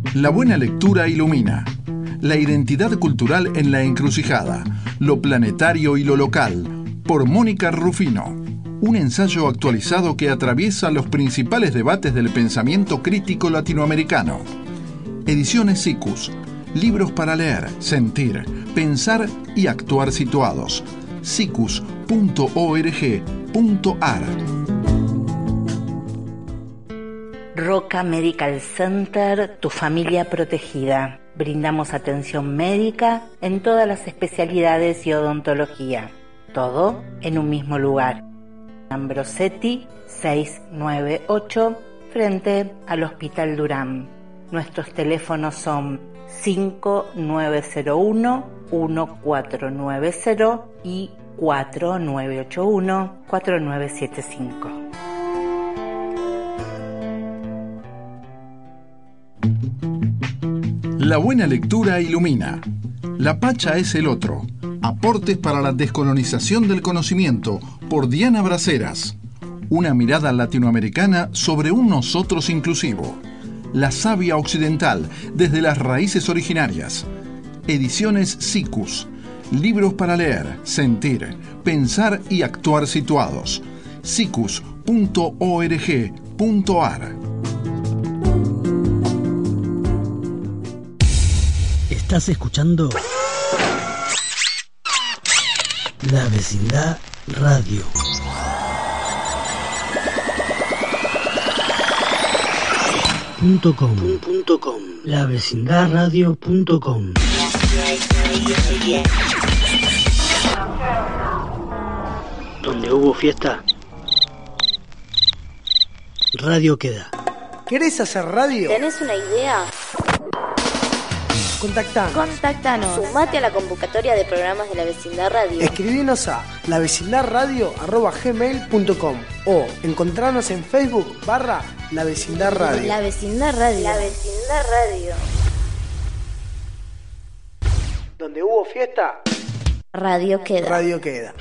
La buena lectura ilumina. La identidad cultural en la encrucijada. Lo planetario y lo local. Por Mónica Rufino. Un ensayo actualizado que atraviesa los principales debates del pensamiento crítico latinoamericano. Ediciones SICUS. Libros para leer, sentir, pensar y actuar situados. sicus.org.ar. Roca Medical Center, tu familia protegida. Brindamos atención médica en todas las especialidades y odontología. Todo en un mismo lugar. Ambrosetti 698, frente al Hospital Durán. Nuestros teléfonos son 5901-1490 y 4981-4975. La buena lectura ilumina. La Pacha es el otro. Aportes para la descolonización del conocimiento, por Diana Braceras. Una mirada latinoamericana sobre un nosotros inclusivo. La savia occidental, desde las raíces originarias. Ediciones SICUS. Libros para leer, sentir, pensar y actuar situados. sicus.org.ar. Estás escuchando La Vecindad Radio. .com. lavecindadradio.com. Donde hubo fiesta, radio queda. ¿Querés hacer radio? ¿Tenés una idea? Contactanos. Sumate a la convocatoria de programas de La Vecindad Radio. Escribinos a lavecindadradio@gmail.com o encontrarnos en Facebook /La Vecindad Radio. La Vecindad Radio. La Vecindad Radio. Donde hubo fiesta, radio queda. Radio queda.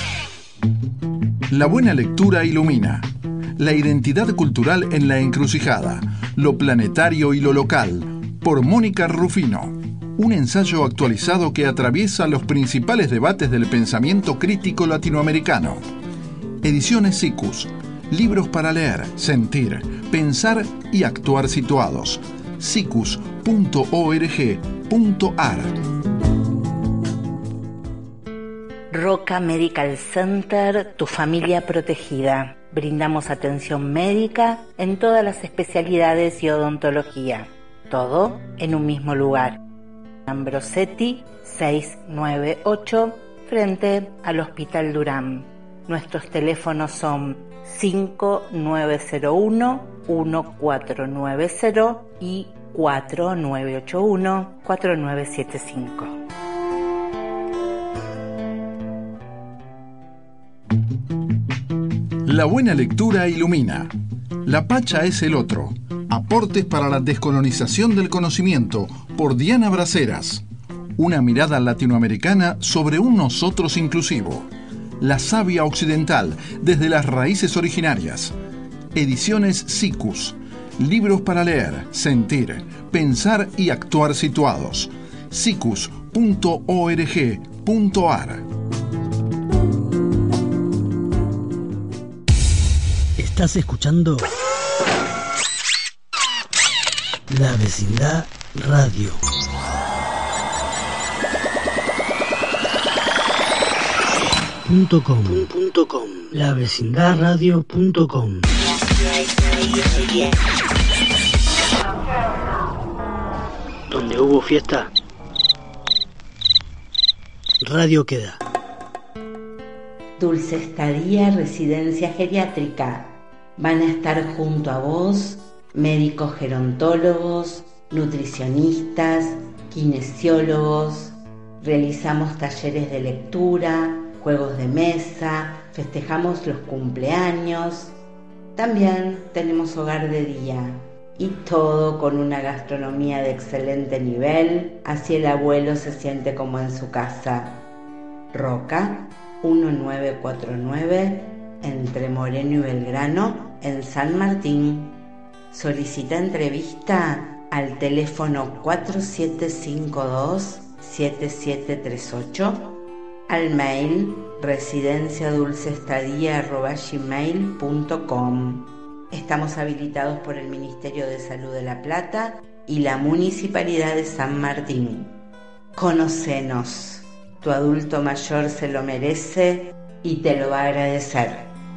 La buena lectura ilumina. La identidad cultural en la encrucijada. Lo planetario y lo local. Por Mónica Rufino. Un ensayo actualizado que atraviesa los principales debates del pensamiento crítico latinoamericano. Ediciones SICUS. Libros para leer, sentir, pensar y actuar situados. sicus.org.ar. Roca Medical Center, tu familia protegida. Brindamos atención médica en todas las especialidades y odontología. Todo en un mismo lugar. Ambrosetti 698, frente al Hospital Durán. Nuestros teléfonos son 5901-1490 y 4981-4975. La buena lectura ilumina. La Pacha es el otro. Aportes para la descolonización del conocimiento, por Diana Braceras. Una mirada latinoamericana sobre un nosotros inclusivo. La savia occidental, desde las raíces originarias. Ediciones SICUS. Libros para leer, sentir, pensar y actuar situados. sicus.org.ar. Estás escuchando La Vecindad Radio. .com. lavecindadradio.com. Donde hubo fiesta, radio queda. Dulce Estadía Residencia Geriátrica. Van a estar junto a vos médicos gerontólogos, nutricionistas, kinesiólogos. Realizamos talleres de lectura, juegos de mesa, festejamos los cumpleaños. También tenemos hogar de día y todo con una gastronomía de excelente nivel, así el abuelo se siente como en su casa. Roca 1949, entre Moreno y Belgrano, en San Martín. Solicita entrevista al teléfono 4752-7738, al mail residenciadulceestadía@gmail.com. Estamos habilitados por el Ministerio de Salud de La Plata y la Municipalidad de San Martín. Conocenos, tu adulto mayor se lo merece y te lo va a agradecer.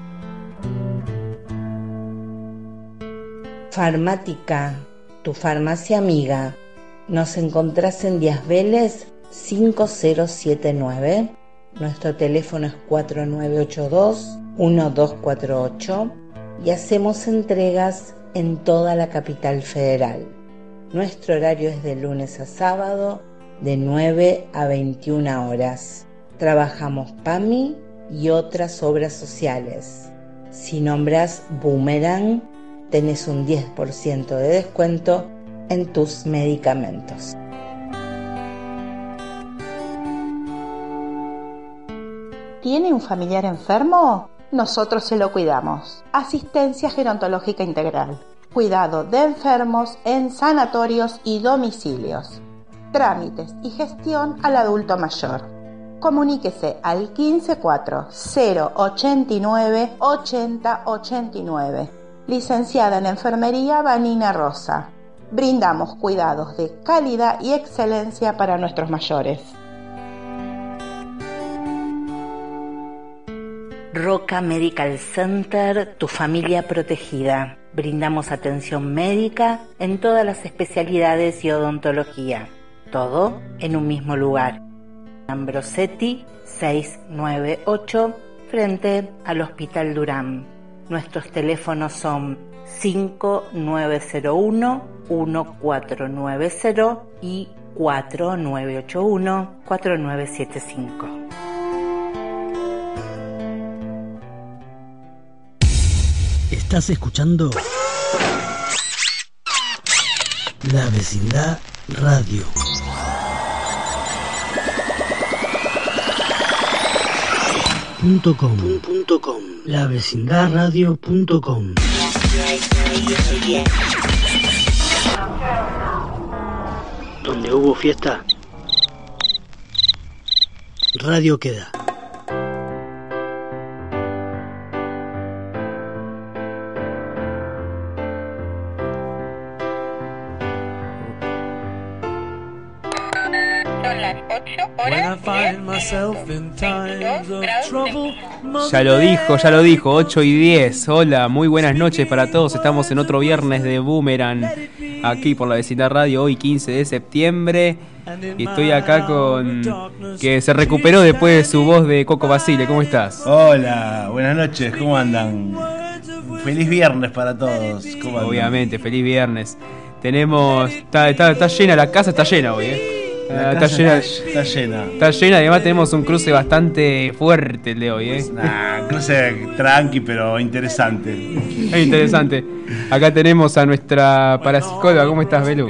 Farmática, tu farmacia amiga. Nos encontrás en Díaz Vélez 5079. Nuestro teléfono es 4982-1248 y hacemos entregas en toda la capital federal. Nuestro horario es de lunes a sábado de 9 a 21 horas. Trabajamos PAMI y otras obras sociales. Si nombras Boomerang, tenés un 10% de descuento en tus medicamentos. ¿Tiene un familiar enfermo? Nosotros se lo cuidamos. Asistencia gerontológica integral. Cuidado de enfermos en sanatorios y domicilios. Trámites y gestión al adulto mayor. Comuníquese al 154-089-8089. Licenciada en Enfermería Vanina Rosa. Brindamos cuidados de calidad y excelencia para nuestros mayores. Roca Medical Center, tu familia protegida. Brindamos atención médica en todas las especialidades y odontología. Todo en un mismo lugar. Ambrosetti 698, frente al Hospital Durán. Nuestros teléfonos son 5901-1490 y 4981-4975. Estás escuchando La Vecindad Radio. .com. lavecindadradio.com. Donde hubo fiesta, radio queda. Ya lo dijo, 8 y 10. Hola, muy buenas noches para todos. Estamos en otro viernes de Boomerang, aquí por La Vecindad Radio, hoy 15 de septiembre. Y estoy acá con que se recuperó después de su voz de Coco Basile. ¿Cómo estás? Hola, buenas noches, ¿cómo andan? Feliz viernes para todos. ¿Cómo andan? Obviamente, feliz viernes. Tenemos, está llena, la casa está llena hoy, Está llena. Está llena, además tenemos un cruce bastante fuerte el de hoy, Cruce tranqui, pero interesante. Es interesante. Acá tenemos a nuestra parapsicóloga. ¿Cómo estás, Belu?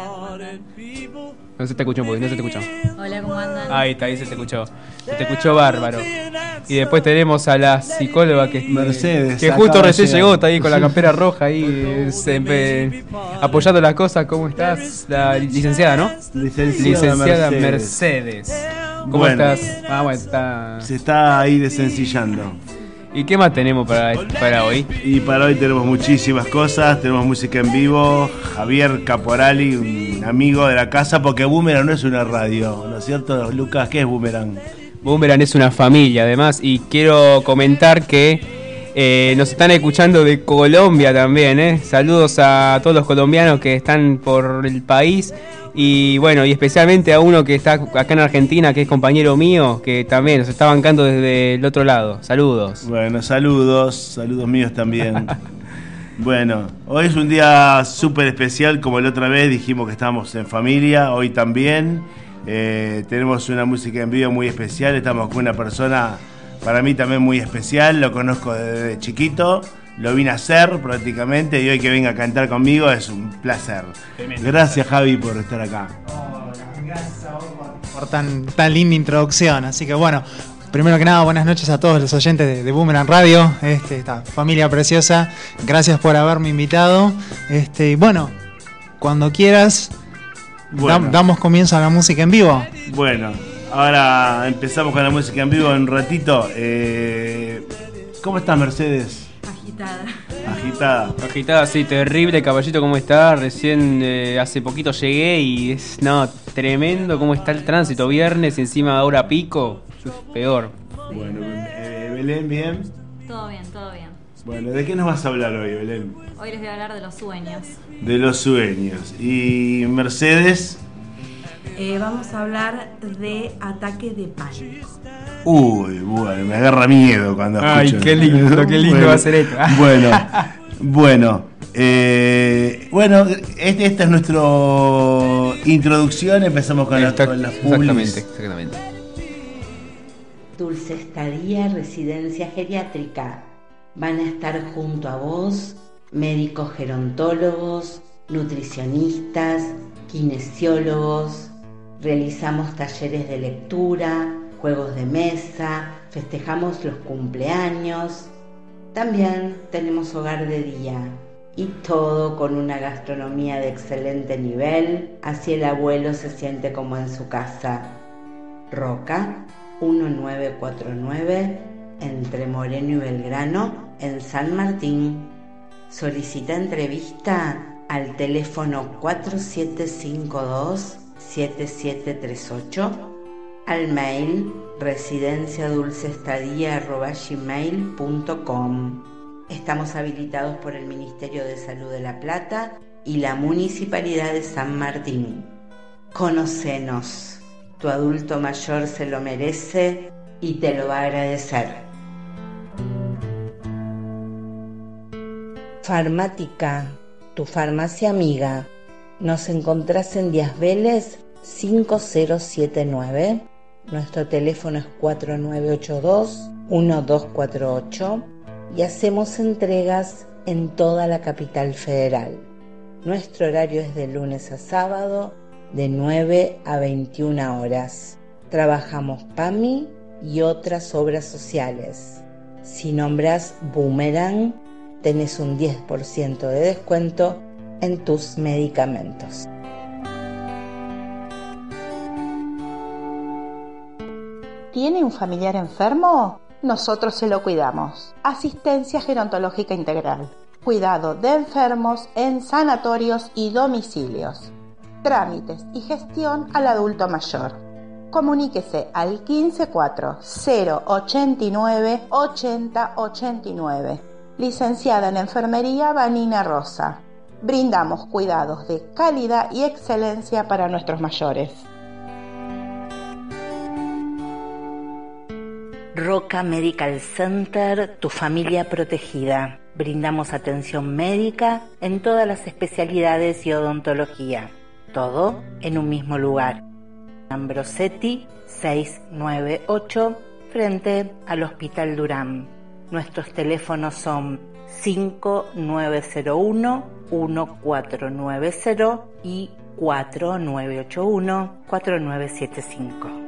No se te escuchó un poquito, no se te escuchó. Hola, ¿cómo andan? Ahí está, ahí se te escuchó. Se te escuchó bárbaro. Y después tenemos a la psicóloga que Mercedes, que justo recién llegó, está ahí con la campera roja ahí apoyando las cosas. ¿Cómo estás? La licenciada, ¿no? Licenciada Mercedes. ¿Cómo estás? Se está ahí desencillando. ¿Y qué más tenemos para hoy? Y para hoy tenemos muchísimas cosas. Tenemos música en vivo. Javier Caporali, un amigo de la casa, porque Boomerang no es una radio, ¿no es cierto, Lucas? ¿Qué es Boomerang? Boomerang es una familia, además, y quiero comentar que nos están escuchando de Colombia también, Saludos a todos los colombianos que están por el país. Y bueno, y especialmente a uno que está acá en Argentina, que es compañero mío, que también nos está bancando desde el otro lado. Saludos. Bueno, saludos míos también. Bueno, hoy es un día súper especial, como la otra vez dijimos que estamos en familia, hoy también. Tenemos una música en vivo muy especial, estamos con una persona para mí también muy especial, lo conozco desde chiquito. Lo vine a hacer prácticamente y hoy que venga a cantar conmigo es un placer. Gracias, Javi, por estar acá. Gracias a vos por tan linda introducción. Así que bueno, primero que nada, buenas noches a todos los oyentes de Boomerang Radio, esta familia preciosa. Gracias por haberme invitado. Y bueno, cuando quieras. Bueno. Damos comienzo a la música en vivo. Bueno, ahora empezamos con la música en vivo en un ratito. ¿Cómo estás, Mercedes? Agitada, sí, terrible, caballito, ¿cómo está? Recién hace poquito llegué y es tremendo cómo está el tránsito. Viernes y encima ahora pico, es peor. Bueno, Belén, ¿bien? Todo bien. Bueno, ¿de qué nos vas a hablar hoy, Belén? Hoy les voy a hablar de los sueños. De los sueños. ¿Y Mercedes? Vamos a hablar de ataque de pánico. Uy, bueno, me agarra miedo cuando escucho. Ay, qué lindo bueno, va a ser esto. Bueno, esta es nuestra introducción. Empezamos con las publis. Exactamente. Dulce Estadía Residencia Geriátrica. Van a estar junto a vos médicos gerontólogos, nutricionistas, kinesiólogos. Realizamos talleres de lectura, juegos de mesa, festejamos los cumpleaños. También tenemos hogar de día y todo con una gastronomía de excelente nivel, así el abuelo se siente como en su casa. Roca 1949 entre Moreno y Belgrano en San Martín. Solicita entrevista al teléfono 4752-7738, al mail residenciadulceestadía@gmail.com. Estamos habilitados por el Ministerio de Salud de La Plata y la Municipalidad de San Martín. Conocenos, tu adulto mayor se lo merece y te lo va a agradecer. Farmática, tu farmacia amiga. Nos encontrás en Díaz Vélez 5079. Nuestro teléfono es 4982-1248 y hacemos entregas en toda la capital federal. Nuestro horario es de lunes a sábado de 9 a 21 horas. Trabajamos PAMI y otras obras sociales. Si nombras Boomerang, tenés un 10% de descuento en tus medicamentos. ¿Tiene un familiar enfermo? Nosotros se lo cuidamos. Asistencia gerontológica integral. Cuidado de enfermos en sanatorios y domicilios. Trámites y gestión al adulto mayor. Comuníquese al 154-089-8089. Licenciada en Enfermería Vanina Rosa. Brindamos cuidados de calidad y excelencia para nuestros mayores. Roca Medical Center, tu familia protegida. Brindamos atención médica en todas las especialidades y odontología. Todo en un mismo lugar. Ambrosetti 698, frente al Hospital Durán. Nuestros teléfonos son 5901-1490 y 4981-4975.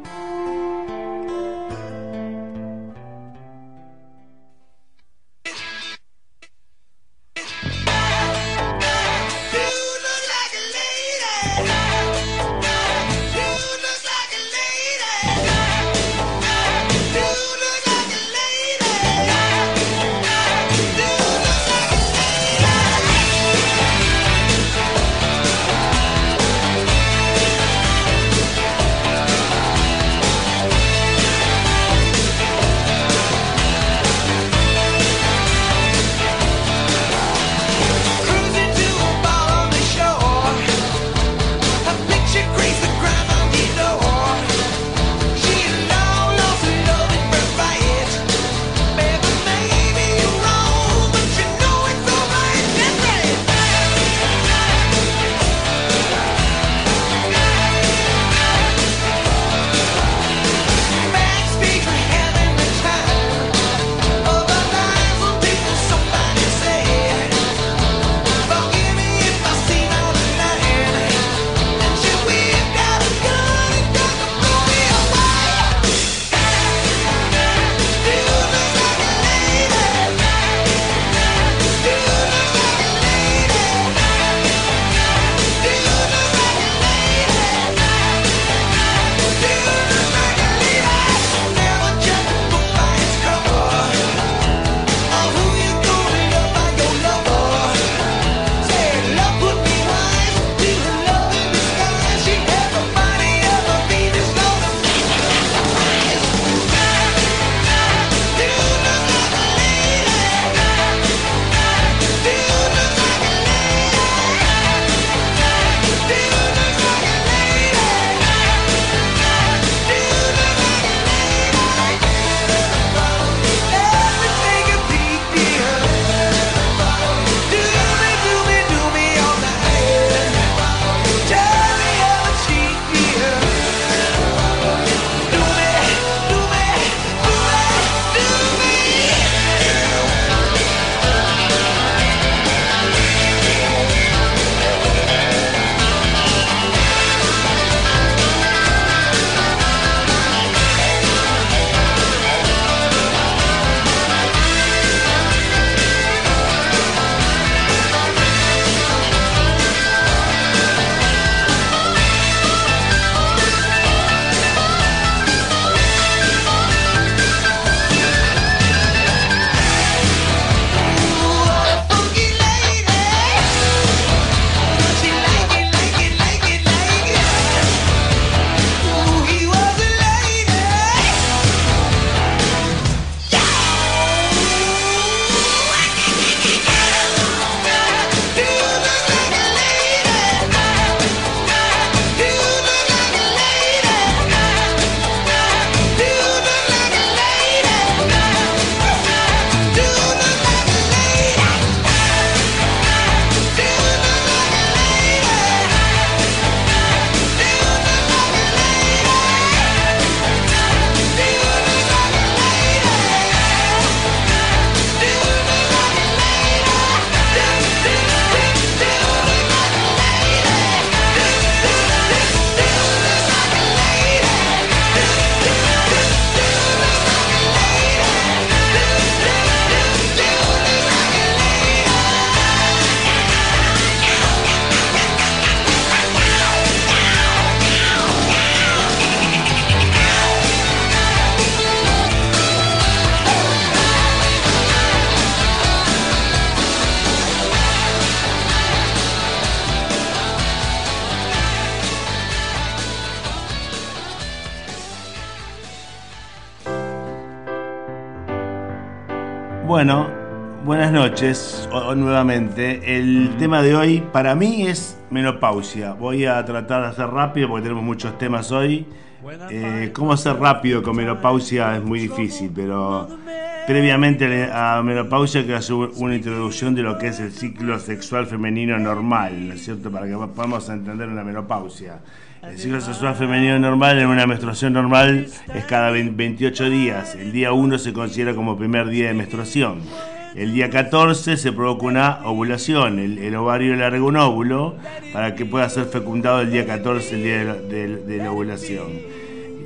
Bueno, buenas noches nuevamente. El tema de hoy para mí es menopausia. Voy a tratar de hacer rápido porque tenemos muchos temas hoy. Cómo hacer rápido con menopausia es muy difícil, pero previamente a menopausia quiero hacer una introducción de lo que es el ciclo sexual femenino normal, ¿no es cierto? Para que podamos entender una menopausia. El ciclo sexual femenino normal, en una menstruación normal, es cada 28 días. El día 1 se considera como primer día de menstruación. El día 14 se provoca una ovulación. El ovario larga un óvulo para que pueda ser fecundado el día 14, el día de la ovulación.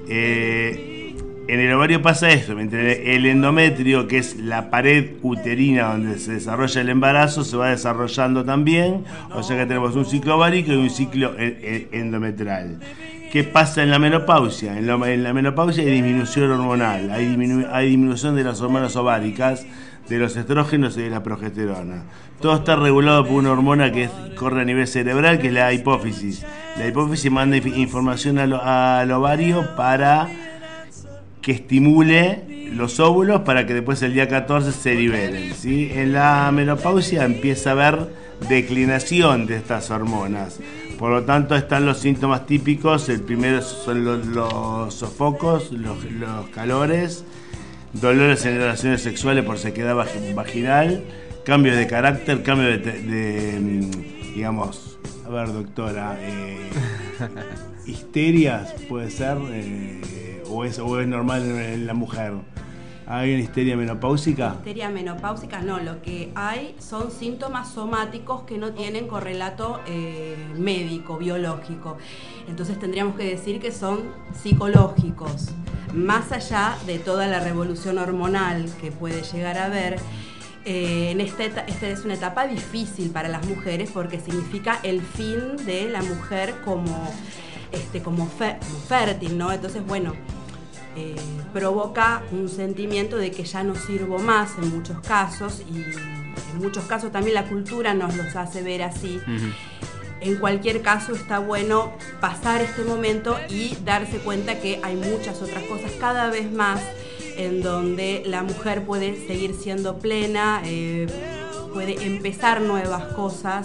En el ovario pasa esto, mientras el endometrio, que es la pared uterina donde se desarrolla el embarazo, se va desarrollando también, o sea que tenemos un ciclo ovárico y un ciclo endometrial. ¿Qué pasa en la menopausia? En la menopausia hay disminución hormonal, hay disminución de las hormonas ováricas, de los estrógenos y de la progesterona. Todo está regulado por una hormona que corre a nivel cerebral, que es la hipófisis. La hipófisis manda información al ovario para que estimule los óvulos para que después el día 14 se liberen, ¿sí? En la menopausia empieza a haber declinación de estas hormonas. Por lo tanto, están los síntomas típicos. El primero son los sofocos, los calores, dolores en relaciones sexuales por sequedad vaginal, cambios de carácter, cambios de digamos, a ver, doctora, histerias, puede ser, o es normal en la mujer. ¿Hay una histeria menopáusica? Histeria menopáusica no, lo que hay son síntomas somáticos que no tienen correlato médico, biológico. Entonces tendríamos que decir que son psicológicos. Más allá de toda la revolución hormonal que puede llegar a haber, esta es una etapa difícil para las mujeres porque significa el fin de la mujer como fértil, ¿no? Entonces, bueno, provoca un sentimiento de que ya no sirvo más en muchos casos, y en muchos casos también la cultura nos los hace ver así. Uh-huh. En cualquier caso está bueno pasar este momento y darse cuenta que hay muchas otras cosas cada vez más en donde la mujer puede seguir siendo plena, puede empezar nuevas cosas,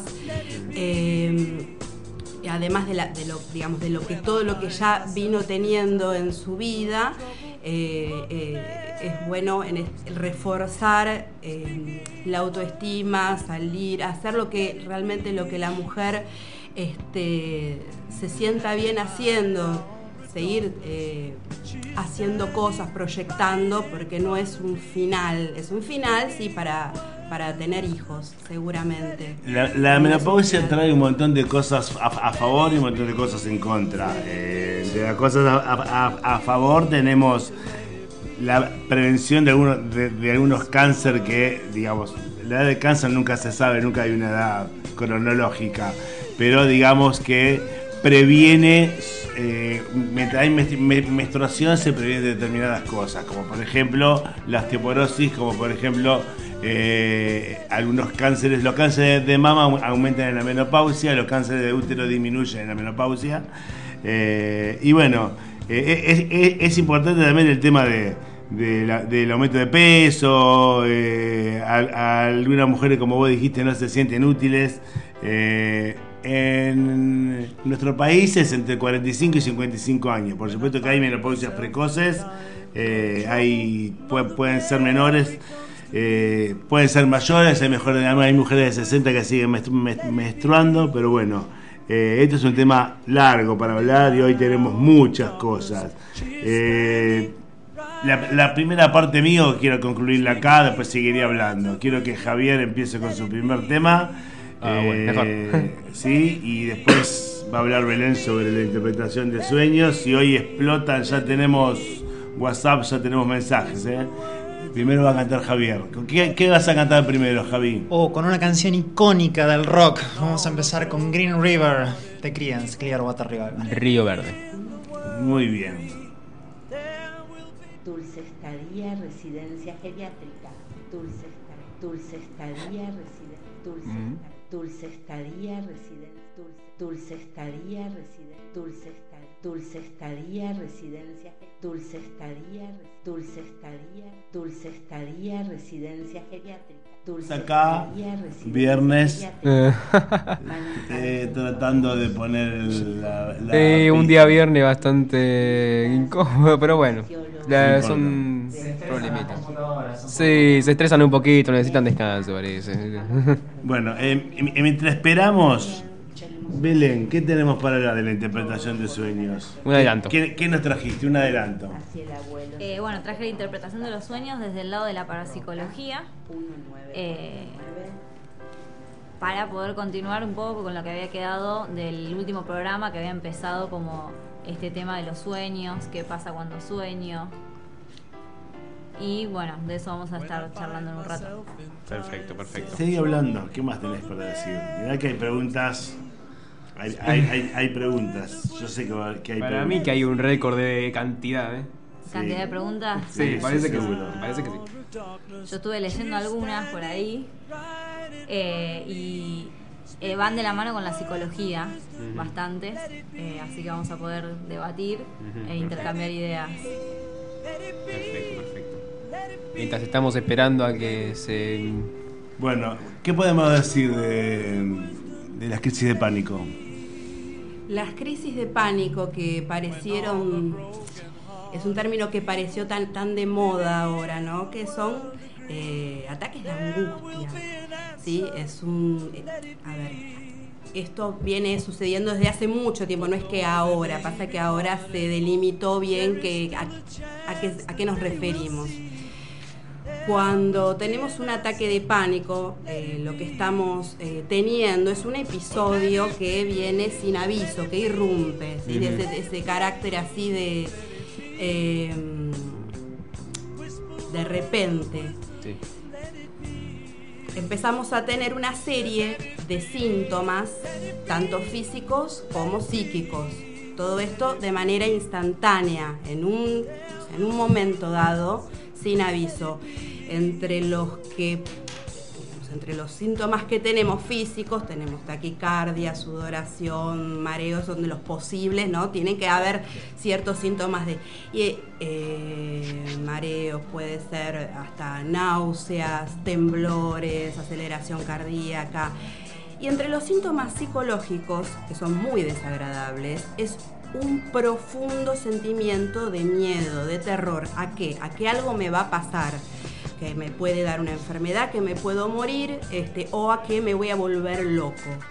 además de todo lo que ya vino teniendo en su vida. Es bueno reforzar la autoestima, salir, hacer lo que la mujer se sienta bien haciendo, seguir haciendo cosas, proyectando, porque no es un final, es un final sí para tener hijos, seguramente. La menopausia trae un montón de cosas a favor y un montón de cosas en contra. De las cosas a favor tenemos la prevención de algunos cáncer que, digamos, la edad de cáncer nunca se sabe, nunca hay una edad cronológica, pero digamos que previene, mientras hay menstruación se previene determinadas cosas, como por ejemplo la osteoporosis, como por ejemplo algunos cánceres. Los cánceres de mama aumentan en la menopausia, los cánceres de útero disminuyen en la menopausia, y bueno, es importante también el tema del aumento de peso. Algunas mujeres, como vos dijiste, no se sienten útiles. En nuestro país es entre 45 y 55 años. Por supuesto que hay menopausias precoces, pueden ser menores, pueden ser mayores, hay mujeres de 60 que siguen menstruando, pero bueno, esto es un tema largo para hablar y hoy tenemos muchas cosas. La primera parte mío quiero concluirla acá, después seguiría hablando. Quiero que Javier empiece con su primer tema. Bueno, mejor. Sí, y después va a hablar Belén sobre la interpretación de sueños. Y hoy explotan, ya tenemos WhatsApp, ya tenemos mensajes, Primero va a cantar Javier. ¿Qué vas a cantar primero, Javi? Con una canción icónica del rock. Vamos a empezar con Green River de Creedence Clearwater Revival. Río Verde. Muy bien. Dulce Estadía Residencia Geriátrica. Dulce Estadía Residencia. Dulce Estadía Residencia. Dulce Estadía Residencia. Dulce Estadía. Dulce Estadía Residencia, Dulce Estadía, Dulce Estadía, Dulce Estadía Residencia Geriátrica. Dulce Acá, Estadía Residencia viernes, Geriátrica. tratando de poner un día viernes bastante incómodo, pero bueno, son problemitas. Sí, se estresan un poquito, necesitan descanso, parece. Bueno, mientras esperamos, Belén, ¿qué tenemos para hablar de la interpretación de sueños? Un adelanto. ¿Qué nos trajiste? Un adelanto. Bueno, traje la interpretación de los sueños desde el lado de la parapsicología, para poder continuar un poco con lo que había quedado del último programa, que había empezado como este tema de los sueños, qué pasa cuando sueño. Y bueno, de eso vamos a estar charlando en un rato. Perfecto. Seguí hablando, ¿qué más tenés para decir? Mirá que hay preguntas. Hay preguntas. Yo sé que hay Para preguntas. mí que hay un récord de cantidad, ¿Cantidad de preguntas? Sí, parece que seguro. sí. Parece que sí. Yo estuve leyendo algunas por ahí y van de la mano con la psicología, bastantes, así que vamos a poder debatir e intercambiar ideas. Perfecto. Mientras estamos esperando a que se... Bueno, ¿qué podemos decir de las crisis de pánico? Las crisis de pánico que parecieron, es un término que pareció tan de moda ahora, ¿no? Que son ataques de angustia, ¿sí? Esto viene sucediendo desde hace mucho tiempo, no es que ahora, pasa que ahora se delimitó bien a qué nos referimos. Cuando tenemos un ataque de pánico, lo que estamos teniendo es un episodio que viene sin aviso, que irrumpe, ¿sí? Desde ese carácter así de repente. Sí. Empezamos a tener una serie de síntomas, tanto físicos como psíquicos. Todo esto de manera instantánea, en un momento dado, sin aviso. Entre los síntomas que tenemos físicos, tenemos taquicardia, sudoración, mareos, son de los posibles, ¿no? Tienen que haber ciertos síntomas de mareos, puede ser hasta náuseas, temblores, aceleración cardíaca. Y entre los síntomas psicológicos, que son muy desagradables, es un profundo sentimiento de miedo, de terror. ¿A qué? A que algo me va a pasar, que me puede dar una enfermedad, que me puedo morir, o a que me voy a volver loco.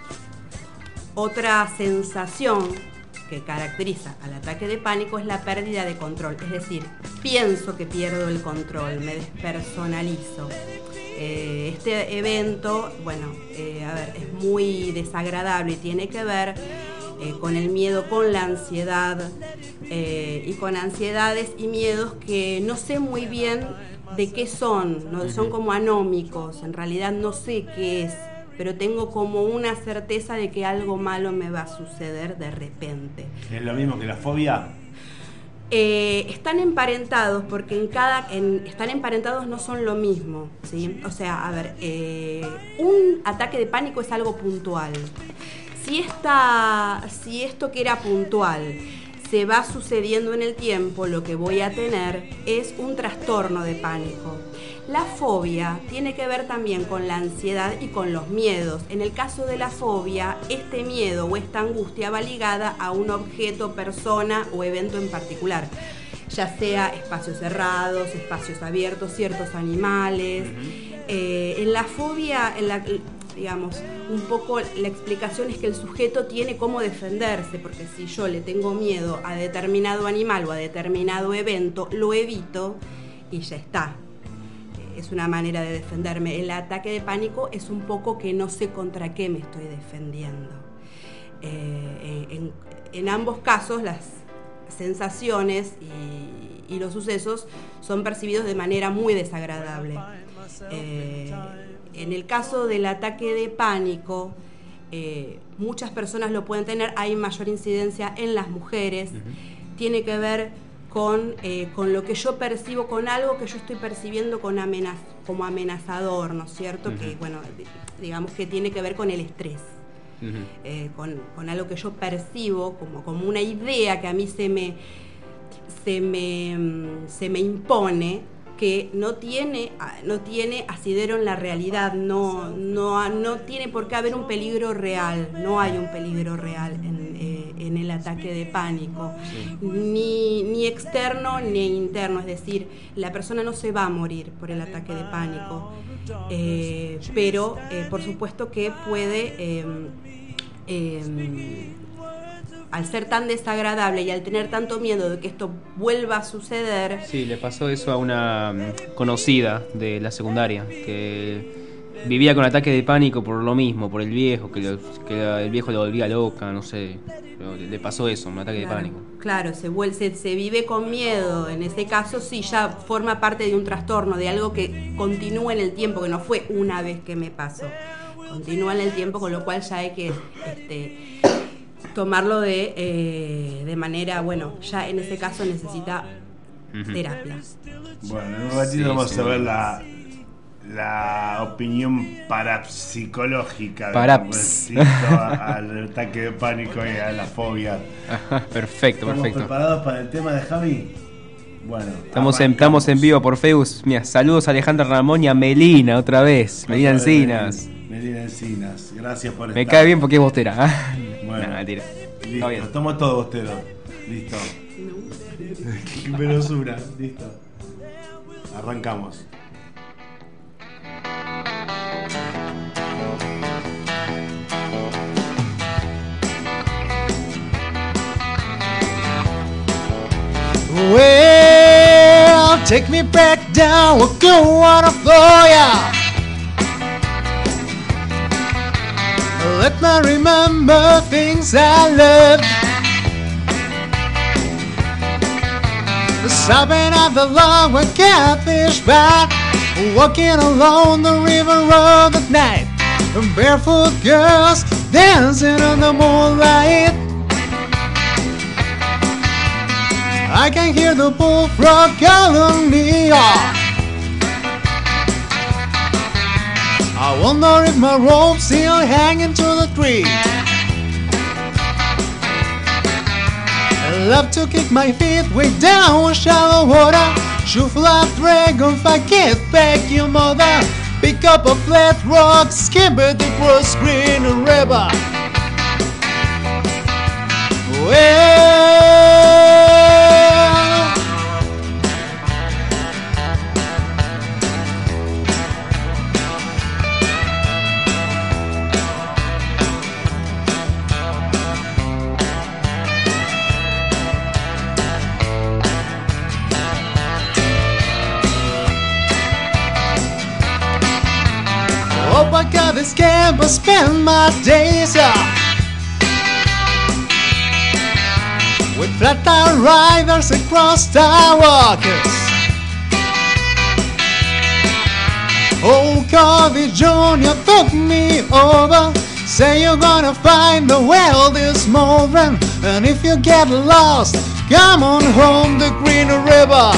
Otra sensación que caracteriza al ataque de pánico es la pérdida de control, es decir, pienso que pierdo el control, me despersonalizo. Este evento, es muy desagradable y tiene que ver con el miedo, con la ansiedad y con ansiedades y miedos que no sé muy bien de qué son, ¿no? Son como anómicos, en realidad no sé qué es, pero tengo como una certeza de que algo malo me va a suceder de repente. ¿Es lo mismo que la fobia? Están emparentados porque están emparentados, no son lo mismo, ¿sí? O sea, un ataque de pánico es algo puntual. Si esto que era puntual se va sucediendo en el tiempo, lo que voy a tener es un trastorno de pánico. La fobia tiene que ver también con la ansiedad y con los miedos. En el caso de la fobia, este miedo o esta angustia va ligada a un objeto, persona o evento en particular, ya sea espacios cerrados, espacios abiertos, ciertos animales. En la fobia, digamos, un poco la explicación es que el sujeto tiene cómo defenderse, porque si yo le tengo miedo a determinado animal o a determinado evento, lo evito y ya está. Es una manera de defenderme. El ataque de pánico es un poco que no sé contra qué me estoy defendiendo. En ambos casos, las sensaciones y los sucesos son percibidos de manera muy desagradable. En el caso del ataque de pánico, muchas personas lo pueden tener, hay mayor incidencia en las mujeres, tiene que ver con lo que yo percibo, con algo que yo estoy percibiendo como amenazador, ¿no es cierto? Que, bueno, digamos que tiene que ver con el estrés. con algo que yo percibo como una idea que a mí se me impone, que no tiene asidero en la realidad, no tiene por qué haber un peligro real, no hay un peligro real en el ataque de pánico, ni externo ni interno, es decir, la persona no se va a morir por el ataque de pánico, pero por supuesto que puede, al ser tan desagradable y al tener tanto miedo de que esto vuelva a suceder. Sí, le pasó eso a una conocida de la secundaria, que vivía con ataques de pánico por lo mismo, por el viejo, que el viejo lo volvía loca, no sé, pero le pasó eso, un ataque de pánico. Claro, se vive con miedo, en ese caso sí ya forma parte de un trastorno, de algo que continúa en el tiempo, que no fue una vez que me pasó, continúa en el tiempo, con lo cual ya hay que tomarlo de manera, bueno, ya en ese caso necesita terapia. Bueno, en un ratito vamos a ver la opinión parapsicológica al ataque de pánico y a la fobia. Perfecto. ¿Estamos preparados para el tema de Javi? Bueno, estamos en vivo por Facebook. Mira, saludos a Alejandra Ramón y a Melina otra vez. Melina Encinas. Melina Encinas, gracias por estar. Me cae bien porque es bostera. Bueno, mentira. Listo, estamos todos bosteros. Listo. Qué velosura. Listo. Arrancamos. Well, take me back down, we'll go on a fire. Let me remember things I love. Stopping at the log where catfish bite, walking along the river road at night, barefoot girls dancing in the moonlight. I can hear the bullfrog calling me on. I wonder if my rope's still hanging to the tree. I love to kick my feet way down in shallow water. Shuffle up dragonfly, get back your mother. Pick up a flat rock, skip it across green river. Well, hope I got this campus, spend my days with flat tire riders across the walkers. Old Covey Jr. took me over, say you're gonna find the well this morning, and if you get lost, come on home the Green River.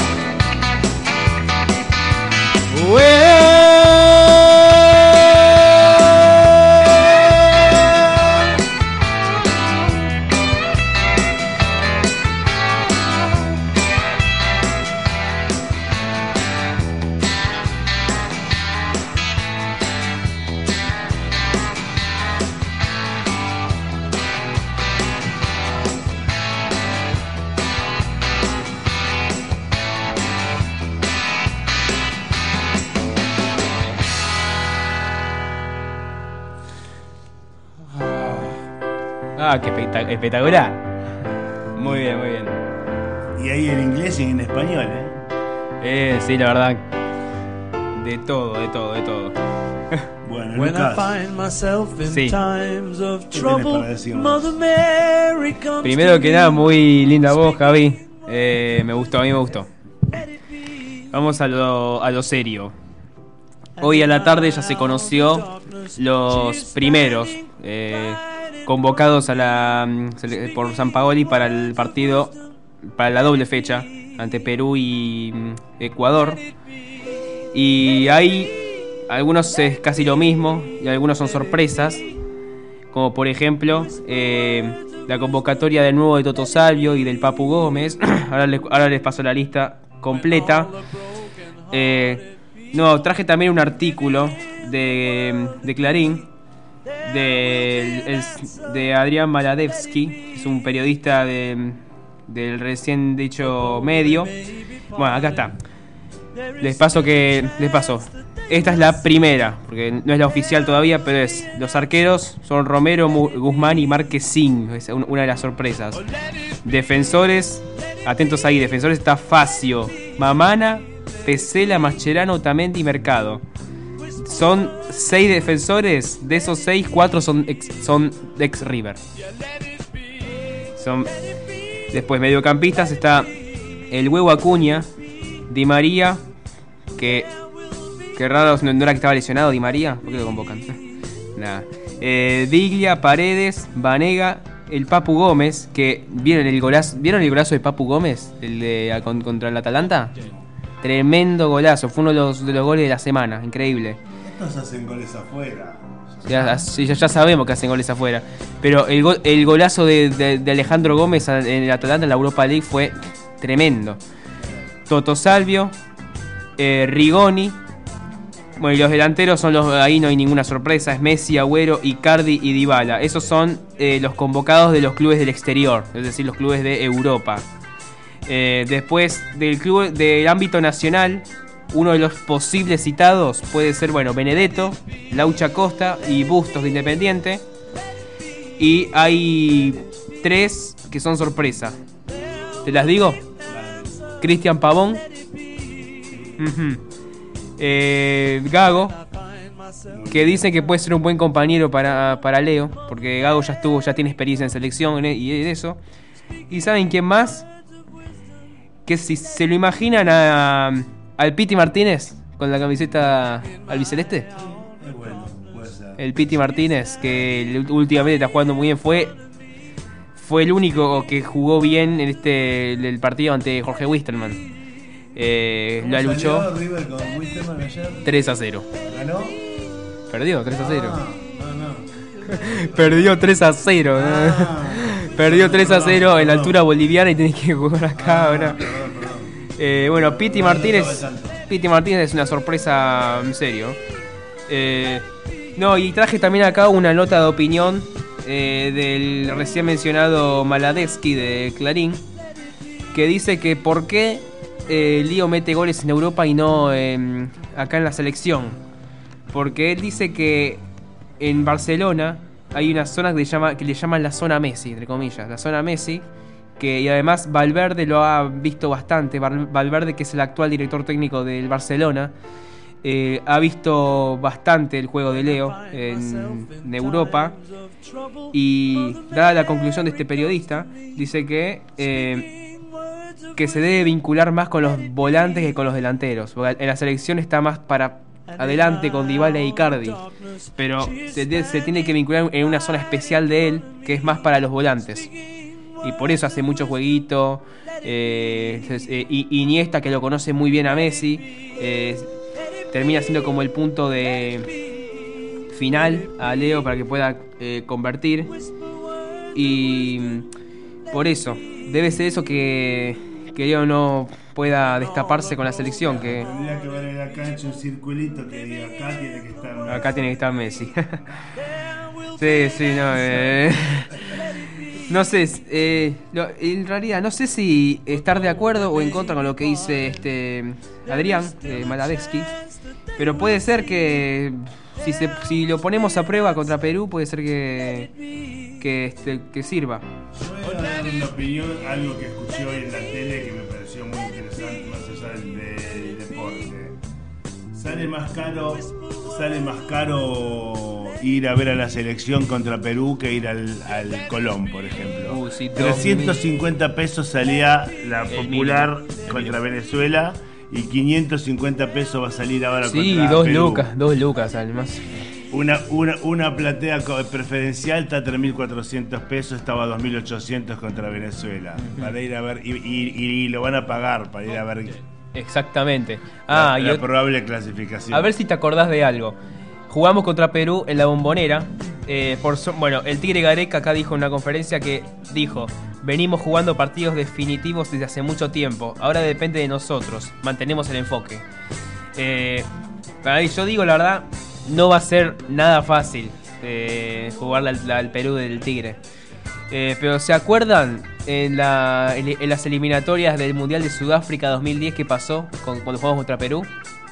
Ah, qué espectacular. Muy bien, muy bien. Y ahí en inglés y en español, sí, la verdad. De todo. Bueno, When Lucas, I find myself in Sí. times of ¿qué tenés trouble, para decirnos? Mother Mary comes Primero to que me. nada, muy linda voz, Javi. Me gustó, a mí me gustó. Vamos a lo serio. Hoy a la tarde ya se conoció los primeros convocados por Sampaoli para el partido, para la doble fecha ante Perú y Ecuador. Y hay algunos es casi lo mismo y algunos son sorpresas. como por ejemplo la convocatoria de nuevo de Toto Salvio y del Papu Gómez. ahora les paso la lista completa. No, traje también un artículo de Clarín de Adrián Maladevsky, que es un periodista del recién dicho medio. Bueno, acá está. Les paso. Esta es la primera, porque no es la oficial todavía, pero es: los arqueros son Romero, Guzmán y Marquezín. Es una de las sorpresas. Defensores, atentos ahí, defensores está Facio, Mamana, Pesela, Mascherano, Otamendi y Mercado. Son 6 defensores, de esos 6, 4 son ex River. Después mediocampistas está el Huevo Acuña, Di María, que raro, no era que estaba lesionado Di María, ¿por qué lo convocan? Nada. Diglia, Paredes, Vanega, el Papu Gómez, que ¿vieron el golazo de Papu Gómez? El de contra el Atalanta. Tremendo golazo, fue uno de los goles de la semana, increíble. Estos hacen goles afuera. Ya sabemos que hacen goles afuera. Pero el golazo de Alejandro Gómez en el Atalanta en la Europa League fue tremendo. Toto Salvio, Rigoni. Bueno, y los delanteros son ahí no hay ninguna sorpresa. Es Messi, Agüero, Icardi y Dybala. Esos son los convocados de los clubes del exterior, es decir, los clubes de Europa. Después del ámbito nacional, uno de los posibles citados puede ser, Benedetto, Laucha Costa y Bustos de Independiente. Y hay 3 que son sorpresa. ¿Te las digo? Cristian Pavón, Gago, que dicen que puede ser un buen compañero para Leo, porque Gago ya tiene experiencia en selección y eso. ¿Y saben quién más? Que si se lo imaginan al Piti Martínez con la camiseta albiceleste. Bueno, puede ser. El Piti Martínez, que últimamente está jugando muy bien, fue el único que jugó bien en el partido ante Jorge Wisterman. La luchó. River con Wisterman ayer? 3-0. ¿Ganó? Perdió 3-0. No. Perdió 3-0. Perdió 3-0 en la altura boliviana y tiene que jugar acá ahora. Piti Martínez es una sorpresa en serio. Y traje también acá una nota de opinión del recién mencionado Maladevsky de Clarín, que dice que por qué Lío mete goles en Europa y no acá en la selección. Porque él dice que en Barcelona hay una zona que le llaman la zona Messi, entre comillas, la zona Messi, y además Valverde lo ha visto bastante. Valverde, que es el actual director técnico del Barcelona, ha visto bastante el juego de Leo en Europa, y dada la conclusión de este periodista, dice que se debe vincular más con los volantes que con los delanteros, porque en la selección está más para adelante con Dybala e Icardi, pero se tiene que vincular en una zona especial de él, que es más para los volantes, y por eso hace mucho jueguito. Iniesta, que lo conoce muy bien a Messi, termina siendo como el punto de final a Leo para que pueda convertir, y por eso debe ser eso que Leo no pueda destaparse con la selección. Que tendría que ver en la cancha un circulito que diga acá tiene que estar Messi. Sí, no sé, en realidad no sé si estar de acuerdo o en contra con lo que dice Adrián Maladevsky, pero puede ser que si lo ponemos a prueba contra Perú, puede ser que sirva. Voy a dar una opinión, algo que escuché hoy en la tele que me pareció muy interesante, más allá del deporte. Sale más caro ir a ver a la selección contra Perú que ir al Colón, por ejemplo. Sí, 350 pesos salía la popular contra Venezuela, y 550 pesos va a salir ahora contra Perú. 2 lucas además. Una platea preferencial está a 3.400 pesos, estaba a 2.800 contra Venezuela. Para ir a ver, y lo van a pagar para ir a ver. Exactamente. La probable clasificación. A ver si te acordás de algo. Jugamos contra Perú en la Bombonera, Bueno, el Tigre Gareca acá dijo en una conferencia que dijo: venimos jugando partidos definitivos desde hace mucho tiempo. Ahora depende de nosotros. Mantenemos el enfoque. Yo digo la verdad, no va a ser nada fácil jugarle al Perú del Tigre. Pero ¿se acuerdan en las eliminatorias del Mundial de Sudáfrica 2010 que pasó cuando jugamos contra Perú?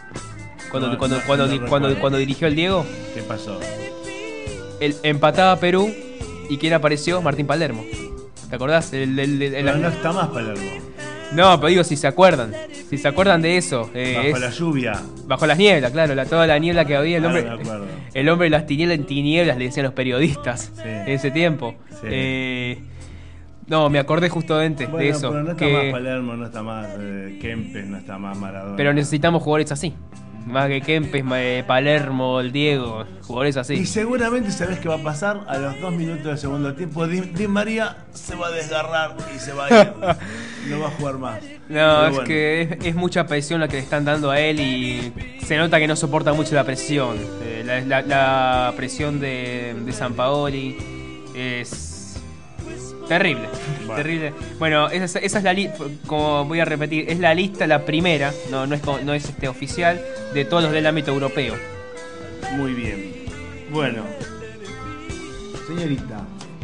Cuando dirigió el Diego. ¿Qué pasó? Empataba Perú y ¿quién apareció? Martín Palermo. ¿Te acordás? Pero no está más Palermo. No, pero digo, si se acuerdan de eso. Bajo la lluvia. Bajo las nieblas, claro, toda la niebla que había. El hombre de las tinieblas le decían los periodistas en ese tiempo. Sí. No, me acordé justamente de eso. Pero no está más Palermo, no está más Kempes, no está más Maradona. Pero necesitamos jugadores así. Más que Kempes, Palermo, el Diego, jugadores así. Y seguramente sabés qué va a pasar a los 2 minutos del segundo tiempo. Di María se va a desgarrar y se va a ir. No va a jugar más. No, que es mucha presión la que le están dando a él y se nota que no soporta mucho la presión. La presión de Sampaoli es terrible. Terrible. Bueno, esa es la lista, como voy a repetir, es la lista, la primera, no es oficial, de todos los del ámbito europeo. Muy bien. Bueno, señorita.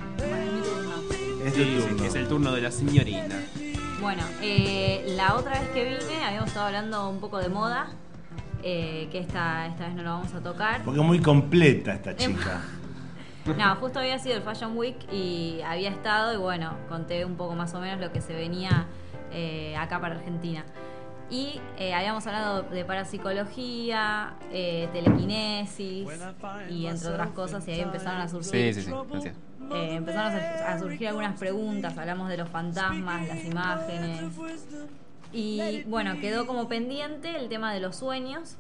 Es el turno de la señorita. Bueno, la otra vez que vine habíamos estado hablando un poco de moda, que esta vez no lo vamos a tocar. Porque es muy completa esta chica. No, justo había sido el Fashion Week y había estado y bueno, conté un poco más o menos lo que se venía acá para Argentina. Y habíamos hablado de parapsicología, telequinesis y entre otras cosas, y ahí empezaron a surgir. Sí, gracias. Empezaron a surgir algunas preguntas, hablamos de los fantasmas, las imágenes. Y bueno, quedó como pendiente el tema de los sueños.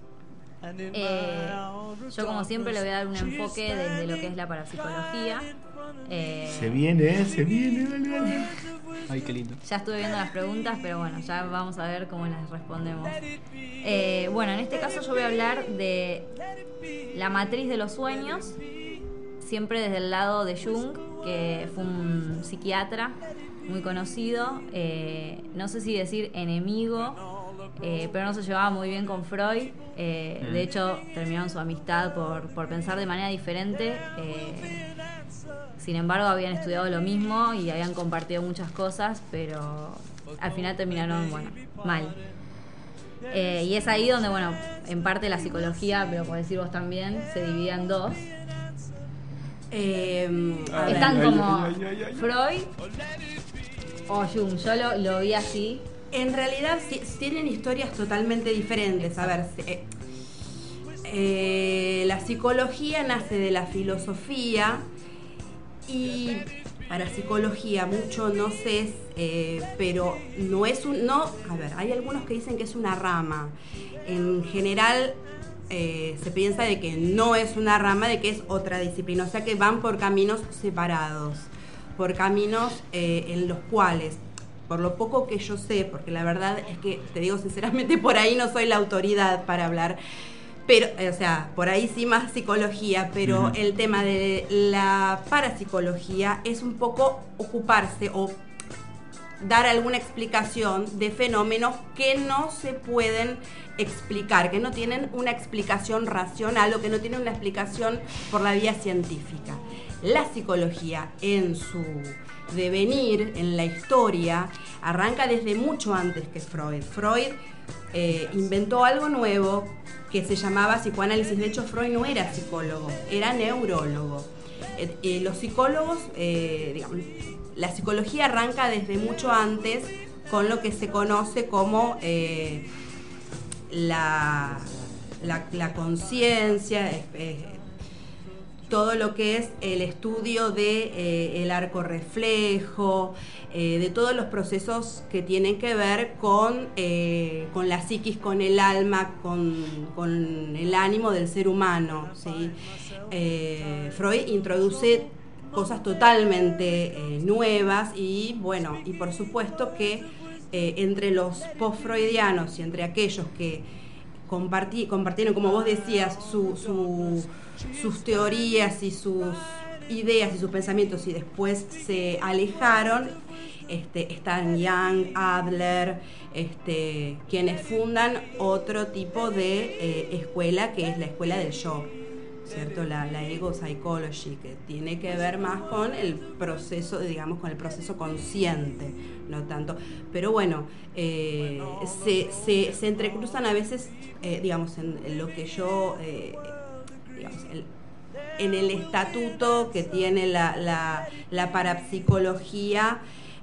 Yo como siempre le voy a dar un enfoque desde lo que es la parapsicología. Se viene, dale. Ay, qué lindo. Ya estuve viendo las preguntas, pero bueno, ya vamos a ver cómo las respondemos. Bueno, en este caso yo voy a hablar de la matriz de los sueños, siempre desde el lado de Jung, que fue un psiquiatra muy conocido, no sé si decir enemigo, pero no se llevaba muy bien con Freud. De hecho, terminaron su amistad por pensar de manera diferente. Sin embargo, habían estudiado lo mismo y habían compartido muchas cosas, pero al final terminaron, mal. Y es ahí donde, en parte la psicología, pero por decir vos también, se dividía en dos. Están como Freud o Jung. Yo lo vi así. En realidad tienen historias totalmente diferentes. A ver, la psicología nace de la filosofía y para psicología mucho no sé, pero no es a ver, hay algunos que dicen que es una rama. En general se piensa de que no es una rama, de que es otra disciplina, o sea que van por caminos separados, por caminos en los cuales, por lo poco que yo sé, porque la verdad es que, te digo sinceramente, por ahí no soy la autoridad para hablar, pero, o sea, por ahí sí más psicología, pero el tema de la parapsicología es un poco ocuparse o dar alguna explicación de fenómenos que no se pueden explicar, que no tienen una explicación racional o que no tienen una explicación por la vía científica. La psicología en su devenir, en la historia, arranca desde mucho antes que Freud. Freud inventó algo nuevo que se llamaba psicoanálisis. De hecho, Freud no era psicólogo, era neurólogo. Los psicólogos, digamos, la psicología arranca desde mucho antes con lo que se conoce como la conciencia, todo lo que es el estudio de el arco reflejo, de todos los procesos que tienen que ver con la psiquis, con el alma, con el ánimo del ser humano, ¿sí? Freud introduce cosas totalmente nuevas y bueno, y por supuesto que entre los post-freudianos y entre aquellos que compartieron, como vos decías, sus teorías y sus ideas y sus pensamientos y después se alejaron, están Jung, Adler, quienes fundan otro tipo de escuela, que es la escuela del yo, ¿cierto? La ego psychology, que tiene que ver más con el proceso, digamos, con el proceso consciente, no tanto. Pero bueno, se entrecruzan a veces, digamos, en lo que yo, digamos, en el estatuto que tiene la parapsicología,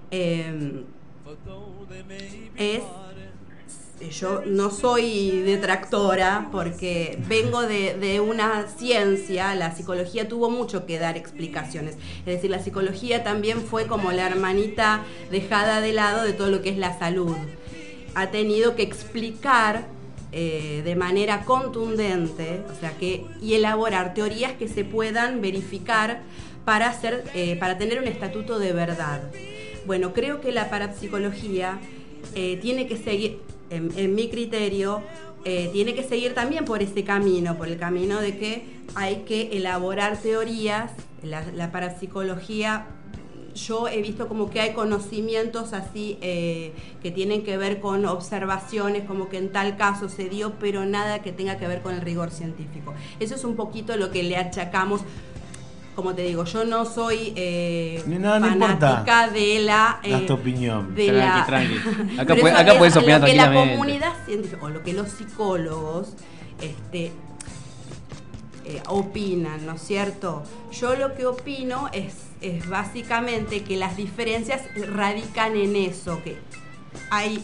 yo no soy detractora porque vengo de una ciencia. La psicología tuvo mucho que dar explicaciones, es decir, la psicología también fue como la hermanita dejada de lado de todo lo que es la salud. Ha tenido que explicar de manera contundente, o sea, y elaborar teorías que se puedan verificar para tener un estatuto de verdad. Bueno, creo que la parapsicología tiene que seguir, en mi criterio, tiene que seguir también por ese camino, por el camino de que hay que elaborar teorías. La parapsicología, yo he visto como que hay conocimientos así que tienen que ver con observaciones, como que en tal caso se dio, pero nada que tenga que ver con el rigor científico. Eso es un poquito lo que le achacamos. Como te digo, yo no soy fanática de la... tu opinión. Tranqui. Acá puedes opinar tranquilamente. Lo que la comunidad científica, o lo que los psicólogos opinan, ¿no es cierto? Yo lo que opino es básicamente que las diferencias radican en eso, que hay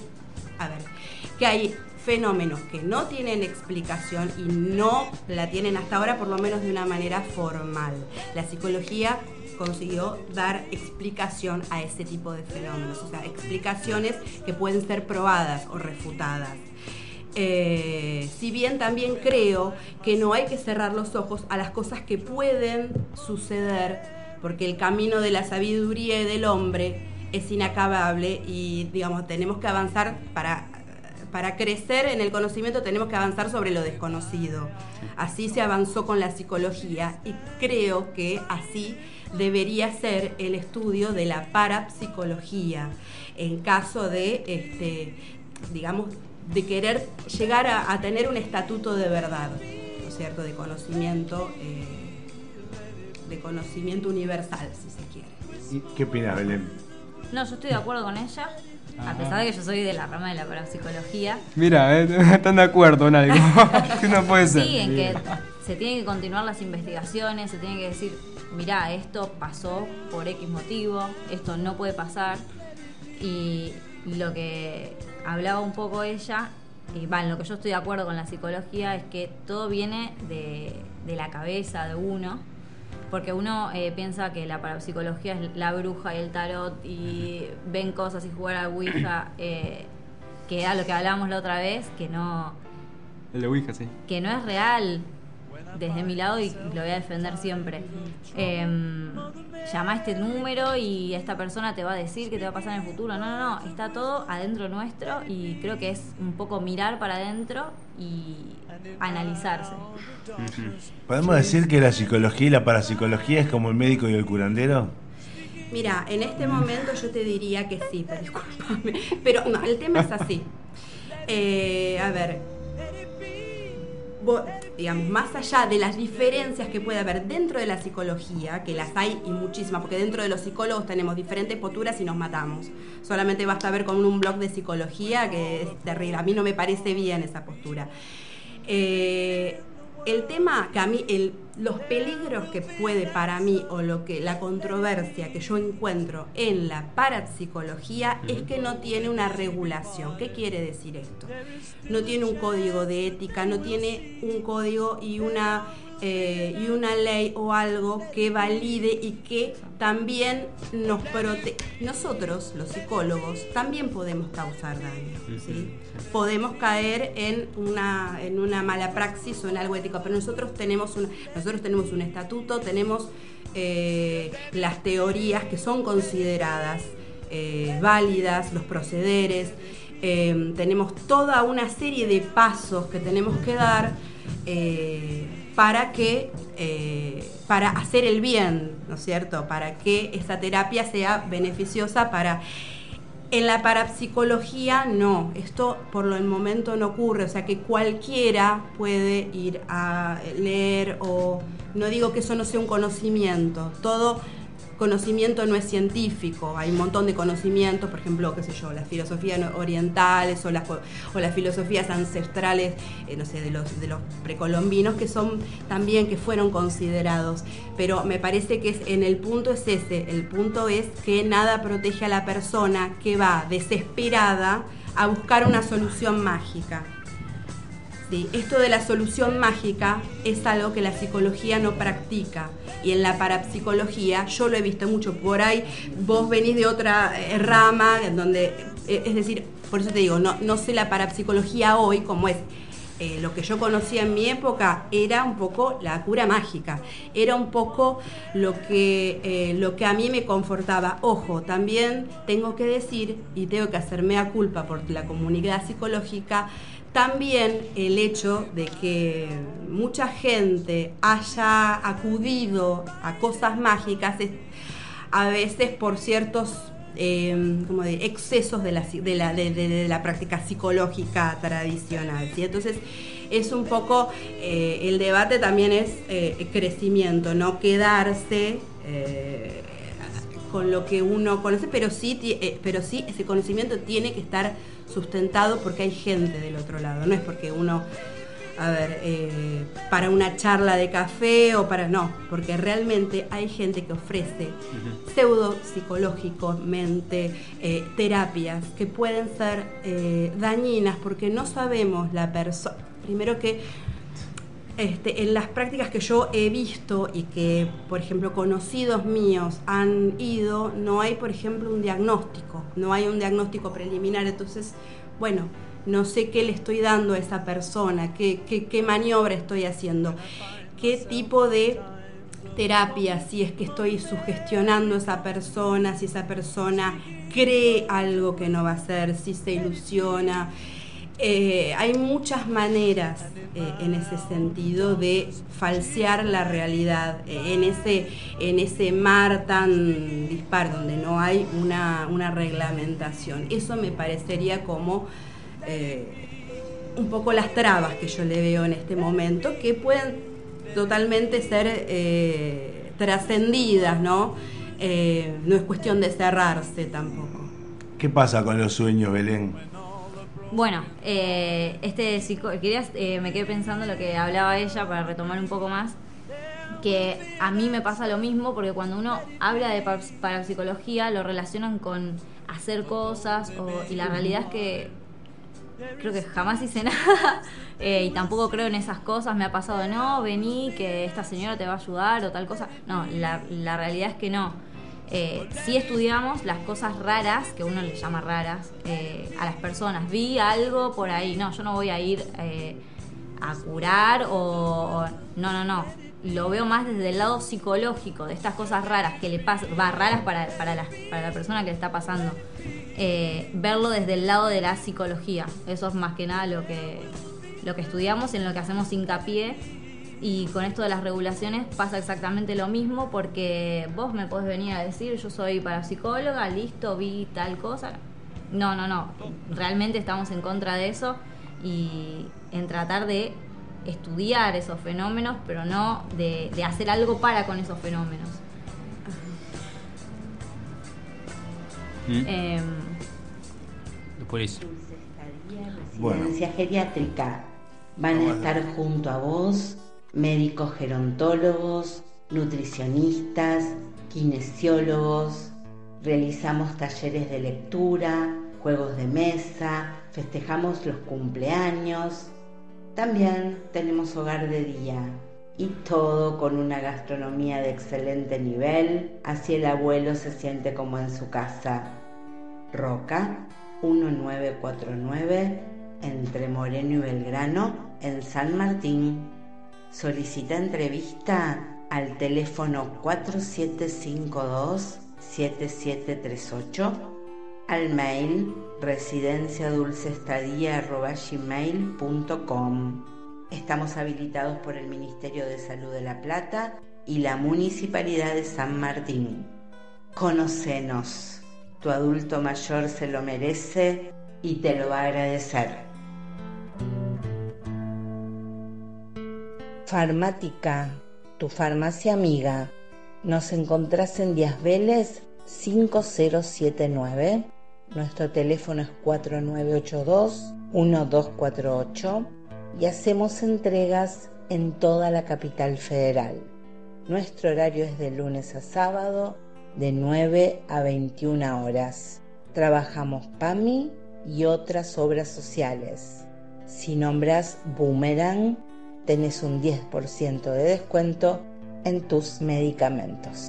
fenómenos que no tienen explicación y no la tienen hasta ahora, por lo menos de una manera formal. La psicología consiguió dar explicación a ese tipo de fenómenos, o sea, explicaciones que pueden ser probadas o refutadas. Si bien también creo que no hay que cerrar los ojos a las cosas que pueden suceder, porque el camino de la sabiduría y del hombre es inacabable y, digamos, tenemos que avanzar para crecer en el conocimiento, tenemos que avanzar sobre lo desconocido. Así se avanzó con la psicología y creo que así debería ser el estudio de la parapsicología en caso de, digamos, de querer llegar a tener un estatuto de verdad, ¿no es cierto?, de conocimiento universal, si se quiere. ¿Qué opinas, Belén? No, yo estoy de acuerdo con ella. A pesar de que yo soy de la rama de la parapsicología. Mira, están de acuerdo en algo. Que no puede ser. Sí, en que se tienen que continuar las investigaciones, se tiene que decir, mirá, esto pasó por X motivo, esto no puede pasar. Y lo que hablaba un poco ella, en lo que yo estoy de acuerdo con la psicología, es que todo viene de la cabeza de uno. Porque uno piensa que la parapsicología es la bruja y el tarot y ven cosas y jugar a Ouija, que era lo que hablábamos la otra vez, que no... El de Ouija, sí. Que no es real desde mi lado y lo voy a defender siempre. Llama a este número y esta persona te va a decir qué te va a pasar en el futuro. No, está todo adentro nuestro y creo que es un poco mirar para adentro y analizarse. ¿Podemos decir que la psicología y la parapsicología es como el médico y el curandero? Mira, en este momento yo te diría que sí, pero discúlpame. Pero no, el tema es así. A ver, digamos, más allá de las diferencias que puede haber dentro de la psicología, que las hay y muchísimas, porque dentro de los psicólogos tenemos diferentes posturas y nos matamos. Solamente basta ver con un blog de psicología que es terrible. A mí no me parece bien esa postura. El tema que a mí, los peligros que puede para mí, o la controversia que yo encuentro en la parapsicología, es que no tiene una regulación. ¿Qué quiere decir esto? No tiene un código de ética, no tiene un código y una ley o algo que valide y que también nos protege. Nosotros, los psicólogos, también podemos causar daño, ¿sí? Podemos caer en una mala praxis o en algo ético, pero nosotros tenemos un estatuto, tenemos las teorías que son consideradas válidas, los procederes, tenemos toda una serie de pasos que tenemos que dar para hacer el bien, ¿no es cierto? Para que esa terapia sea beneficiosa para... En la parapsicología no, esto por el momento no ocurre, o sea que cualquiera puede ir a leer, o no digo que eso no sea un conocimiento, todo conocimiento no es científico, hay un montón de conocimientos, por ejemplo, qué sé yo, las filosofías orientales o las filosofías ancestrales, no sé, de los precolombinos, que son también, que fueron considerados, pero me parece que el punto es ese, el punto es que nada protege a la persona que va desesperada a buscar una solución mágica. Sí, esto de la solución mágica es algo que la psicología no practica, y en la parapsicología yo lo he visto mucho. Por ahí vos venís de otra rama en donde, es decir, por eso te digo, no sé la parapsicología hoy como es. Lo que yo conocía en mi época era un poco la cura mágica, era un poco lo que a mí me confortaba. Ojo, también tengo que decir, y tengo que hacerme mea culpa por la comunidad psicológica, también el hecho de que mucha gente haya acudido a cosas mágicas a veces por ciertos como de excesos de la práctica psicológica tradicional, ¿sí? Entonces es un poco el debate también es crecimiento, no quedarse con lo que uno conoce, pero sí ese conocimiento tiene que estar sustentado porque hay gente del otro lado, no es porque uno, para una charla de café o no, porque realmente hay gente que ofrece pseudo psicológicamente terapias que pueden ser dañinas, porque no sabemos la persona, primero que en las prácticas que yo he visto y que, por ejemplo, conocidos míos han ido, no hay, por ejemplo, un diagnóstico preliminar. Entonces, bueno, no sé qué le estoy dando a esa persona, qué maniobra estoy haciendo, qué tipo de terapia, si es que estoy sugestionando a esa persona, si esa persona cree algo que no va a ser, si se ilusiona. Hay muchas maneras en ese sentido de falsear la realidad, en ese mar tan dispar donde no hay una reglamentación. Eso me parecería como un poco las trabas que yo le veo en este momento, que pueden totalmente ser trascendidas, ¿no? No es cuestión de cerrarse tampoco. ¿Qué pasa con los sueños, Belén? Bueno, me quedé pensando lo que hablaba ella, para retomar un poco más, que a mí me pasa lo mismo, porque cuando uno habla de parapsicología lo relacionan con hacer cosas, y la realidad es que creo que jamás hice nada y tampoco creo en esas cosas. Me ha pasado, no, vení que esta señora te va a ayudar o tal cosa. No, la realidad es que no. Sí estudiamos las cosas raras, que uno le llama raras, a las personas. Vi algo por ahí, no, yo no voy a ir a curar no. Lo veo más desde el lado psicológico, de estas cosas raras que le pasan, raras para la persona que le está pasando. Verlo desde el lado de la psicología. Eso es más que nada lo que estudiamos, en lo que hacemos hincapié. Y con esto de las regulaciones pasa exactamente lo mismo, porque vos me podés venir a decir, yo soy parapsicóloga, listo, vi tal cosa. No. Realmente estamos en contra de eso, y en tratar de estudiar esos fenómenos, pero no de hacer algo con esos fenómenos. Por eso. Residencia geriátrica. Van a estar junto a vos médicos gerontólogos, nutricionistas, kinesiólogos. Realizamos talleres de lectura, juegos de mesa, festejamos los cumpleaños. También tenemos hogar de día, y todo con una gastronomía de excelente nivel, así el abuelo se siente como en su casa. Roca 1949, entre Moreno y Belgrano, en San Martín. Solicita entrevista al teléfono 4752-7738, al mail residenciadulceestadía@gmail.com. Estamos habilitados por el Ministerio de Salud de La Plata y la Municipalidad de San Martín. Conocenos. Tu adulto mayor se lo merece y te lo va a agradecer. Farmática, tu farmacia amiga. Nos encontrás en Díaz Vélez 5079. Nuestro teléfono es 4982-1248 y hacemos entregas en toda la capital federal. Nuestro horario es de lunes a sábado de 9 a 21 horas. Trabajamos PAMI y otras obras sociales. Si nombras Boomerang, tenés un 10% de descuento en tus medicamentos.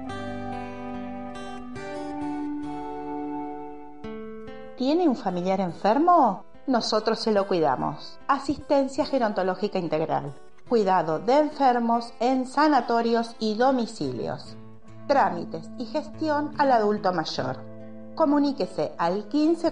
¿Tiene un familiar enfermo? Nosotros se lo cuidamos. Asistencia gerontológica integral. Cuidado de enfermos en sanatorios y domicilios. Trámites y gestión al adulto mayor. Comuníquese al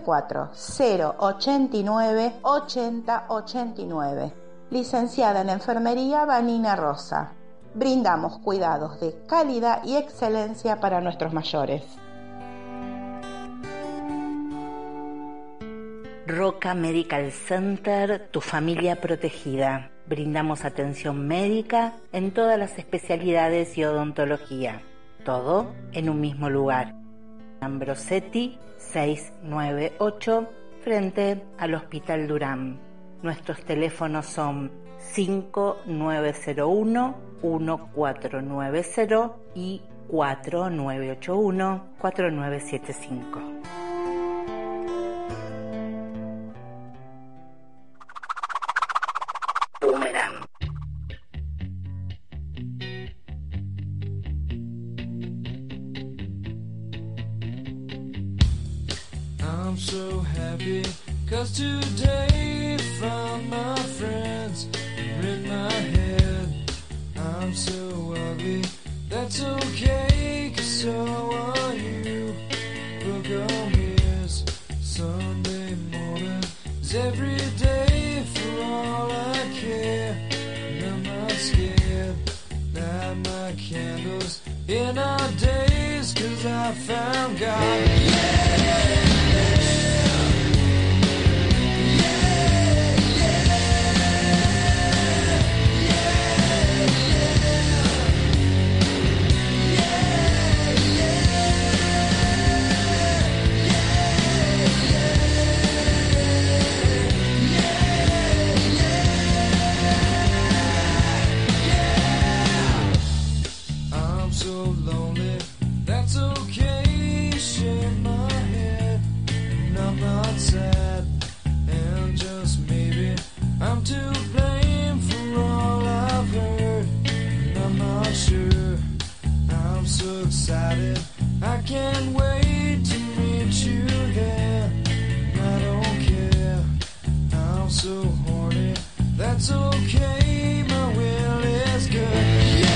154-089-8089. Licenciada en Enfermería Vanina Rosa. Brindamos cuidados de calidad y excelencia para nuestros mayores. Roca Medical Center, tu familia protegida. Brindamos atención médica en todas las especialidades y odontología. Todo en un mismo lugar. Ambrosetti 698, frente al Hospital Durán. Nuestros teléfonos son 5901-1490 y 4981-4975. I'm so happy, 'cause today found my friends in my head. I'm so ugly, that's okay, 'cause so are you. Book on ears, Sunday morning is every day for all I care. And I'm not scared, light my candles in our days, 'cause I found God. I can't wait to meet you there. I don't care, I'm so horny. That's okay, my will is good.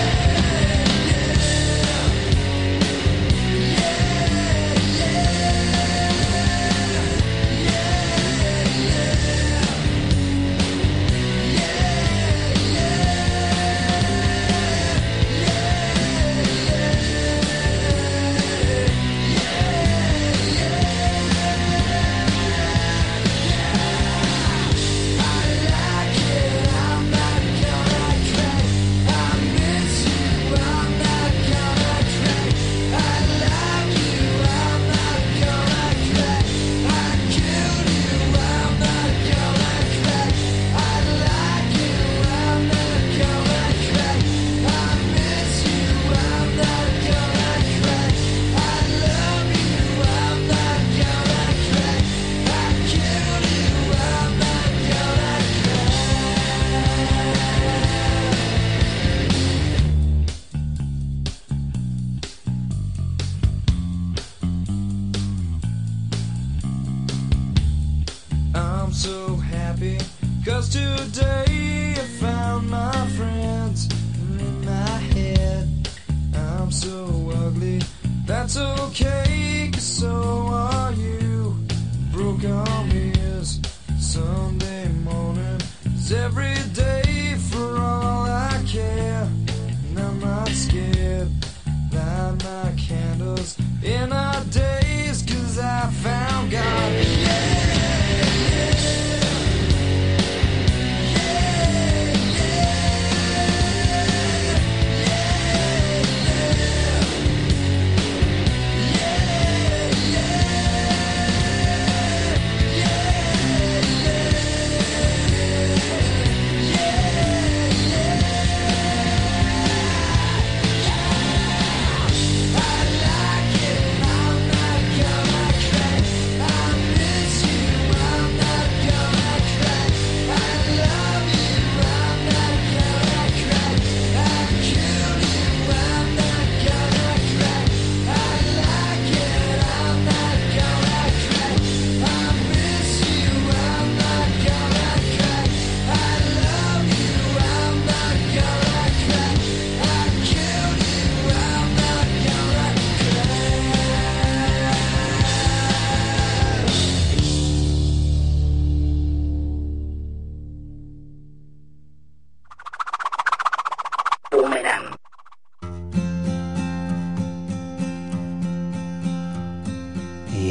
I'm so happy, 'cause today I found my friends in my head. I'm so ugly, that's okay, 'cause so are you. Broke arm ears, Sunday morning is every day.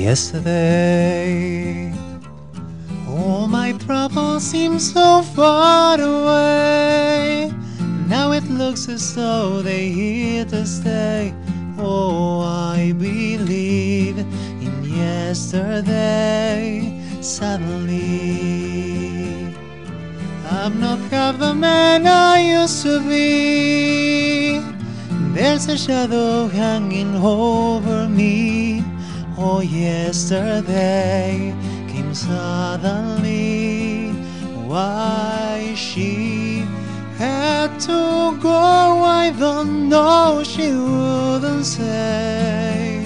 Yesterday, all my troubles seem so far away. Now it looks as though they're here to stay. Oh, I believe in yesterday. Suddenly, I'm not half the man I used to be. There's a shadow hanging over me. Oh, yesterday came suddenly. Why she had to go, I don't know, she wouldn't say.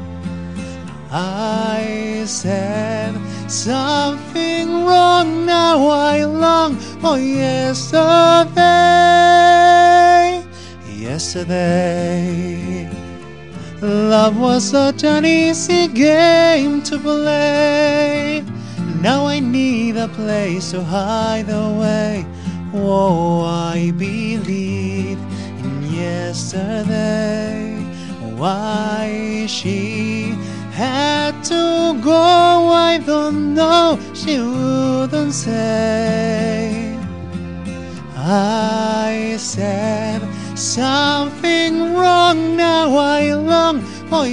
I said something wrong, now I long for yesterday. Yesterday, love was such an easy game to play. Now I need a place to hide away. Oh, I believe in yesterday. Why she had to go, I don't know, she wouldn't say. I said something wrong, now I long for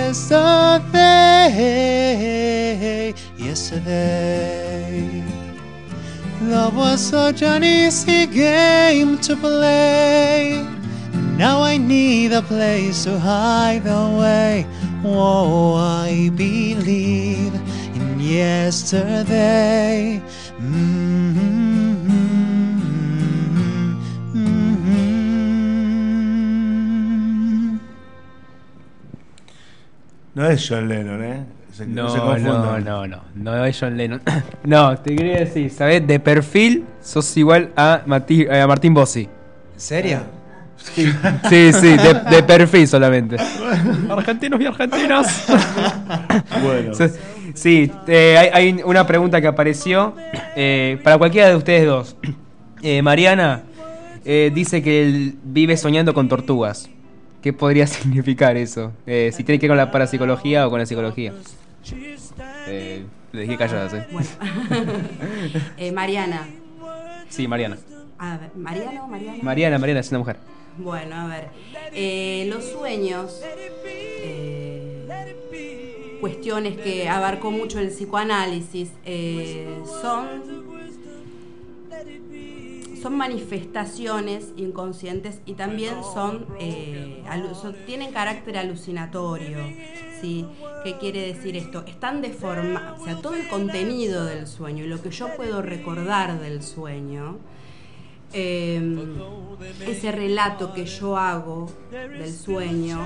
yesterday. Yesterday, love was such an easy game to play. Now I need a place to hide away. Oh, I believe in yesterday. No es John Lennon, ¿eh? No es John Lennon. No, te quería decir, ¿sabes? De perfil sos igual a Martín Bossi. ¿En serio? Sí, de perfil solamente. Argentinos y argentinas. Bueno. Sí, hay una pregunta que apareció para cualquiera de ustedes dos. Mariana dice que él vive soñando con tortugas. ¿Qué podría significar eso? Si tiene que ver con la parapsicología o con la psicología. Le dije calladas, Bueno. Mariana. Sí, Mariana. A ver, ¿Mariana o Mariana? Mariana es una mujer. Bueno, a ver. Los sueños, cuestiones que abarcó mucho el psicoanálisis, son manifestaciones inconscientes y también tienen carácter alucinatorio. ¿Sí? ¿Qué quiere decir esto? Están deformados, o sea, todo el contenido del sueño y lo que yo puedo recordar del sueño, ese relato que yo hago del sueño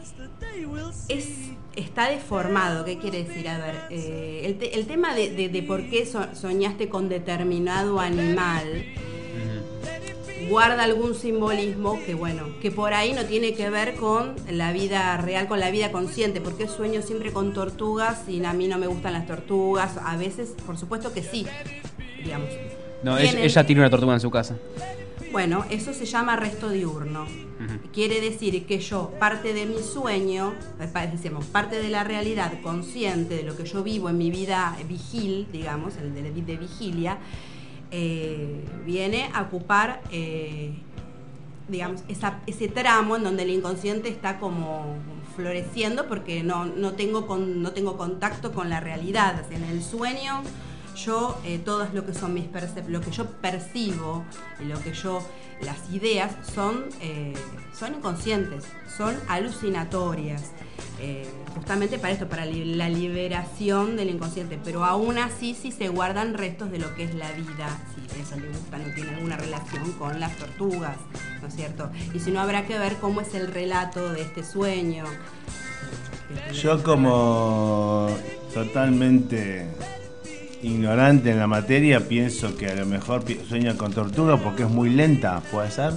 está deformado. ¿Qué quiere decir? A ver, el tema de por qué soñaste con determinado animal guarda algún simbolismo que por ahí no tiene que ver con la vida real, con la vida consciente. Porque sueño siempre con tortugas y a mí no me gustan las tortugas. A veces, por supuesto que sí, digamos. No, ella tiene una tortuga en su casa. Bueno, eso se llama resto diurno. Quiere decir que yo, parte de mi sueño, decimos, parte de la realidad consciente de lo que yo vivo en mi vida vigil, digamos, el de vigilia, viene a ocupar, digamos, ese tramo en donde el inconsciente está como floreciendo porque no tengo contacto con la realidad. O sea, en el sueño yo todo lo que son lo que yo percibo y las ideas son inconscientes, son alucinatorias, justamente para esto, para la liberación del inconsciente, pero aún así sí se guardan restos de lo que es la vida, si eso le gusta, no tiene alguna relación con las tortugas, ¿no es cierto? Y si no, habrá que ver cómo es el relato de este sueño. Yo, como totalmente ignorante en la materia, pienso que a lo mejor sueña con tortuga porque es muy lenta, ¿puede ser?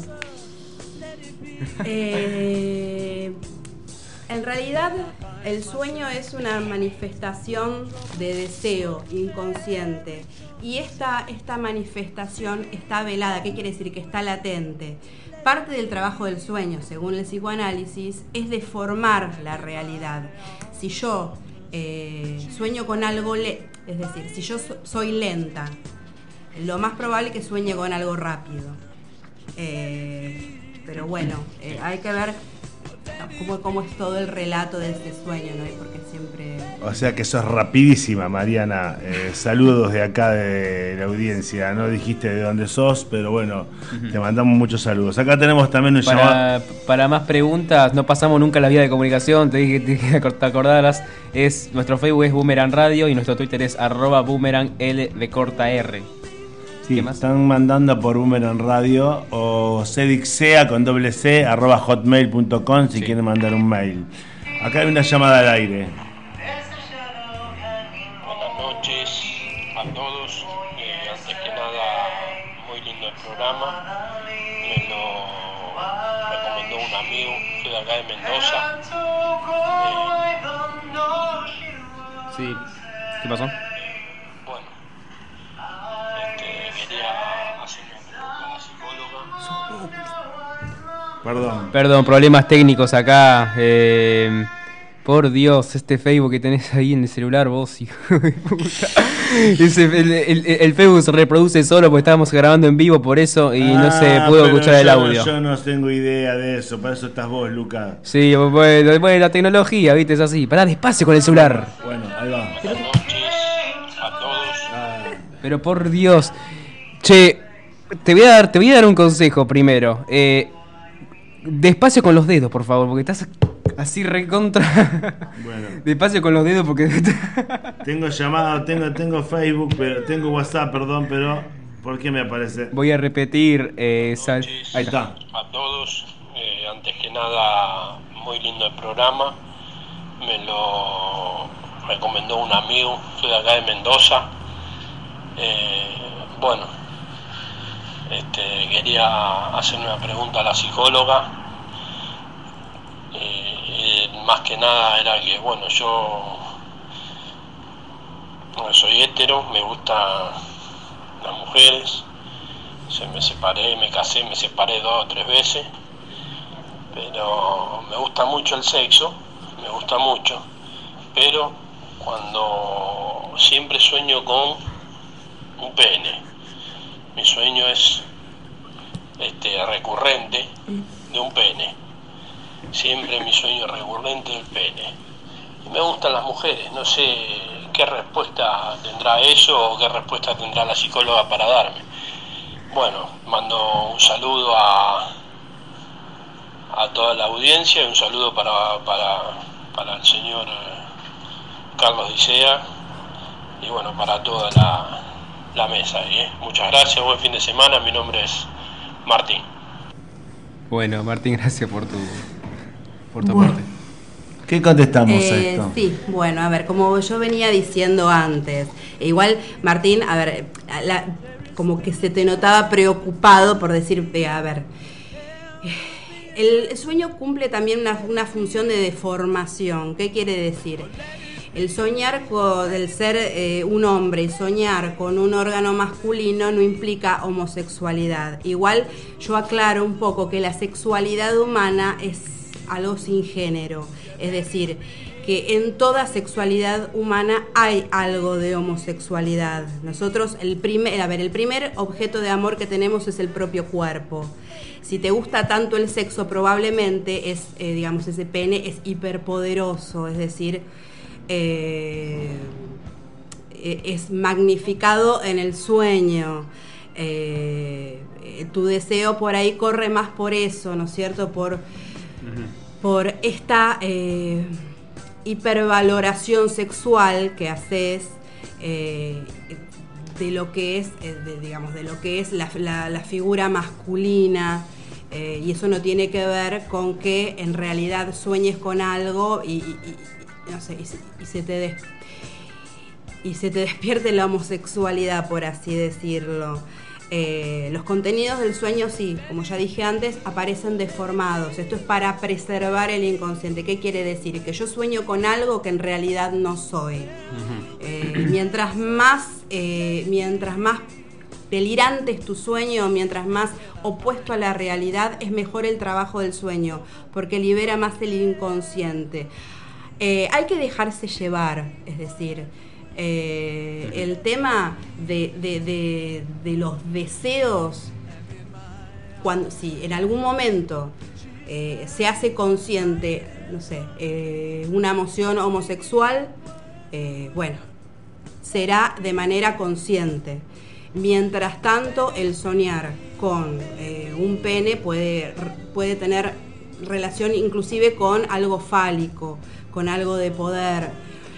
En realidad el sueño es una manifestación de deseo inconsciente y esta manifestación está velada. ¿Qué quiere decir? Que está latente. Parte del trabajo del sueño, según el psicoanálisis, es deformar la realidad. Si yo sueño con algo, es decir, si yo soy lenta, lo más probable es que sueñe con algo rápido. Pero bueno, hay que ver cómo es todo el relato de ese sueño, ¿no? Porque siempre... O sea que sos rapidísima, Mariana. Saludos de acá de la audiencia. No dijiste de dónde sos, pero bueno, te mandamos muchos saludos. Acá tenemos también un llamado. Para más preguntas, no pasamos nunca la vía de comunicación, te dije que te acordaras. Nuestro Facebook es Boomerang Radio y nuestro Twitter es @boomerangl_r. Sí, están mandando por Boomerang Radio o cedixea con @, hotmail.com si quieren mandar un mail. Acá hay una llamada al aire. Buenas noches a todos. Antes que nada, muy lindo el programa. Me lo recomendó un amigo, soy de acá de Mendoza. Sí, ¿qué pasó? Perdón, problemas técnicos acá. Por Dios, este Facebook que tenés ahí en el celular, vos, hijo de puta. El Facebook se reproduce solo porque estábamos grabando en vivo, por eso, y no se pudo escuchar el audio. Yo no tengo idea de eso, para eso estás vos, Luca. Sí, bueno, la tecnología, viste, es así. Pará despacio con el celular. Bueno, ahí va. Buenas noches a todos. Pero por Dios. Che, te voy a dar un consejo primero. Despacio con los dedos, por favor, porque estás así recontra. Bueno. Despacio con los dedos porque... Tengo llamado, tengo Facebook, pero tengo WhatsApp, perdón, pero ¿por qué me aparece? Voy a repetir. Ahí está. A todos, antes que nada, muy lindo el programa. Me lo recomendó un amigo, soy de acá de Mendoza. Bueno, quería hacer una pregunta a la psicóloga. Más que nada era que, bueno, yo soy hétero, me gustan las mujeres. Me separé, me casé, me separé 2 o 3 veces. Pero me gusta mucho el sexo, me gusta mucho. Pero cuando siempre sueño con un pene. Mi sueño es recurrente de un pene. Siempre mi sueño recurrente del pene. Y me gustan las mujeres. No sé qué respuesta tendrá eso o qué respuesta tendrá la psicóloga para darme. Bueno, mando un saludo a toda la audiencia y un saludo para el señor Carlos Dicea y bueno, para toda la mesa. Muchas gracias, buen fin de semana. Mi nombre es Martín. Bueno, Martín, gracias por tu bueno, aporte. ¿Qué contestamos a esto? Sí, bueno, a ver, como yo venía diciendo antes, igual, Martín, a ver, como que se te notaba preocupado por decir, a ver, el sueño cumple también una función de deformación. ¿Qué quiere decir? El soñar del ser un hombre y soñar con un órgano masculino no implica homosexualidad. Igual yo aclaro un poco que la sexualidad humana es algo sin género, es decir, que en toda sexualidad humana hay algo de homosexualidad. Nosotros, el primer objeto de amor que tenemos es el propio cuerpo. Si te gusta tanto el sexo, probablemente ese pene es hiperpoderoso, es decir, es magnificado en el sueño. Tu deseo por ahí corre más por eso, ¿no es cierto? Por esta hipervaloración sexual que haces de lo que es, de lo que es la figura masculina. Y eso no tiene que ver con que en realidad sueñes con algo y no sé, y se te despierte la homosexualidad, por así decirlo. Los contenidos del sueño, sí, como ya dije antes, aparecen deformados. Esto es para preservar el inconsciente. ¿Qué quiere decir? Que yo sueño con algo que en realidad no soy. Mientras más delirante es tu sueño, mientras más opuesto a la realidad, es mejor el trabajo del sueño, porque libera más el inconsciente. hay que dejarse llevar, es decir, el tema de los deseos, si en algún momento se hace consciente, no sé, una emoción homosexual, bueno, será de manera consciente. Mientras tanto, el soñar con un pene puede tener relación inclusive con algo fálico, con algo de poder,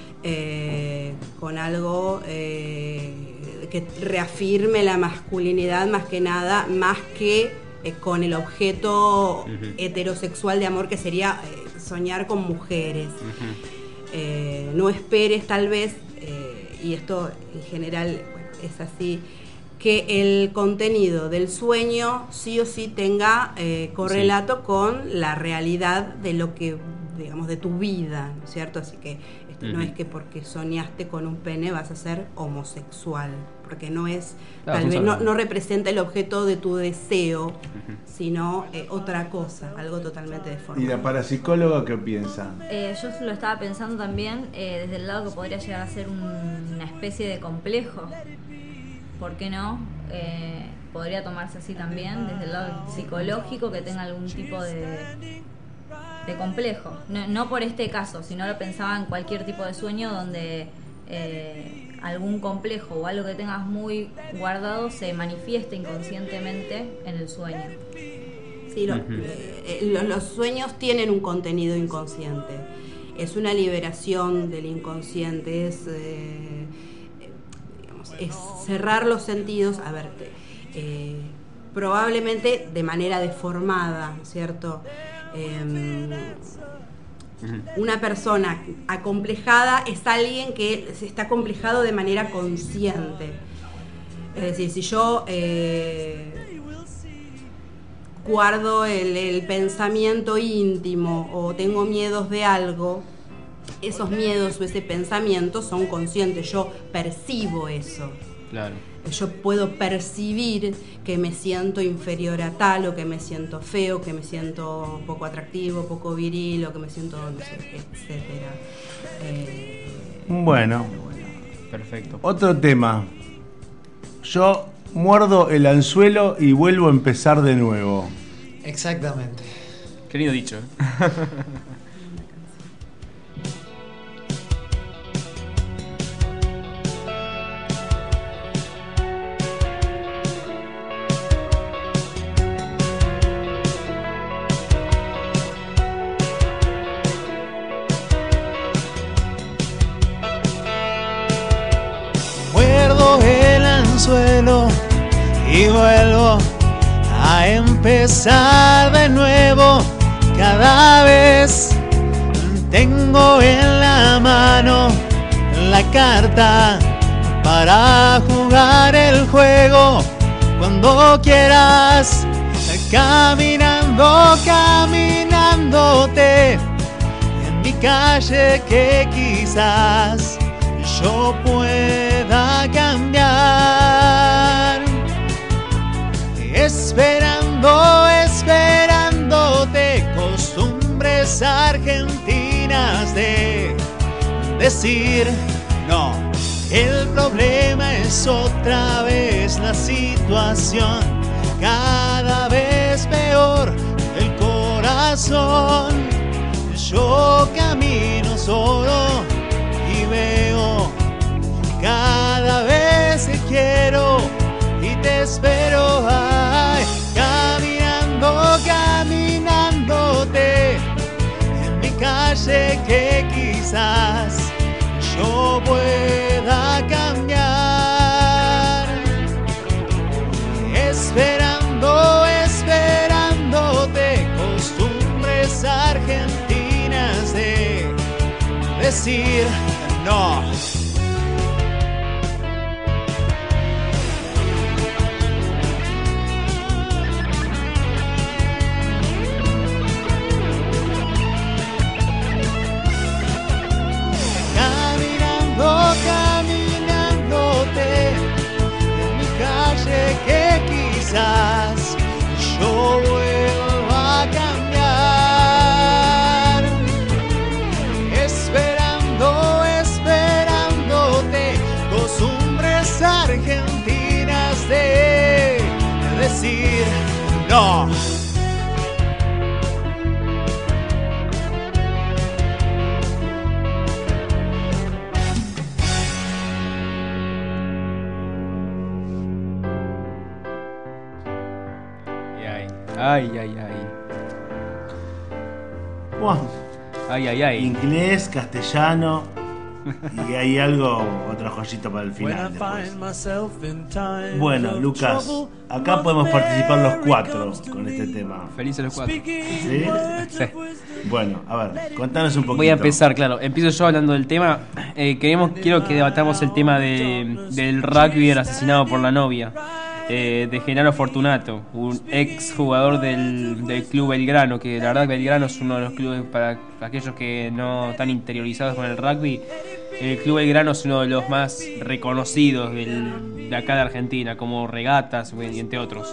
con algo que reafirme la masculinidad más que nada, más que con el objeto heterosexual de amor que sería soñar con mujeres. No esperes tal vez, y esto en general es así, que el contenido del sueño sí o sí tenga correlato con la realidad de lo que, digamos, de tu vida, ¿no es cierto? Así que no es que porque soñaste con un pene vas a ser homosexual, porque no es, tal vez no representa el objeto de tu deseo, sino otra cosa, algo totalmente deformado. ¿Y la parapsicóloga qué piensa? Yo lo estaba pensando también desde el lado que podría llegar a ser una especie de complejo. ¿Por qué no? Podría tomarse así también, desde el lado psicológico, que tenga algún tipo de complejo. No por este caso, sino lo pensaba en cualquier tipo de sueño donde algún complejo o algo que tengas muy guardado se manifieste inconscientemente en el sueño. Sí, los sueños tienen un contenido inconsciente. Es una liberación del inconsciente, es cerrar los sentidos, a ver, probablemente de manera deformada, ¿cierto? Una persona acomplejada es alguien que está acomplejado de manera consciente. Es decir, si yo guardo el pensamiento íntimo o tengo miedos de algo, esos miedos o ese pensamiento son conscientes, yo percibo eso. Claro. Yo puedo percibir que me siento inferior a tal, o que me siento feo, que me siento poco atractivo, poco viril, o que me siento, no sé, etcétera. Bueno, perfecto. Otro tema. Yo muerdo el anzuelo y vuelvo a empezar de nuevo. Exactamente. Qué lindo dicho. Muerdo el anzuelo y vuelvo a empezar de nuevo. Cada vez tengo en la mano la carta para jugar el juego. Cuando quieras, caminando, caminándote en mi calle, que quizás yo pueda cambiar. Esperando, esperándote, costumbres argentinas de decir no. El problema es otra vez la situación, cada vez peor el corazón. Yo camino solo y veo cada vez que quiero y te espero. Ay, caminando, caminándote en mi calle, que quizás yo pueda cambiar. Esperando, esperándote, costumbres argentinas de decir no. Caminándote en mi calle, que quizás yo vuelva a cambiar. Argentinas de decir no. Ay, ay, ay. Buah. Ay, ay, ay. Inglés, castellano. Y hay algo, otra joyita para el final después. Bueno, Lucas, acá podemos participar los 4 con este tema. Felices los 4. ¿Sí? Sí. Bueno, a ver, contanos un poquito. Voy a empezar, claro. Empiezo yo hablando del tema. Quiero que debatamos el tema del rugby asesinado por la novia. De Genaro Fortunato, un ex jugador del Club Belgrano, que la verdad que Belgrano es uno de los clubes, para aquellos que no están interiorizados con el rugby, el Club Belgrano es uno de los más reconocidos de acá de Argentina, como Regatas y entre otros.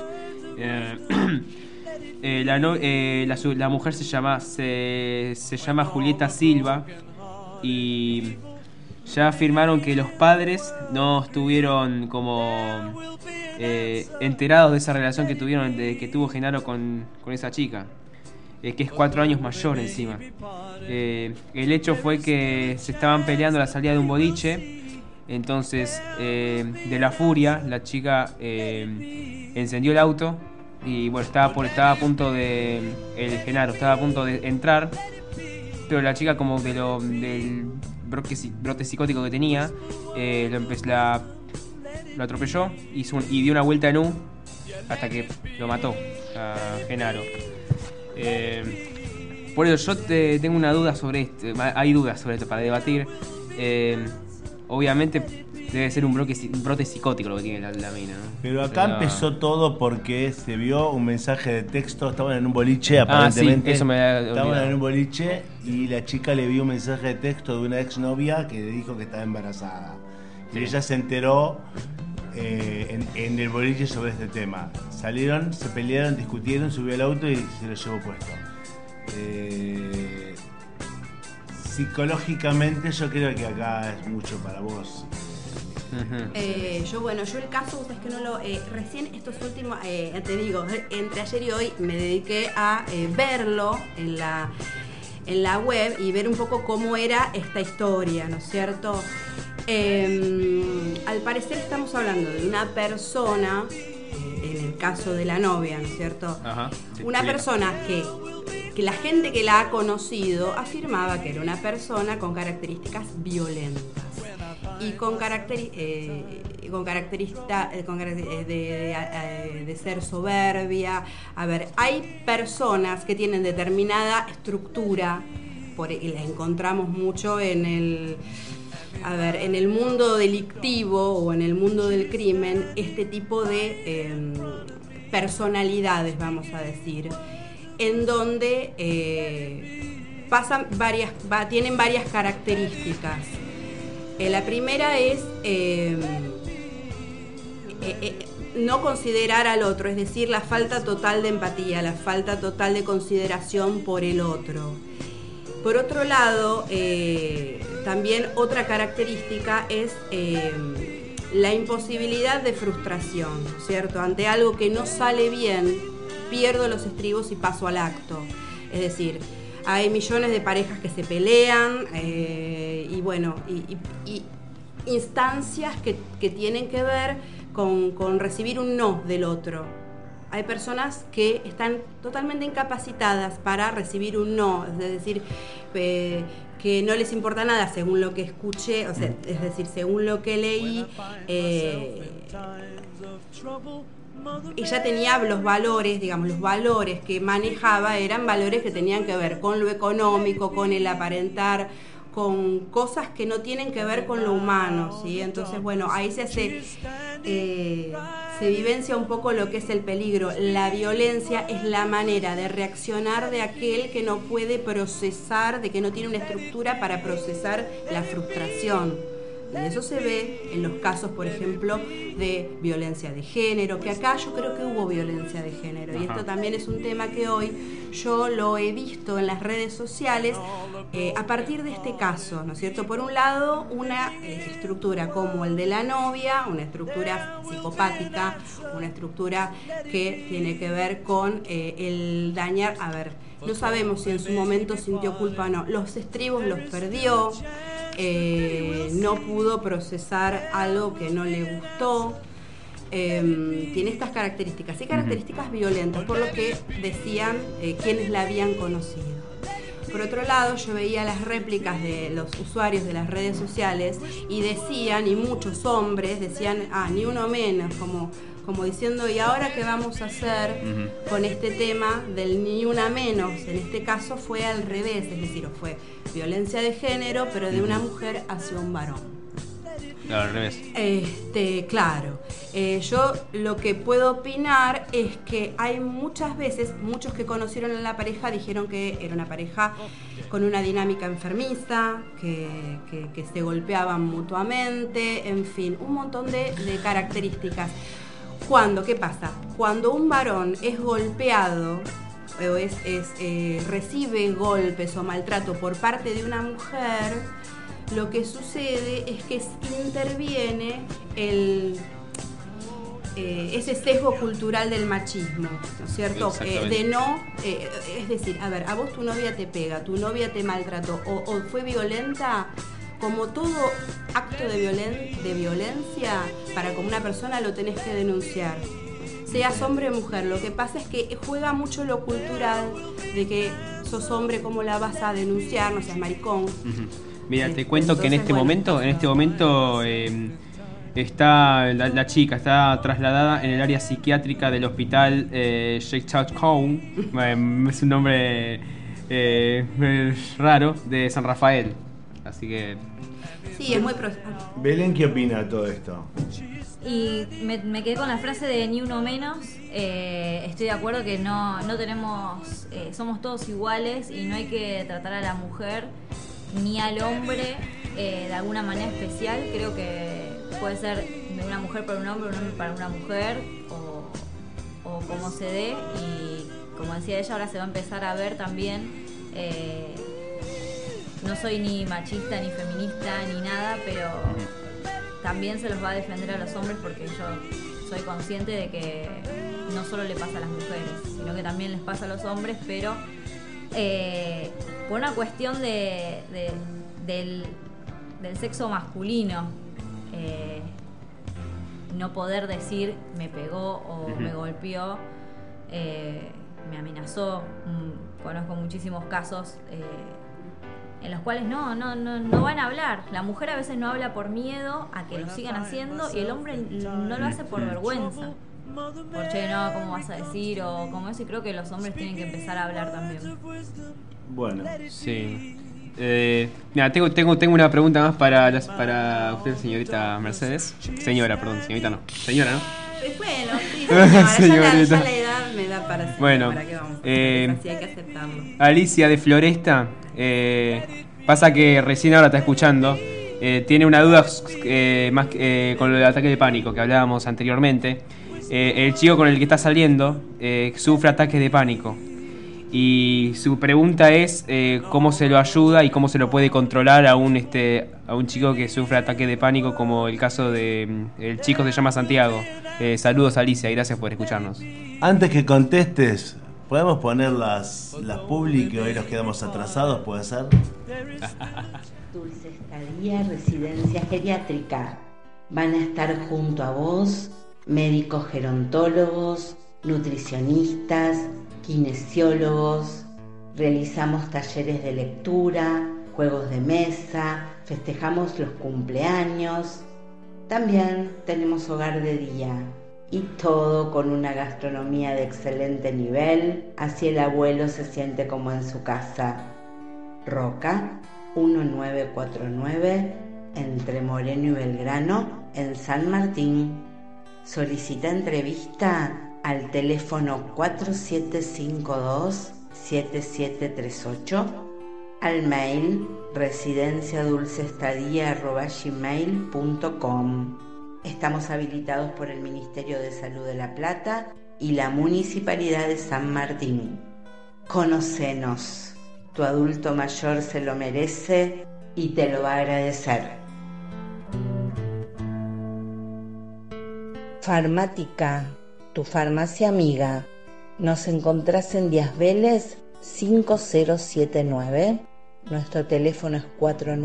La mujer se llama Julieta Silva, y ya afirmaron que los padres no estuvieron como enterados de esa relación que tuvo Genaro con esa chica, que es 4 años mayor encima. El hecho fue que se estaban peleando a la salida de un boliche. Entonces, de la furia, la chica encendió el auto y bueno, estaba a punto de Genaro estaba a punto de entrar, pero la chica, como del brote psicótico que tenía, lo atropelló y dio una vuelta en U hasta que lo mató a Genaro. Por eso yo tengo una duda sobre esto. Hay dudas sobre esto para debatir. Obviamente debe ser un brote psicótico lo que tiene la mina, ¿no? Pero acá empezó todo porque se vio un mensaje de texto. Estaban en un boliche, aparentemente. Sí, eso me había olvidado. Estaban en un boliche y la chica le vio un mensaje de texto de una exnovia que le dijo que estaba embarazada. Sí. Y ella se enteró en el boliche sobre este tema. Salieron, se pelearon, discutieron, subió al auto y se lo llevó puesto. Psicológicamente yo creo que acá es mucho para vos. Yo el caso, es que no lo recién estos últimos, te digo, entre ayer y hoy me dediqué a verlo en la web y ver un poco cómo era esta historia, ¿no es cierto? Al parecer estamos hablando de una persona, en el caso de la novia, ¿no es cierto? Ajá, sí, una persona que la gente que la ha conocido afirmaba que era una persona con características violentas y con características de ser soberbia. A ver, hay personas que tienen determinada estructura, y la encontramos mucho en el mundo delictivo o en el mundo del crimen, este tipo de personalidades, vamos a decir, en donde tienen varias características. La primera es no considerar al otro, es decir, la falta total de empatía, la falta total de consideración por el otro. Por otro lado, también otra característica es la imposibilidad de frustración, ¿cierto? Ante algo que no sale bien, pierdo los estribos y paso al acto. Es decir, hay millones de parejas que se pelean y instancias que tienen que ver con recibir un no del otro. Hay personas que están totalmente incapacitadas para recibir un no, es decir, que no les importa nada según lo que escuché, o sea, es decir, según lo que leí. Ella tenía los valores que manejaba eran valores que tenían que ver con lo económico, con el aparentar, con cosas que no tienen que ver con lo humano, ¿sí? Entonces, bueno, ahí se vivencia un poco lo que es el peligro. La violencia es la manera de reaccionar de aquel que no puede procesar, de que no tiene una estructura para procesar la frustración, Y eso se ve en los casos, por ejemplo, de violencia de género, que acá yo creo que hubo violencia de género. Y esto también es un tema que hoy yo lo he visto en las redes sociales a partir de este caso, ¿no es cierto? Por un lado, una estructura como el de la novia, una estructura psicopática, una estructura que tiene que ver con el dañar, no sabemos si en su momento sintió culpa o no, los estribos los perdió, no pudo procesar algo que no le gustó, tiene estas características, y características violentas, por lo que decían quienes la habían conocido. Por otro lado, yo veía las réplicas de los usuarios de las redes sociales y decían, y muchos hombres decían, ni uno menos, como diciendo, ¿y ahora qué vamos a hacer con este tema del ni una menos? En este caso fue al revés, es decir, fue violencia de género, pero de una mujer hacia un varón. Claro, al revés. Claro. Yo lo que puedo opinar es que hay muchas veces, muchos que conocieron a la pareja dijeron que era una pareja con una dinámica enfermiza, que se golpeaban mutuamente, en fin, un montón de características. ¿Qué pasa? Cuando un varón es golpeado o recibe golpes o maltrato por parte de una mujer, lo que sucede es que interviene ese sesgo cultural del machismo, ¿no es cierto? Es decir, a vos tu novia te pega, tu novia te maltrató o fue violenta. Como todo acto de violencia, para como una persona lo tenés que denunciar. Seas hombre o mujer, lo que pasa es que juega mucho lo cultural de que sos hombre, ¿cómo la vas a denunciar? No seas maricón. Mira, te cuento que en este momento está la chica está trasladada en el área psiquiátrica del hospital Sheikh Chaoun, es un nombre raro, de San Rafael. Así que... Sí, es muy... Belén, ¿qué opina de todo esto? Y me quedé con la frase de ni uno menos. Estoy de acuerdo que no tenemos... somos todos iguales y no hay que tratar a la mujer ni al hombre de alguna manera especial. Creo que puede ser de una mujer para un hombre para una mujer, o como se dé. Y como decía ella, ahora se va a empezar a ver también... no soy ni machista, ni feminista, ni nada, pero también se los va a defender a los hombres, porque yo soy consciente de que no solo le pasa a las mujeres, sino que también les pasa a los hombres, pero por una cuestión del sexo masculino, no poder decir me pegó o me golpeó, me amenazó. Conozco muchísimos casos en los cuales no van a hablar. La mujer a veces no habla por miedo a que lo sigan haciendo, y el hombre no lo hace por vergüenza. Por ¿cómo vas a decir? O como eso, y creo que los hombres tienen que empezar a hablar también. Bueno. Sí. Mira, tengo una pregunta más para usted, señorita Mercedes. Señora, perdón, señorita no. Señora, ¿no? Bueno, sí, señora, ya la edad me da para hacer. Bueno, ¿para qué vamos? Así hay que aceptarlo. Alicia de Floresta, pasa que recién ahora está escuchando, tiene una duda más con el ataque de pánico que hablábamos anteriormente. El chico con el que está saliendo sufre ataques de pánico, y su pregunta es cómo se lo ayuda y cómo se lo puede controlar a un chico que sufre ataque de pánico, como el caso de el chico se llama Santiago. Saludos, Alicia, y gracias por escucharnos. Antes que contestes, ¿podemos poner las publi, que hoy nos quedamos atrasados? ¿Puede ser? Dulce Estadía, Residencia Geriátrica. Van a estar junto a vos médicos gerontólogos, nutricionistas, kinesiólogos. Realizamos talleres de lectura, juegos de mesa, festejamos los cumpleaños. También tenemos hogar de día, y todo con una gastronomía de excelente nivel, así el abuelo se siente como en su casa. Roca 1949, entre Moreno y Belgrano, en San Martín. Solicita entrevista al teléfono 4752-7738, al mail residenciadulceestadía@gmail.com. Estamos habilitados por el Ministerio de Salud de La Plata y la Municipalidad de San Martín. Conocenos. Tu adulto mayor se lo merece y te lo va a agradecer. Farmática, tu farmacia amiga. Nos encontrás en Díaz Vélez 5079. Nuestro teléfono es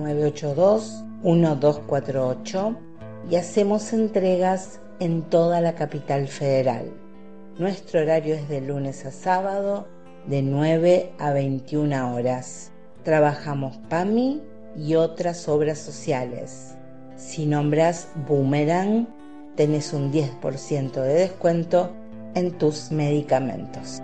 4982-1248 y hacemos entregas en toda la capital federal. Nuestro horario es de lunes a sábado de 9 a 21 horas. Trabajamos PAMI y otras obras sociales. Si nombras Boomerang, tenés un 10% de descuento en tus medicamentos.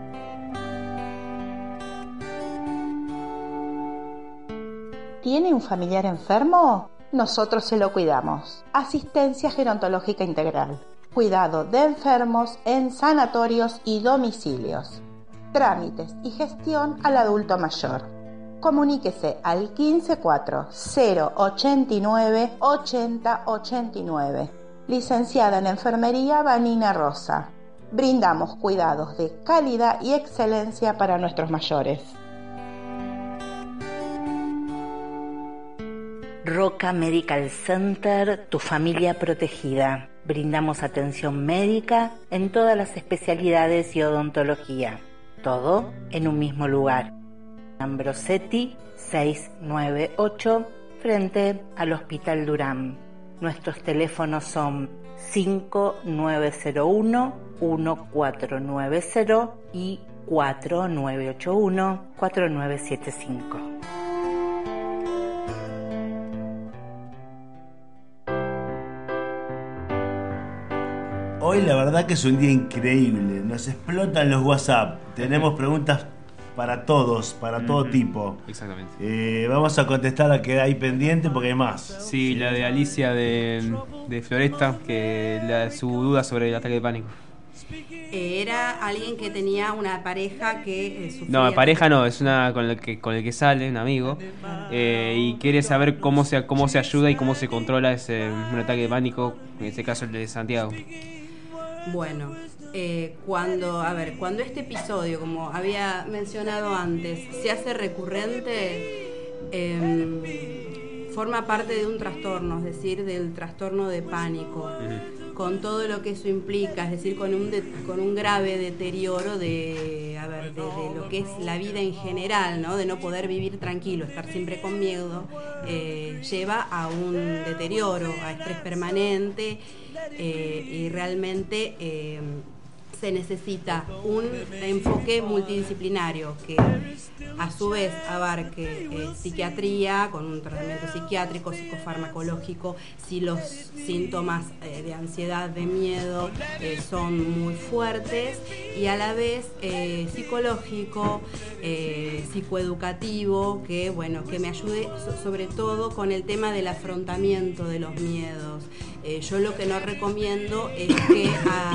¿Tiene un familiar enfermo? Nosotros se lo cuidamos. Asistencia gerontológica integral. Cuidado de enfermos en sanatorios y domicilios. Trámites y gestión al adulto mayor. Comuníquese al 154-089-8089. Licenciada en Enfermería Vanina Rosa. Brindamos cuidados de calidad y excelencia para nuestros mayores. Roca Medical Center, tu familia protegida. Brindamos atención médica en todas las especialidades y odontología. Todo en un mismo lugar. Ambrosetti 698, frente al Hospital Durán. Nuestros teléfonos son 5901-1490 y 4981-4975. Hoy la verdad que es un día increíble, nos explotan los WhatsApp, tenemos preguntas para todos, para todo tipo. Exactamente. Vamos a contestar a que hay pendiente porque hay más. Sí, la de Alicia de Floresta, que su duda sobre el ataque de pánico. Era alguien que tenía una pareja que sufría. No, pareja no, es una con el que sale, un amigo, y quiere saber cómo se ayuda y cómo se controla un ataque de pánico, en este caso el de Santiago. Bueno, cuando este episodio, como había mencionado antes, se hace recurrente, forma parte de un trastorno, es decir, del trastorno de pánico, con todo lo que eso implica, es decir, con un grave deterioro de lo que es la vida en general, ¿no? De no poder vivir tranquilo, estar siempre con miedo, lleva a un deterioro, a estrés permanente, y realmente se necesita un enfoque multidisciplinario que a su vez abarque psiquiatría con un tratamiento psiquiátrico, psicofarmacológico, si los síntomas de ansiedad, de miedo son muy fuertes, y a la vez psicológico, psicoeducativo, que me ayude sobre todo con el tema del afrontamiento de los miedos. Yo lo que no recomiendo es que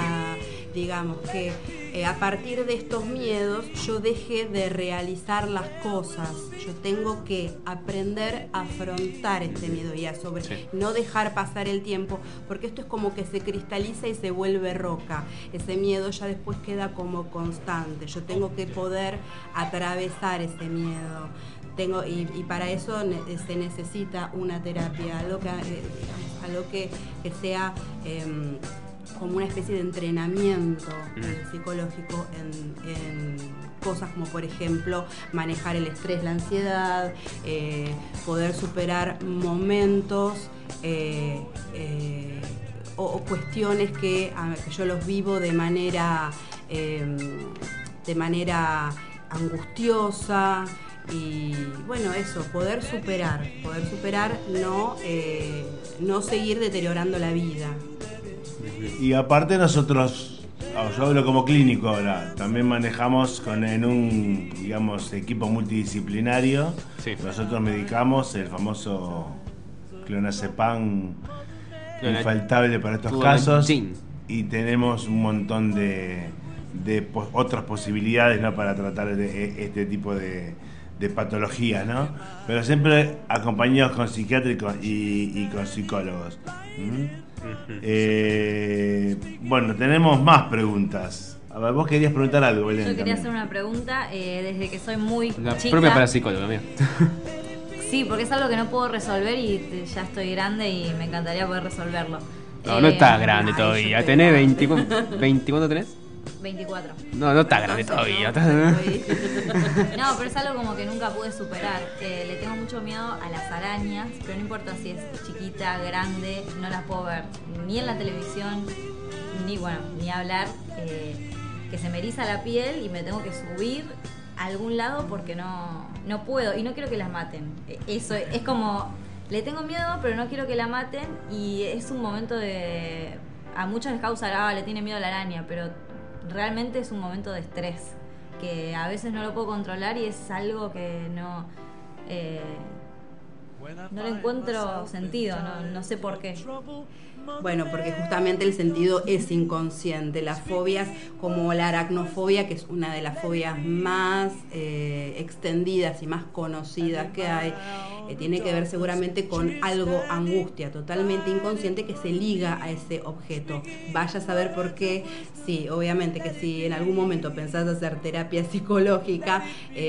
a partir de estos miedos yo deje de realizar las cosas. Yo tengo que aprender a afrontar este miedo y no dejar pasar el tiempo, porque esto es como que se cristaliza y se vuelve roca. Ese miedo ya después queda como constante. Yo tengo que poder atravesar ese miedo. Y para eso se necesita una terapia, algo que sea como una especie de entrenamiento psicológico en cosas como, por ejemplo, manejar el estrés, la ansiedad, poder superar momentos o cuestiones que yo los vivo de manera angustiosa. Y eso, poder superar, no seguir deteriorando la vida. Y aparte nosotros, yo hablo como clínico ahora, también manejamos en un, equipo multidisciplinario. Sí. Nosotros medicamos el famoso clonazepam, infaltable para estos casos, y tenemos un montón de otras posibilidades, ¿no?, para tratar este tipo de patología, ¿no? Pero siempre acompañados con psiquiátricos y con psicólogos. Bueno, tenemos más preguntas. A ver, vos querías preguntar algo, Belén. Yo quería también. hacer una pregunta desde que soy muy La chica. propia para psicóloga, mía. Sí, porque es algo que no puedo resolver y ya estoy grande y me encantaría poder resolverlo. No estás grande todavía. ¿Tenés 20? ¿20 tenés? 24. No estás grande todavía. No, pero es algo como que nunca pude superar. Le tengo mucho miedo a las arañas, pero no importa si es chiquita, grande, no las puedo ver. Ni en la televisión, ni hablar. Que se me eriza la piel y me tengo que subir a algún lado porque no puedo y no quiero que las maten. Eso es como, le tengo miedo, pero no quiero que la maten y es un momento de... A muchos les causa, le tiene miedo a la araña, pero realmente es un momento de estrés que a veces no lo puedo controlar y es algo que no le encuentro sentido, no sé por qué. Bueno, porque justamente el sentido es inconsciente. Las fobias, como la aracnofobia, que es una de las fobias más extendidas y más conocidas que hay, tiene que ver seguramente con algo angustia, totalmente inconsciente, que se liga a ese objeto. Vaya a saber por qué. Sí, obviamente que si en algún momento pensás hacer terapia psicológica,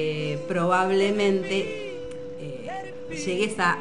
probablemente llegues a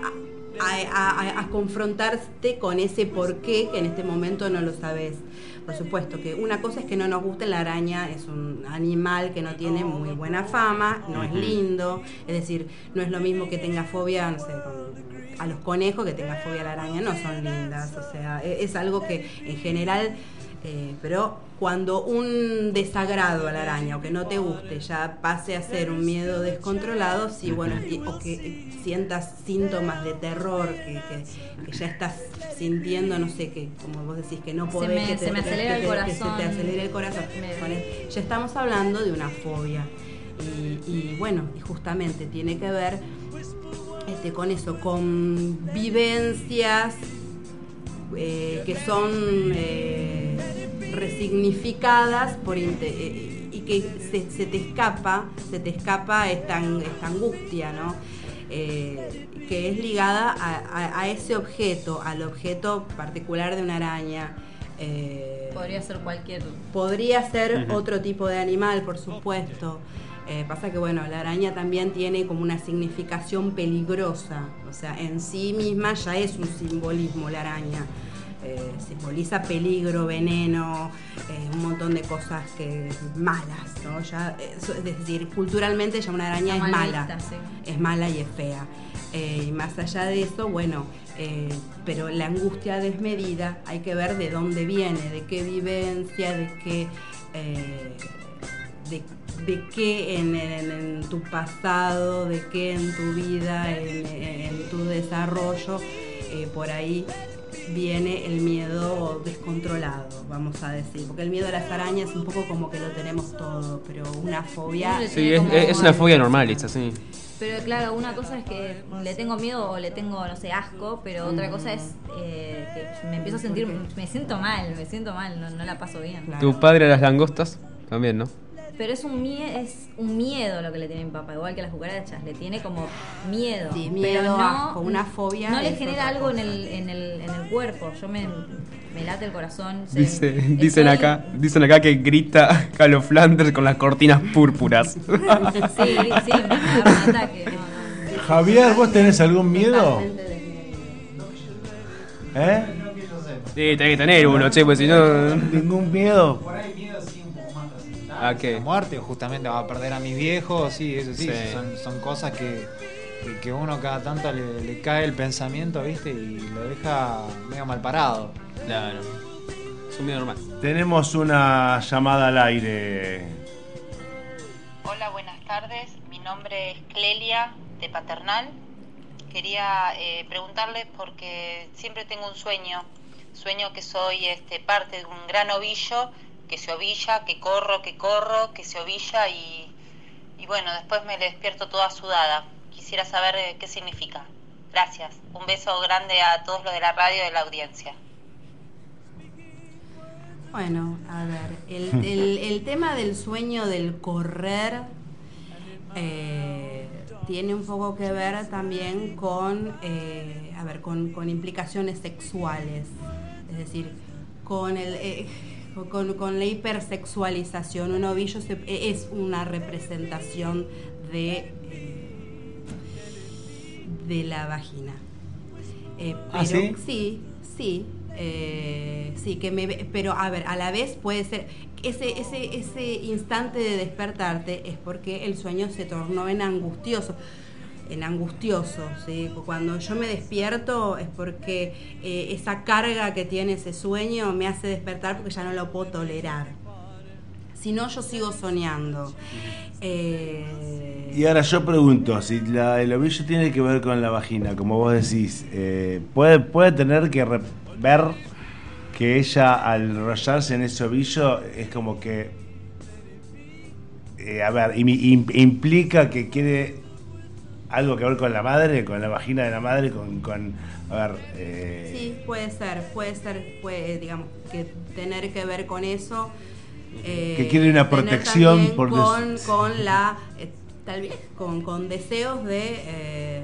confrontarte con ese porqué que en este momento no lo sabes. Por supuesto que una cosa es que no nos guste la araña, es un animal que no tiene muy buena fama, no es lindo, es decir, no es lo mismo que tenga fobia, no sé, a los conejos, que tenga fobia a la araña, no son lindas, o sea, es algo que en general... pero cuando un desagrado a la araña o que no te guste ya pase a ser un miedo descontrolado, sí, bueno, o que sientas síntomas de terror, que ya estás sintiendo, no sé, que como vos decís, que no podés, se me acelera el corazón. Que se te acelere el corazón. Bueno, ya estamos hablando de una fobia y bueno, y justamente tiene que ver con eso, con vivencias que son resignificadas y que se te escapa esta angustia, ¿no? Que es ligada a ese objeto, al objeto particular de una araña. Podría ser cualquier... Podría ser otro tipo de animal, por supuesto. Pasa que, bueno, la araña también tiene como una significación peligrosa, o sea, en sí misma ya es un simbolismo la araña. Simboliza peligro, veneno, un montón de cosas malas, ¿no? Ya, es decir, culturalmente ya una araña es mala, sí. Es mala y es fea. Y más allá de eso, bueno, pero la angustia desmedida hay que ver de dónde viene, de qué vivencia, de qué en tu pasado, de qué en tu vida, en tu desarrollo, por ahí viene el miedo descontrolado, vamos a decir, porque el miedo a las arañas es un poco como que lo tenemos todo, pero una fobia... Sí, es una fobia normal, esta, sí. Pero claro, una cosa es que le tengo miedo o le tengo, no sé, asco, pero otra cosa es que me empiezo a sentir, me siento mal, no la paso bien. Claro. ¿Tu padre a las langostas? También, ¿no? Pero es un miedo lo que le tiene mi papá, igual que las cucarachas, le tiene como miedo. Sí, miedo, pero no, asco, una fobia. No le genera algo en el cuerpo, yo me late el corazón. Dicen acá que grita Carlos Flanders con las cortinas púrpuras. Sí, me da un ataque. No. Javier, ¿vos tenés algún miedo? Sí, tenés que tener uno, che, pues si no... ¿Ningún miedo? Por ahí miedo sí un poco más trascendental. ¿A qué? La muerte, justamente va a perder a mis viejos, sí, eso sí. Son cosas que uno cada tanto le cae el pensamiento, ¿viste? Y lo deja medio mal parado. Claro. Es un miedo normal. Tenemos una llamada al aire. Hola, buenas tardes. Mi nombre es Clelia, de Paternal. Quería preguntarles porque siempre tengo un sueño que soy parte de un gran ovillo que se ovilla, que corro, que se ovilla y bueno, después me despierto toda sudada. Quisiera saber qué significa. Gracias. Un beso grande a todos los de la radio y de la audiencia. Bueno, a ver, el tema del sueño del correr tiene un poco que ver también con, con implicaciones sexuales, es decir, con la hipersexualización. Un ovillo es una representación de la vagina. Pero, ¿sí? Sí, pero a ver, a la vez puede ser ese instante de despertarte es porque el sueño se tornó en angustioso, ¿sí? Cuando yo me despierto es porque esa carga que tiene ese sueño me hace despertar porque ya no lo puedo tolerar. Si no, yo sigo soñando. Y ahora yo pregunto, si el ovillo tiene que ver con la vagina, como vos decís, ¿puede tener que ver que ella al enrollarse en ese ovillo es como que, implica que quiere algo que ver con la madre, con la vagina de la madre, Sí, puede ser, digamos, que tener que ver con eso. Que quiere una protección con la tal vez con deseos de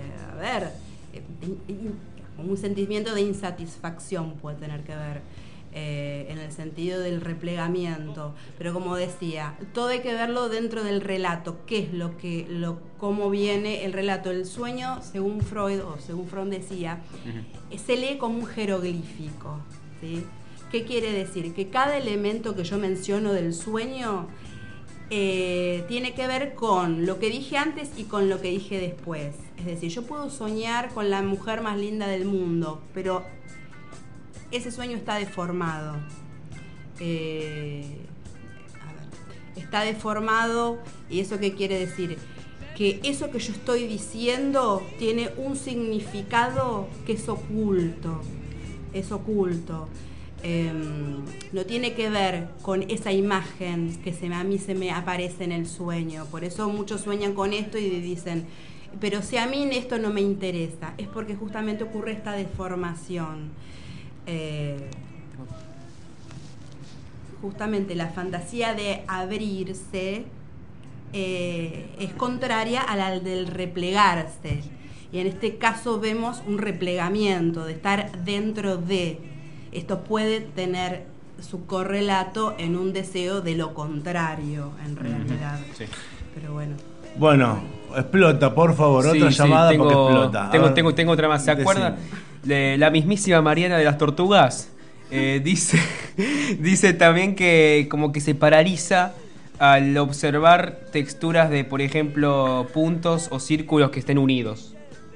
un sentimiento de insatisfacción puede tener que ver en el sentido del replegamiento, pero como decía, todo hay que verlo dentro del relato. ¿Qué es cómo viene el relato? El sueño, según Freud decía, se lee como un jeroglífico, ¿sí? ¿Qué quiere decir? Que cada elemento que yo menciono del sueño tiene que ver con lo que dije antes y con lo que dije después. Es decir, yo puedo soñar con la mujer más linda del mundo, pero ese sueño está deformado. Está deformado, ¿y eso qué quiere decir? Que eso que yo estoy diciendo tiene un significado que es oculto. No tiene que ver con esa imagen que a mí se me aparece en el sueño. Por eso muchos sueñan con esto y dicen, pero si a mí esto no me interesa, es porque justamente ocurre esta deformación. Justamente la fantasía de abrirse es contraria a la del replegarse. Y en este caso vemos un replegamiento, de estar dentro de. Esto puede tener su correlato en un deseo de lo contrario, en realidad. Sí. Pero bueno. Bueno, explota, por favor, otra llamada porque explota. Tengo otra más. ¿Se acuerdan? La mismísima Mariana de las Tortugas dice también que como que se paraliza al observar texturas de, por ejemplo, puntos o círculos que estén unidos.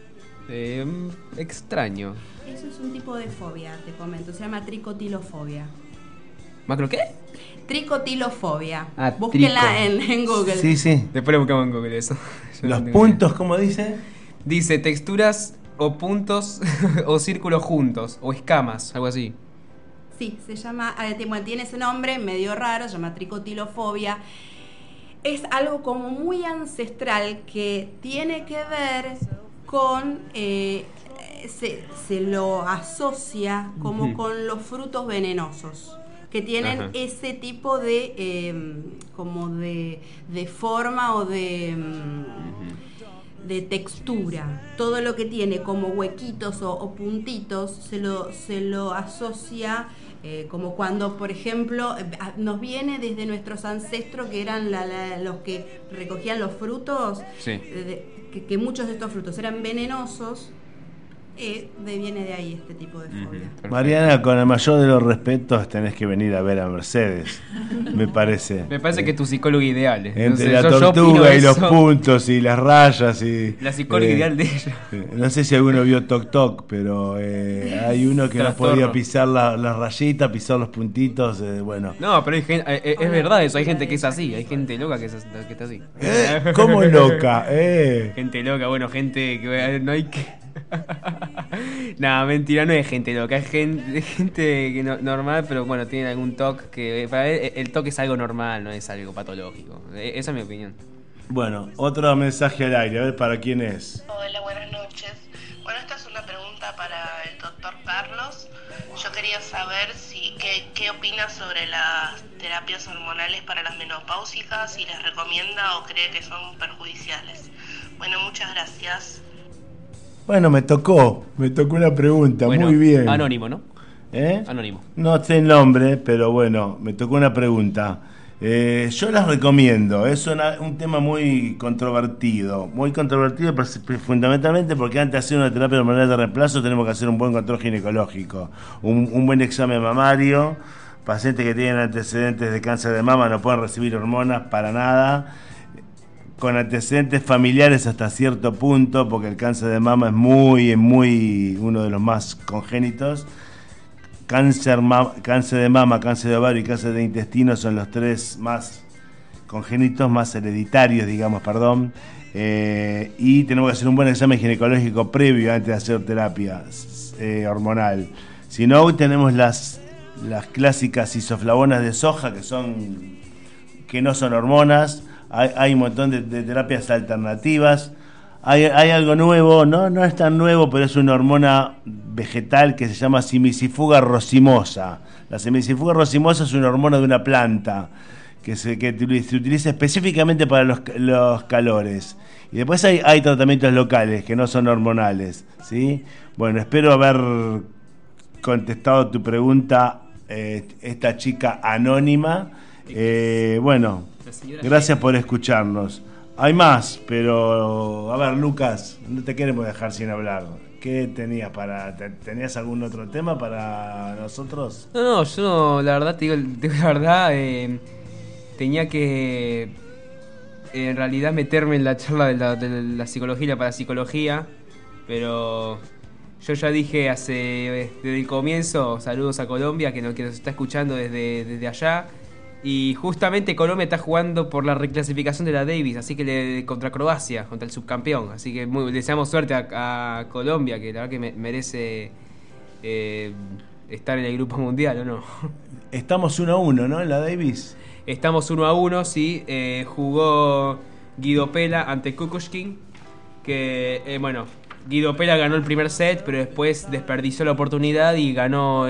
Extraño. Eso es un tipo de fobia, te comento. Se llama tricotilofobia. ¿Macro qué? Tricotilofobia. Búsquenla en Google. Sí. Después lo buscamos en Google eso. Los puntos, ¿cómo dice? Dice texturas o puntos o círculos juntos o escamas, algo así. Sí, se llama, tiene ese nombre medio raro, se llama tricotilofobia. Es algo como muy ancestral que tiene que ver con, se lo asocia como con los frutos venenosos, que tienen ese tipo de, como de forma o de textura. Todo lo que tiene como huequitos o puntitos se lo asocia como cuando, por ejemplo, nos viene desde nuestros ancestros que eran los que recogían los frutos, que muchos de estos frutos eran venenosos. Viene de ahí este tipo de fobia. Mariana, con el mayor de los respetos tenés que venir a ver a Mercedes, me parece. Me parece que es tu psicólogo ideal. Entre la tortuga y los puntos y las rayas y la psicóloga ideal de ella. No sé si alguno vio Toc Toc, pero hay uno que no podía pisar las rayitas, pisar los puntitos, bueno. No, pero es verdad eso, hay gente que es así, hay gente loca que está así. ¿Cómo loca? Gente loca, bueno, gente que no hay que... No, mentira, no es gente loca, es gente que normal, pero bueno, tiene algún toque que para él el toque es algo normal, no es algo patológico. Esa es mi opinión. Bueno, otro mensaje al aire, a ver para quién es. Hola, buenas noches. Bueno, esta es una pregunta para el doctor Carlos. Yo quería saber qué opina sobre las terapias hormonales para las menopáusicas, si les recomienda o cree que son perjudiciales. Bueno, muchas gracias. Bueno, me tocó una pregunta, Bueno, muy bien. Anónimo, ¿no? ¿Eh? Anónimo. No sé el nombre, pero bueno, me tocó una pregunta. Yo las recomiendo, es un tema muy controvertido, fundamentalmente porque antes de hacer una terapia hormonal de reemplazo tenemos que hacer un buen control ginecológico, un buen examen mamario. Pacientes que tienen antecedentes de cáncer de mama no pueden recibir hormonas para nada, con antecedentes familiares hasta cierto punto, porque el cáncer de mama es muy uno de los más congénitos. Cáncer de mama, cáncer de ovario y cáncer de intestino son los tres más congénitos, más hereditarios, digamos, perdón. Y tenemos que hacer un buen examen ginecológico previo antes de hacer terapia hormonal. Si no, hoy tenemos las clásicas isoflavonas de soja, que no son hormonas. Hay un montón de terapias alternativas. Hay algo nuevo, no es tan nuevo, pero es una hormona vegetal que se llama simicifuga racimosa. La simicifuga racimosa es una hormona de una planta que se utiliza específicamente para los calores. Y después hay tratamientos locales que no son hormonales, ¿sí? Bueno, espero haber contestado tu pregunta, esta chica anónima. Bueno, gracias por escucharnos. Hay más, pero a ver, Lucas, no te queremos dejar sin hablar. ¿Qué tenías tenías algún otro tema para nosotros? No, yo la verdad te digo la verdad, tenía que en realidad meterme en la charla de la psicología y la parapsicología, pero yo ya dije desde el comienzo, saludos a Colombia que nos está escuchando desde allá. Y justamente Colombia está jugando por la reclasificación de la Davis, así que contra Croacia, contra el subcampeón. Así que deseamos suerte a Colombia, que la verdad que merece estar en el grupo mundial, ¿o no? Estamos 1-1, ¿no? En la Davis. Estamos 1-1, sí. Jugó Guido Pella ante Kukushkin, que bueno, Guido Pella ganó el primer set, pero después desperdició la oportunidad y ganó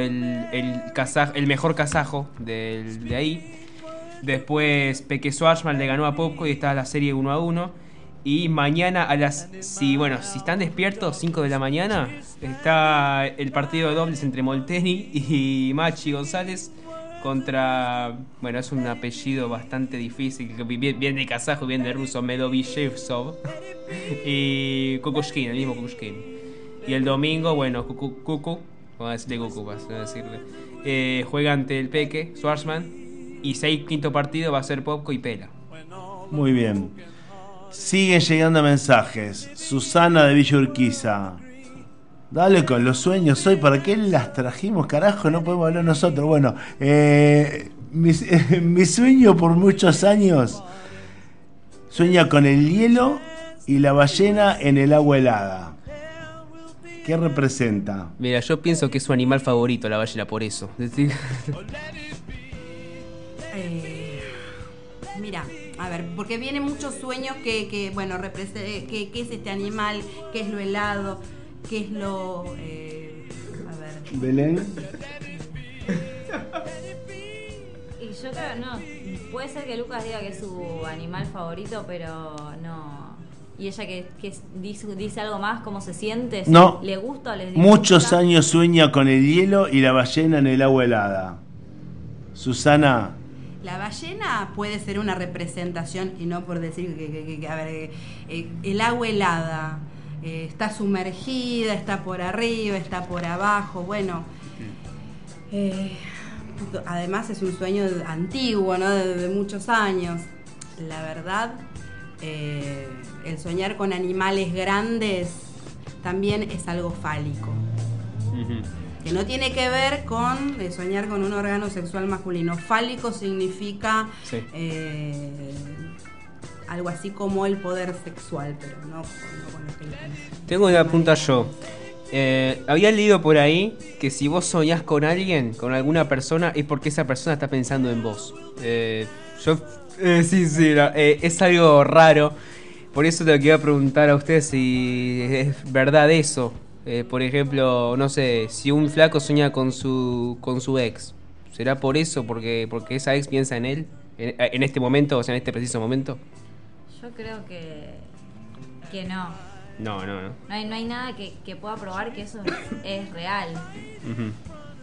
el mejor kazajo de ahí. Después Peke Schwarzman le ganó a Popko y está la serie 1-1. Y mañana si están despiertos, 5 de la mañana, está el partido de dobles entre Molteni y Machi González contra, es un apellido bastante difícil, bien de kazajo, bien de ruso, Medovishevsov y Kukushkin, el mismo Kukushkin. Y el domingo, Kuku, vamos a decirle Kuku, juega ante el Peke Schwarzman. Y quinto partido va a ser Popko y Pella. Muy bien. Siguen llegando mensajes. Susana de Villa Urquiza. Dale con los sueños hoy. ¿Para qué las trajimos, carajo? No podemos hablar nosotros. Bueno, mi sueño por muchos años sueña con el hielo y la ballena en el agua helada. ¿Qué representa? Mira, yo pienso que es su animal favorito, la ballena, por eso. Mira, a ver, porque vienen muchos sueños que qué es este animal, qué es lo helado, qué es lo... Belén. Y yo creo, no, puede ser que Lucas diga que es su animal favorito, pero no... Y ella que dice algo más, ¿cómo se siente? No. ¿Le gusta o les disgusta? Muchos años sueña con el hielo y la ballena en el agua helada. Susana. La ballena puede ser una representación, y no por decir que el agua helada está sumergida, está por arriba, está por abajo, además es un sueño antiguo, ¿no? De muchos años. La verdad, el soñar con animales grandes también es algo fálico. Que no tiene que ver con soñar con un órgano sexual masculino. Fálico significa algo así como el poder sexual, pero no con lo que le parece. Tengo una pregunta yo. Había leído por ahí que si vos soñás con alguien, con alguna persona, es porque esa persona está pensando en vos. Es algo raro. Por eso te lo quería preguntar a ustedes si es verdad eso. Por ejemplo, no sé, si un flaco sueña con su ex, ¿será por eso? Porque esa ex piensa en él en este momento, o sea, en este preciso momento. Yo creo que que no. No. No hay nada que pueda probar que eso es real. Ujú.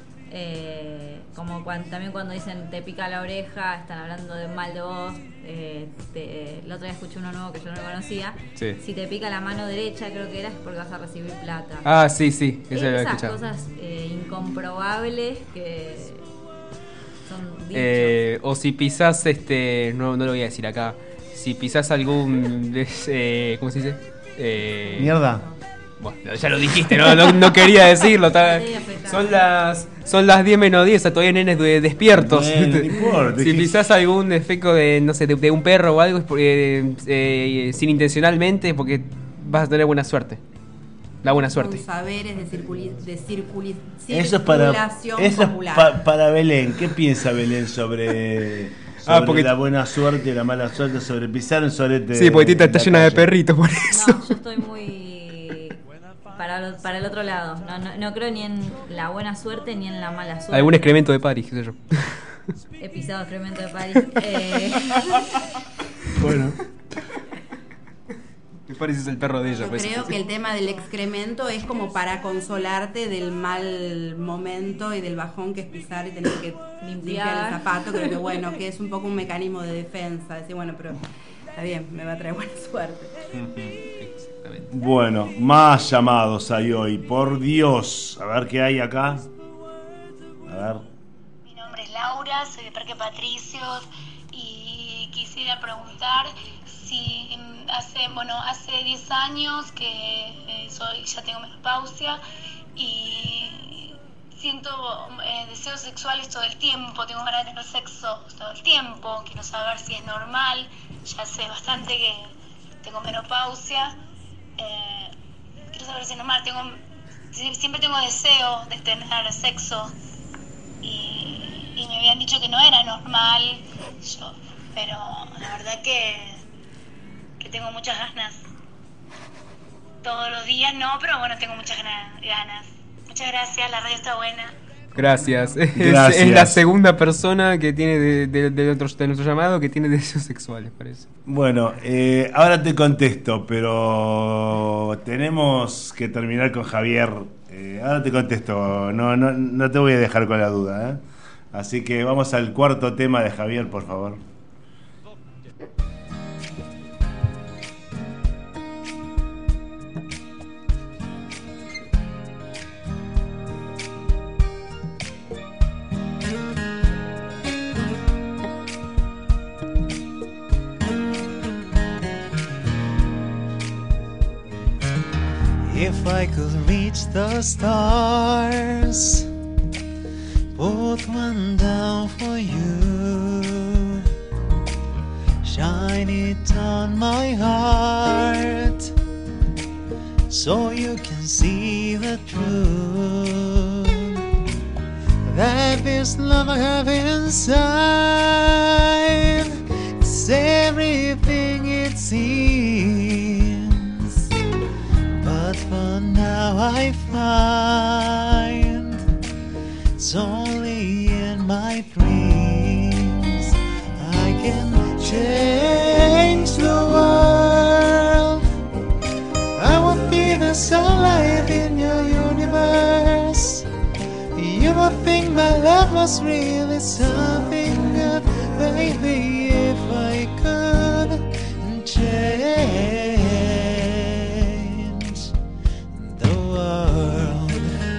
Como también cuando dicen te pica la oreja, están hablando de mal de vos. El otro día escuché uno nuevo que yo no conocía. Sí. Si te pica la mano derecha, creo que era, es porque vas a recibir plata. Ah, sí, eso lo he Esas escuchado. cosas incomprobables que son dichos. O si pisás, no lo voy a decir acá. Si pisás algún, ¿cómo se dice? Mierda. Bueno, ya lo dijiste, no quería decirlo. Son las 10 menos 10, todavía nenes despiertos. Bueno, no importa. Si pisás algún defecto de, no sé, de un perro o algo, sin intencionalmente, porque vas a tener buena suerte. La buena suerte. Con saberes de circulación Eso es popular. para Belén. ¿Qué piensa Belén sobre porque la buena suerte y la mala suerte, sobre pisar un sorete? Sí, porque Tita está llena de perritos, por eso. No, yo estoy muy para el otro lado. No creo ni en la buena suerte ni en la mala suerte. Algún excremento de París, qué sé yo. He pisado excremento de París. Bueno. Me parece es el perro de ella. Yo creo que el tema del excremento es como para consolarte del mal momento y del bajón que es pisar y tener que limpiar el zapato. Creo que bueno, que es un poco un mecanismo de defensa. Decir, bueno, pero está bien, me va a traer buena suerte. Bueno, más llamados hay hoy, por Dios. A ver qué hay acá. A ver. Mi nombre es Laura, soy de Parque Patricios y quisiera preguntar si hace 10 años que ya tengo menopausia y siento deseos sexuales todo el tiempo, tengo ganas de tener sexo todo el tiempo, quiero saber si es normal, ya sé bastante que tengo menopausia, quiero saber si es normal, siempre tengo deseo de tener sexo y me habían dicho que no era normal, pero la verdad que tengo muchas ganas. Todos los días no, pero bueno, tengo muchas ganas. Muchas gracias, la radio está buena. Gracias. Gracias. Es la segunda persona que tiene de nuestro llamado que tiene deseos sexuales, parece. Bueno, ahora te contesto, pero tenemos que terminar con Javier. Ahora te contesto, no te voy a dejar con la duda, ¿eh? Así que vamos al cuarto tema de Javier, por favor. If I could reach the stars, put one down for you, shine it on my heart, so you can see the truth, that this love I have inside is everything it seems. But for now I find it's only in my dreams I can change the world. I will be the sunlight in your universe. You would think my love was really something good, baby, if I could change the world.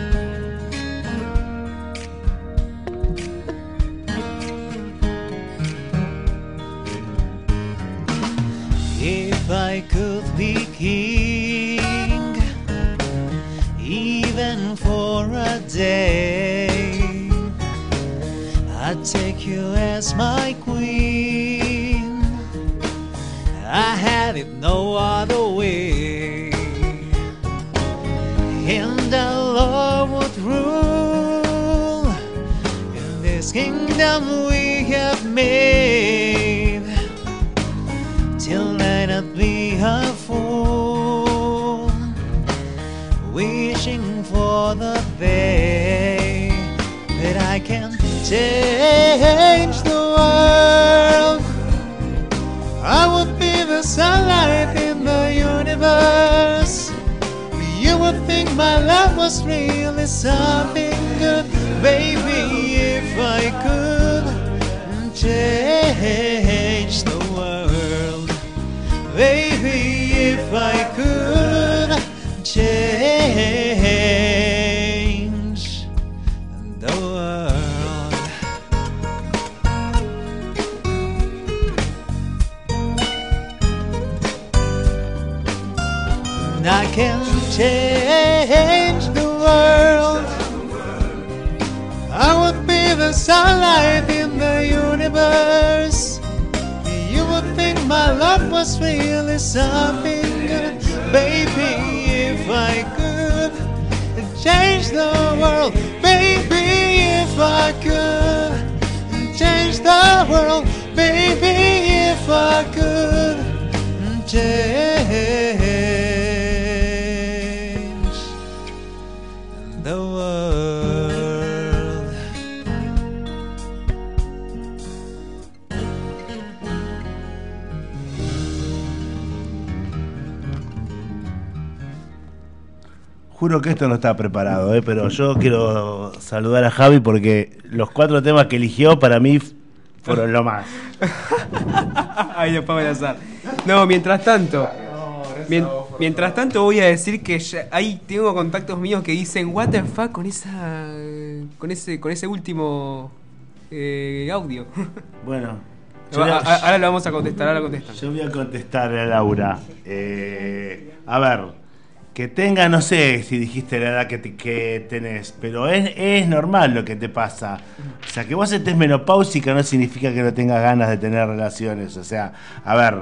If I could be king, even for a day, I'd take you as my queen. I had it no other way, and our love would rule in this kingdom we have made, till then I'd be a fool, wishing for the day that I can change the world. I would be the sunlight in the universe. my love was really something good, baby, if I could change the world, baby, if I could change the world. I can change the world. I would be the sunlight in the universe. You would think my love was really something good, baby, if I could change the world, baby, if I could change the world, baby, if I could change the world. Juro que esto no estaba preparado, pero yo quiero saludar a Javi porque los 4 temas que eligió para mí fueron lo más. Ay, después me azar. No, mientras tanto voy a decir que ahí tengo contactos míos que dicen what the fuck con ese último audio. Bueno, ahora lo vamos a contestar, ahora contestan. Yo voy a contestar a Laura. A ver, que tenga, no sé si dijiste la edad que tenés, pero es normal lo que te pasa. O sea, que vos estés menopáusica no significa que no tengas ganas de tener relaciones. O sea, a ver,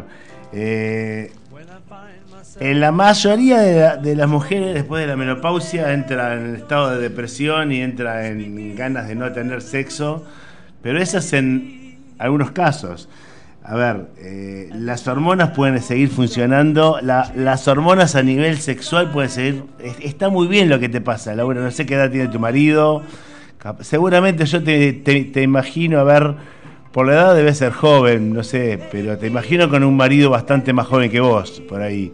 en la mayoría de las mujeres después de la menopausia entra en el estado de depresión y entra en ganas de no tener sexo, pero esas en algunos casos. A ver, las hormonas pueden seguir funcionando, las hormonas a nivel sexual pueden seguir. Está muy bien lo que te pasa, Laura, no sé qué edad tiene tu marido. Seguramente yo te imagino, a ver, por la edad debe ser joven, no sé, pero te imagino con un marido bastante más joven que vos, por ahí.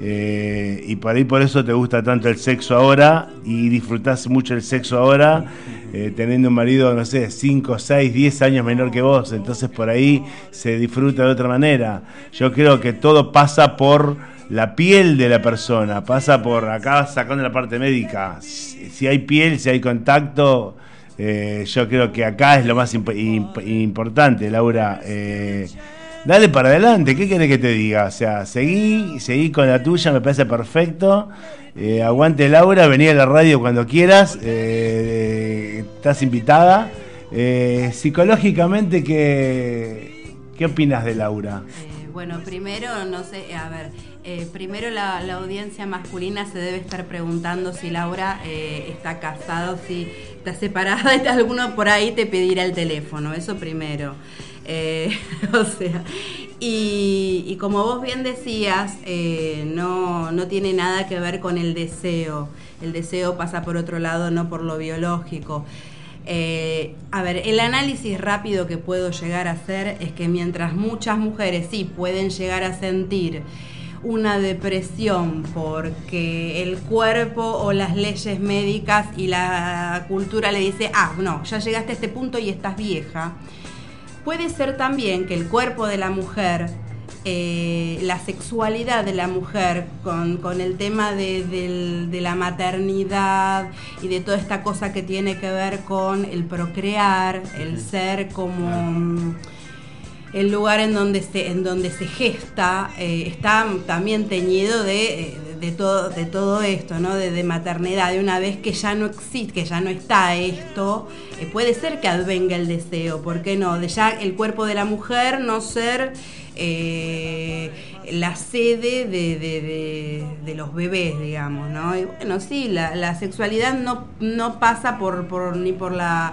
Y por eso te gusta tanto el sexo ahora y disfrutás mucho el sexo ahora, teniendo un marido, no sé, 5, 6, 10 años menor que vos, entonces por ahí se disfruta de otra manera. Yo creo que todo pasa por la piel de la persona, pasa por acá sacando la parte médica. Si hay piel, si hay contacto, yo creo que acá es lo más importante, Laura. Dale para adelante, ¿qué querés que te diga? O sea, seguí con la tuya, me parece perfecto. Aguante, Laura, vení a la radio cuando quieras, estás invitada. Psicológicamente, ¿qué opinas de Laura? Bueno, primero, no sé, a ver, primero la audiencia masculina se debe estar preguntando si Laura está casada o si está separada, y alguno por ahí te pedirá el teléfono, eso primero. O sea, y como vos bien decías, no tiene nada que ver con el deseo. El deseo pasa por otro lado, no por lo biológico. A ver, el análisis rápido que puedo llegar a hacer es que mientras muchas mujeres sí pueden llegar a sentir una depresión porque el cuerpo o las leyes médicas y la cultura le dice, no, ya llegaste a este punto y estás vieja. Puede ser también que el cuerpo de la mujer, la sexualidad de la mujer, con el tema de la maternidad y de toda esta cosa que tiene que ver con el procrear, el ser como el lugar en donde se gesta, está también teñido de todo esto, ¿no? De maternidad. De una vez que ya no existe, que ya no está esto, puede ser que advenga el deseo, ¿por qué no? De ya el cuerpo de la mujer no ser la sede de los bebés, digamos, ¿no? Y bueno, sí, la sexualidad no pasa ni por la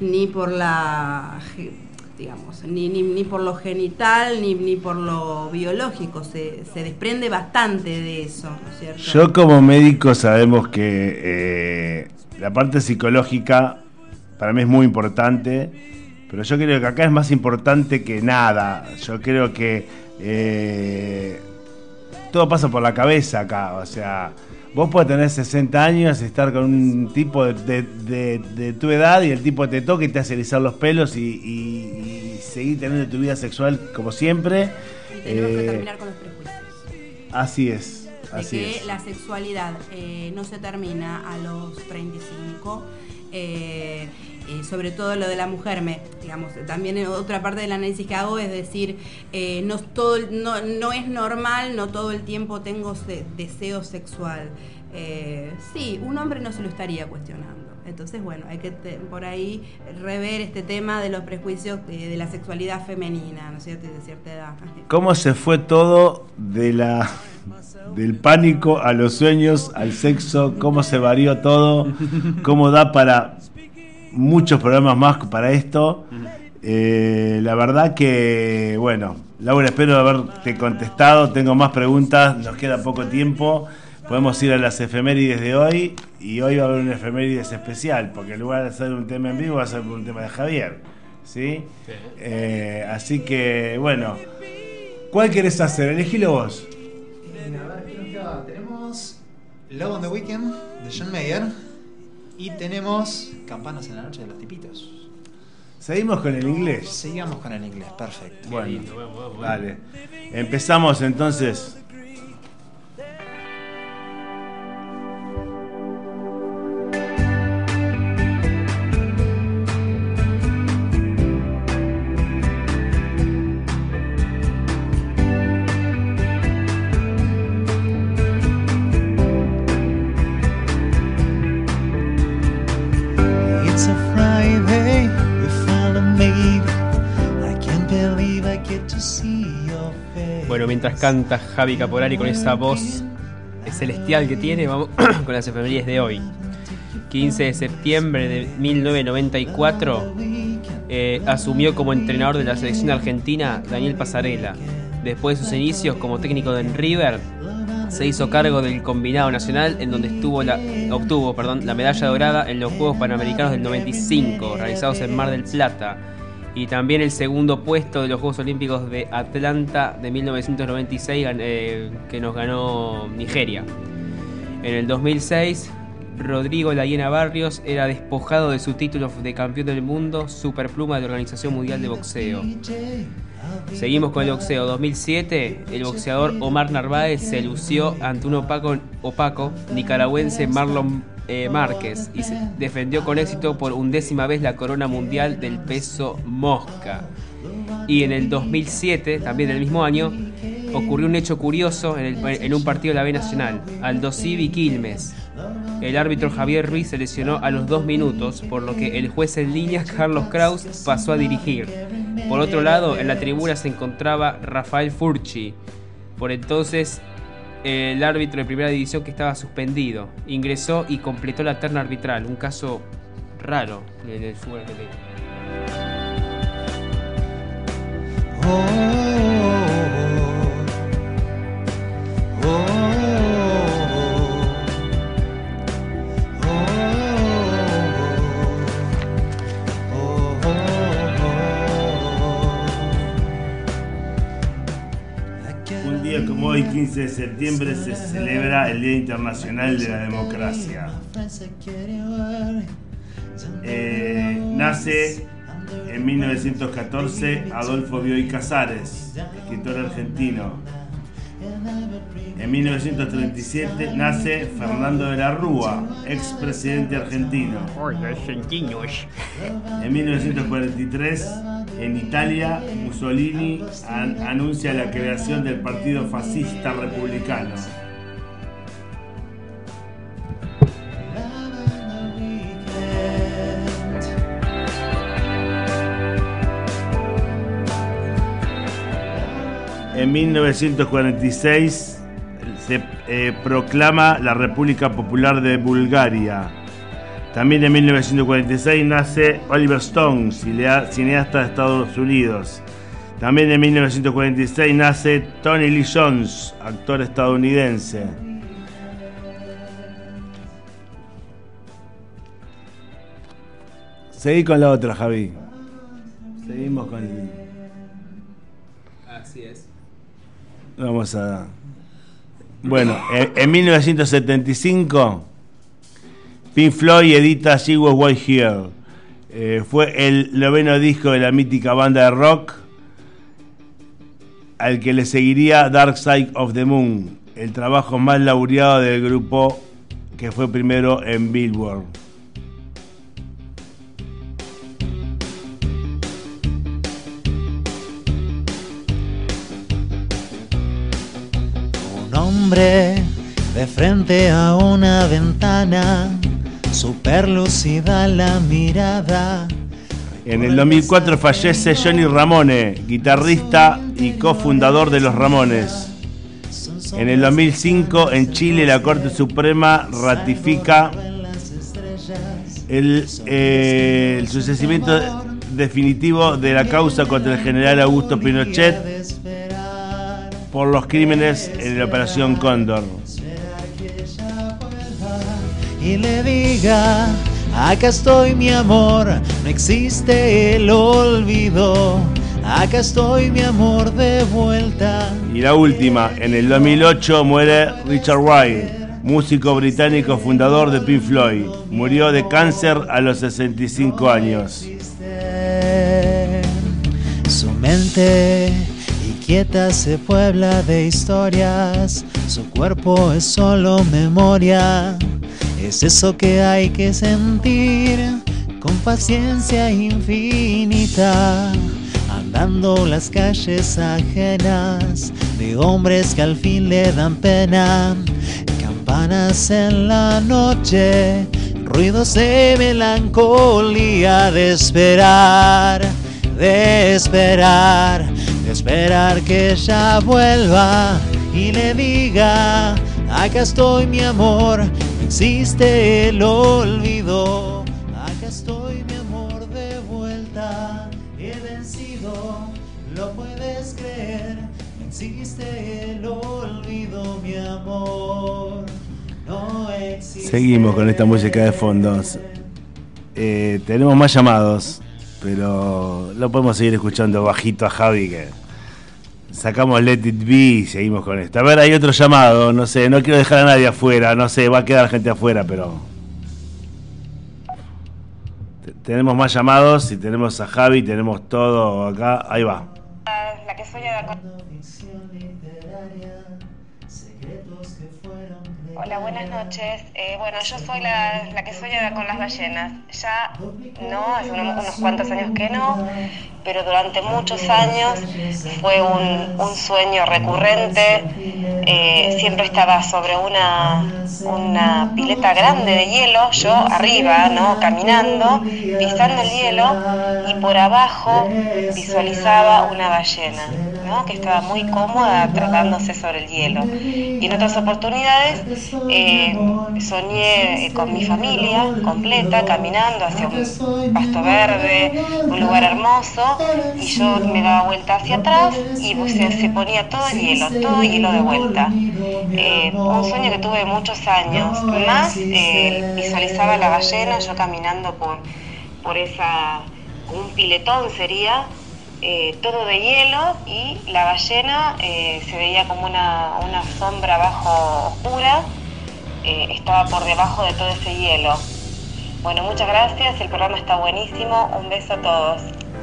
digamos, ni por lo genital ni por lo biológico, se desprende bastante de eso, ¿no es cierto? Yo como médico sabemos que la parte psicológica para mí es muy importante, pero yo creo que acá es más importante que nada. Yo creo que todo pasa por la cabeza acá, o sea, Vos podés tener 60 años y estar con un tipo de tu edad y el tipo te toca y te hace erizar los pelos y seguir teniendo tu vida sexual como siempre. Y tenemos que terminar con los prejuicios. Así es. De que la sexualidad no se termina a los 35. Sobre todo lo de la mujer, digamos, también otra parte del análisis que hago es decir, no es normal, no todo el tiempo tengo deseo sexual. Sí, un hombre no se lo estaría cuestionando. Entonces, bueno, hay que por ahí rever este tema de los prejuicios de la sexualidad femenina, ¿no es cierto?, de cierta edad. ¿Cómo se fue todo del pánico a los sueños, al sexo? ¿Cómo se varió todo? ¿Cómo da para muchos programas más para esto? La verdad que, bueno, Laura, espero haberte contestado. Tengo más preguntas, nos queda poco tiempo. Podemos ir a las efemérides de hoy, y hoy va a haber una efemérides especial, porque en lugar de hacer un tema en vivo va a ser un tema de Javier, ¿sí? Así que, bueno, ¿cuál querés hacer? Elegilo vos. A ver, ¿qué nos queda? Tenemos Love on the Weekend de John Mayer y tenemos Campanas en la Noche de los Tipitos. ¿Seguimos con el inglés? Sigamos con el inglés, perfecto. Bueno, vale. Empezamos entonces. It's a Friday, we found a maid. I can't believe I get to see your face. Bueno, mientras canta Javi Caporari con esa voz celestial que tiene, vamos con las efemérides de hoy. 15 de septiembre de 1994 asumió como entrenador de la selección argentina Daniel Passarella. Después de sus inicios como técnico de River, se hizo cargo del combinado nacional, en donde obtuvo la medalla dorada en los Juegos Panamericanos del 95, realizados en Mar del Plata, y también el segundo puesto de los Juegos Olímpicos de Atlanta de 1996, que nos ganó Nigeria. En el 2006, Rodrigo La Hiena Barrios era despojado de su título de campeón del mundo superpluma de la Organización Mundial de Boxeo. Seguimos con el boxeo. 2007, el boxeador Omar Narváez se lució ante un opaco nicaragüense, Marlon Márquez, y se defendió con éxito por 11ª vez la corona mundial del peso mosca. Y en el 2007, también del mismo año, ocurrió un hecho curioso en un partido de la B Nacional. Aldo Civi Quilmes. El árbitro Javier Ruiz se lesionó a los 2 minutos, por lo que el juez en línea, Carlos Kraus, pasó a dirigir. Por otro lado, en la tribuna se encontraba Rafael Furchi, por entonces el árbitro de primera división, que estaba suspendido. Ingresó y completó la terna arbitral, un caso raro en el fútbol argentino. Un día como hoy, 15 de septiembre, se celebra el Día Internacional de la Democracia. Nace en 1914 Adolfo Bioy Casares, escritor argentino. En 1937 nace Fernando de la Rúa, expresidente argentino. En 1943, en Italia, Mussolini anuncia la creación del Partido Fascista Republicano. En 1946 se proclama la República Popular de Bulgaria. También en 1946 nace Oliver Stone, cineasta de Estados Unidos. También en 1946 nace Tony Lee Jones, actor estadounidense. Seguí con la otra, Javi. Seguimos con... Así es. Vamos a... Bueno, en 1975 Pink Floyd edita She Was Right Here. Fue el 9º disco de la mítica banda de rock, al que le seguiría Dark Side of the Moon, el trabajo más laureado del grupo, que fue primero en Billboard. Un hombre de frente a una ventana, super lúcida la mirada. En el 2004 fallece Johnny Ramone, guitarrista y cofundador de Los Ramones. En el 2005 en Chile la Corte Suprema ratifica el sucesimiento definitivo de la causa contra el general Augusto Pinochet por los crímenes en la Operación Cóndor. Y le diga: acá estoy mi amor, no existe el olvido. Acá estoy mi amor de vuelta. Y la última, en el 2008 muere Richard Wright, músico británico fundador de Pink Floyd. Murió de cáncer a los 65 años. Su mente inquieta se puebla de historias, su cuerpo es solo memoria. Es eso que hay que sentir con paciencia infinita, andando las calles ajenas de hombres que al fin le dan pena. Campanas en la noche, ruidos de melancolía, de esperar que ella vuelva y le diga: acá estoy mi amor, no existe el olvido. Acá estoy mi amor de vuelta, he vencido, lo puedes creer, no existe el olvido, mi amor, no existe. Seguimos con esta música de fondos. Tenemos más llamados, pero lo podemos seguir escuchando bajito a Javi, que sacamos Let It Be y seguimos con esto. A ver, hay otro llamado, no sé, no quiero dejar a nadie afuera, no sé, va a quedar gente afuera, pero tenemos más llamados y tenemos a Javi, tenemos todo acá, ahí va. La que sueña con... Hola, buenas noches. Bueno, yo soy la que sueña con las ballenas. Ya no, hace unos cuantos años que no, pero durante muchos años fue un sueño recurrente. Siempre estaba sobre una pileta grande de hielo, yo arriba, ¿no? Caminando, pisando el hielo, y por abajo visualizaba una ballena, ¿no? Que estaba muy cómoda tratándose sobre el hielo. Y en otras oportunidades soñé con mi familia completa caminando hacia un pasto verde, un lugar hermoso, y yo me daba vuelta hacia atrás y se ponía todo hielo de vuelta. Un sueño que tuve muchos años, más visualizaba la ballena, yo caminando por un piletón sería, todo de hielo, y la ballena se veía como una sombra abajo oscura, estaba por debajo de todo ese hielo. Bueno, muchas gracias, el programa está buenísimo, un beso a todos.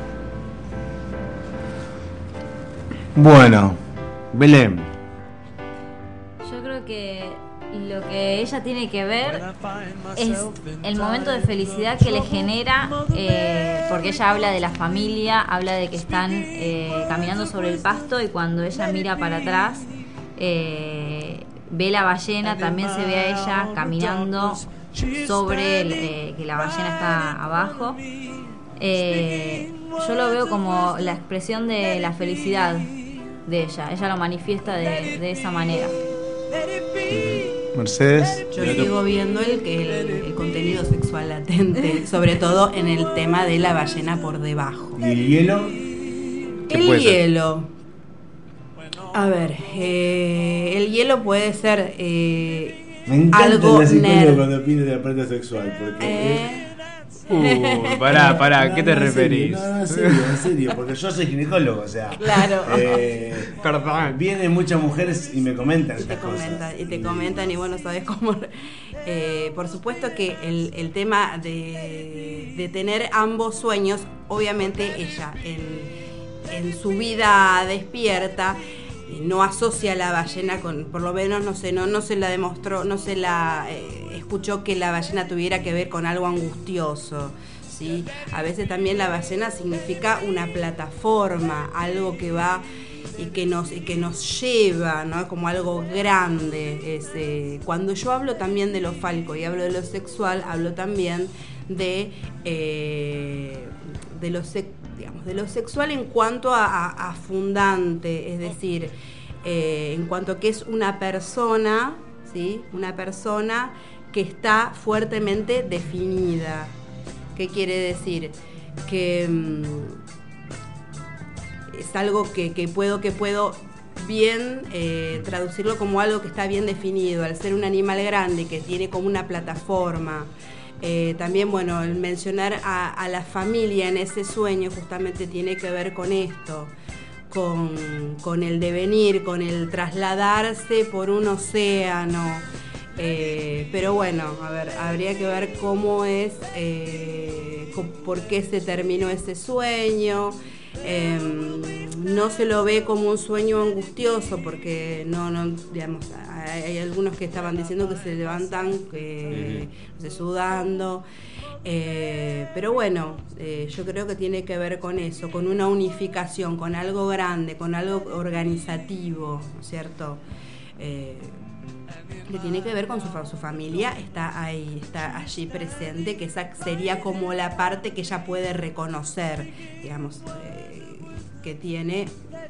Bueno, Belén. Yo creo que lo que ella tiene que ver es el momento de felicidad que le genera, porque ella habla de la familia, habla de que están caminando sobre el pasto, y cuando ella mira para atrás ve la ballena, también se ve a ella caminando sobre que la ballena está abajo. Yo lo veo como la expresión de la felicidad de ella lo manifiesta de esa manera. Mercedes. Yo sigo viendo el contenido sexual latente, sobre todo en el tema de la ballena por debajo. ¿Y el hielo? El hielo. A ver, el hielo puede ser me encanta algo la psicóloga cuando opina de la parte sexual, porque Pará, ¿qué te referís? No, en serio, porque yo soy ginecólogo, o sea. Claro. Perdón. Vienen muchas mujeres y me comentan Y te comentan y vos no sabés cómo. Por supuesto que el tema de tener ambos sueños, obviamente ella en su vida despierta no asocia a la ballena con, por lo menos no se la demostró, no se la escuchó que la ballena tuviera que ver con algo angustioso, ¿sí? A veces también la ballena significa una plataforma, algo que va y que nos lleva, ¿no? Como algo grande. Cuando yo hablo también de lo fálico y hablo de lo sexual, hablo también de lo sexual en cuanto a fundante, es decir, en cuanto a que es una persona, ¿sí? Una persona que está fuertemente definida. ¿Qué quiere decir? Que es algo que puedo bien traducirlo como algo que está bien definido, al ser un animal grande que tiene como una plataforma. También, bueno, el mencionar a la familia en ese sueño justamente tiene que ver con esto, con el devenir, con el trasladarse por un océano. Pero bueno, a ver, habría que ver cómo es, por qué se terminó ese sueño. No se lo ve como un sueño angustioso porque no digamos, hay algunos que estaban diciendo que se levantan sudando, pero bueno, yo creo que tiene que ver con eso, con una unificación, con algo grande, con algo organizativo, ¿no es cierto? Que tiene que ver con su familia, está ahí, está allí presente, que esa sería como la parte que ella puede reconocer, digamos, que tiene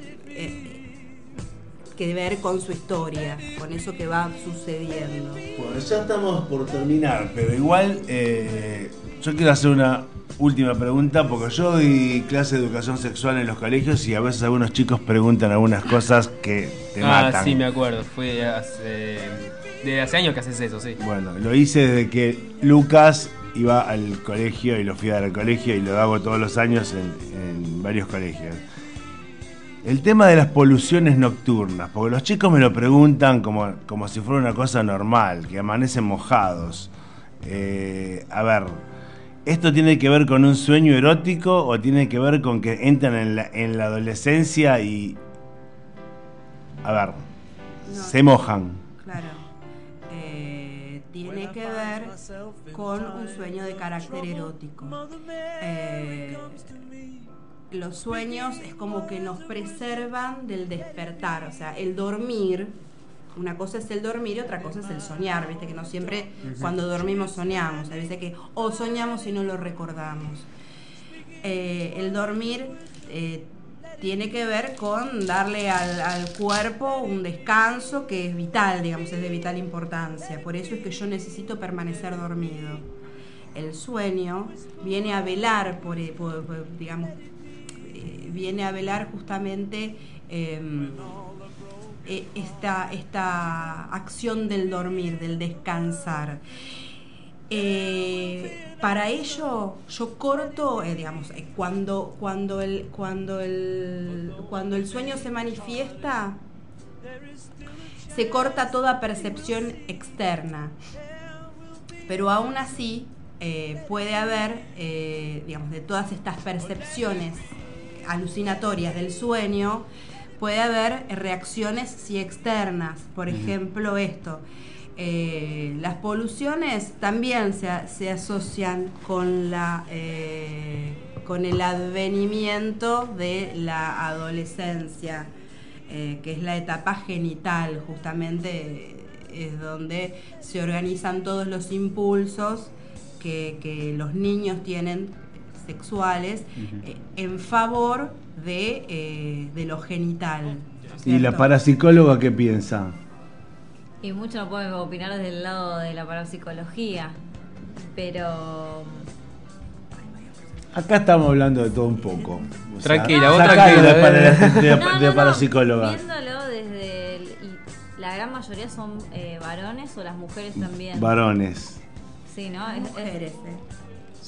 que ver con su historia, con eso que va sucediendo. Bueno, ya estamos por terminar, pero igual yo quiero hacer una última pregunta, porque yo doy clase de educación sexual en los colegios y a veces algunos chicos preguntan algunas cosas que te matan. Sí, me acuerdo, fue de hace años que haces eso, sí. Bueno, lo hice desde que Lucas iba al colegio y lo fui a dar al colegio y lo hago todos los años en varios colegios. El tema de las poluciones nocturnas, porque los chicos me lo preguntan como si fuera una cosa normal, que amanecen mojados. A ver, ¿esto tiene que ver con un sueño erótico o tiene que ver con que entran en la adolescencia y, a ver, se mojan? Claro. Tiene que ver con un sueño de carácter erótico. Los sueños es como que nos preservan del despertar, o sea, el dormir, una cosa es el dormir y otra cosa es el soñar, viste que no siempre cuando dormimos soñamos, a veces que o soñamos y no lo recordamos. El dormir tiene que ver con darle al cuerpo un descanso que es vital, digamos, es de vital importancia, por eso es que yo necesito permanecer dormido. El sueño viene a velar digamos, viene a velar justamente esta acción del dormir, del descansar. Para ello yo corto, digamos, cuando el sueño se manifiesta, se corta toda percepción externa, pero aún así puede haber, digamos, de todas estas percepciones alucinatorias del sueño, puede haber reacciones sí externas. Por ejemplo, las poluciones también se asocian con el advenimiento de la adolescencia, que es la etapa genital, justamente es donde se organizan todos los impulsos que los niños tienen sexuales en favor de lo genital. ¿Y la parapsicóloga qué piensa? Y mucho no podemos opinar desde el lado de la parapsicología, pero acá estamos hablando de todo un poco. Tranquila, vos tranquila. De parapsicóloga. Viéndolo desde la gran mayoría son varones o las mujeres también. Varones. Sí, ¿no? Mujeres.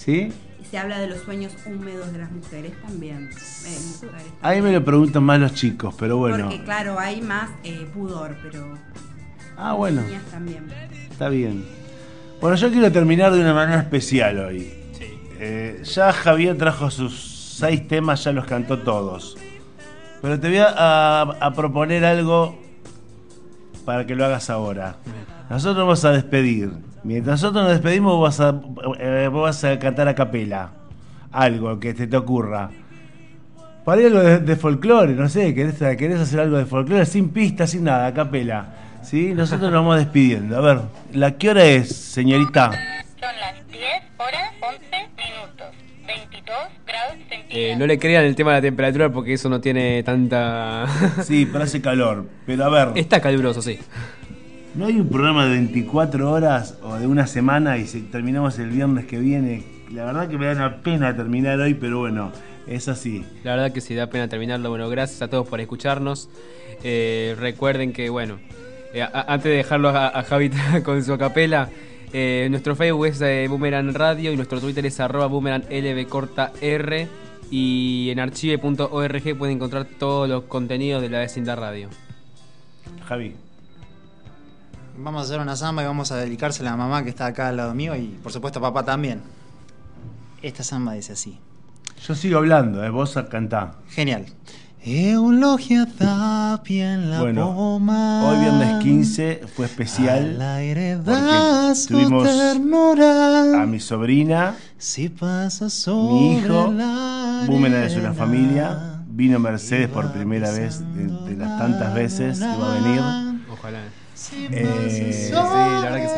¿Sí? Y se habla de los sueños húmedos de las mujeres también. Ahí me lo preguntan más los chicos, pero bueno. Porque claro, hay más pudor, pero bueno, niñas también. Está bien. Bueno, yo quiero terminar de una manera especial hoy. Ya Javier trajo sus 6 temas, ya los cantó todos. Pero te voy a proponer algo para que lo hagas ahora. Nosotros vamos a despedir. Mientras nosotros nos despedimos, vos vas a cantar a capela. Algo que te ocurra. Para ir algo de folclore, no sé, querés hacer algo de folclore sin pistas, sin nada, a capela. ¿Sí? Nosotros nos vamos despidiendo. A ver, ¿qué hora es, señorita? Son las 10 horas 11 minutos, 22 grados centígrados. No le crean el tema de la temperatura porque eso no tiene tanta... Sí, pero hace calor. Pero a ver... Está caluroso, sí. ¿No hay un programa de 24 horas o de una semana y si terminamos el viernes que viene? La verdad que me da una pena terminar hoy, pero bueno, es así. La verdad que sí, da pena terminarlo. Bueno, gracias a todos por escucharnos. Recuerden que, bueno, antes de dejarlo a Javi con su acapela, nuestro Facebook es Boomerang Radio y nuestro Twitter es @boomeranglbcortar. Y en archive.org pueden encontrar todos los contenidos de la Vecindad Radio. Javi. Vamos a hacer una samba y vamos a dedicársela a mamá que está acá al lado mío y por supuesto a papá también. Esta samba dice así. Yo sigo hablando, vos cantá. Genial. Eulogia tapia en la poma. Hoy viernes 15 fue especial porque tuvimos a mi sobrina, si pasa mi hijo, Boomerang es una familia. Vino Mercedes por primera vez de las tantas veces que va a venir. Ojalá. Sí, la verdad que sí.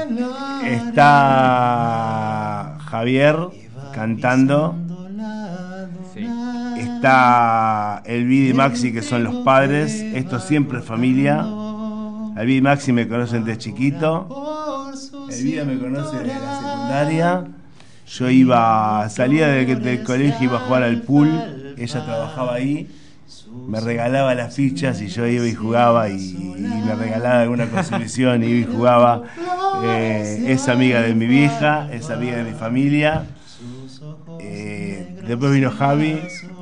Está Javier cantando. Sí. Está Elvide y Maxi, que son los padres. Esto siempre es familia. Elvide y Maxi me conocen desde chiquito. Elvide me conoce desde la secundaria. Yo salía del colegio, iba a jugar al pool. Ella trabajaba ahí. Me regalaba las fichas y yo iba y jugaba y me regalaba alguna consumición y iba y jugaba. Es amiga de mi vieja, es amiga de mi familia. Después vino Javi.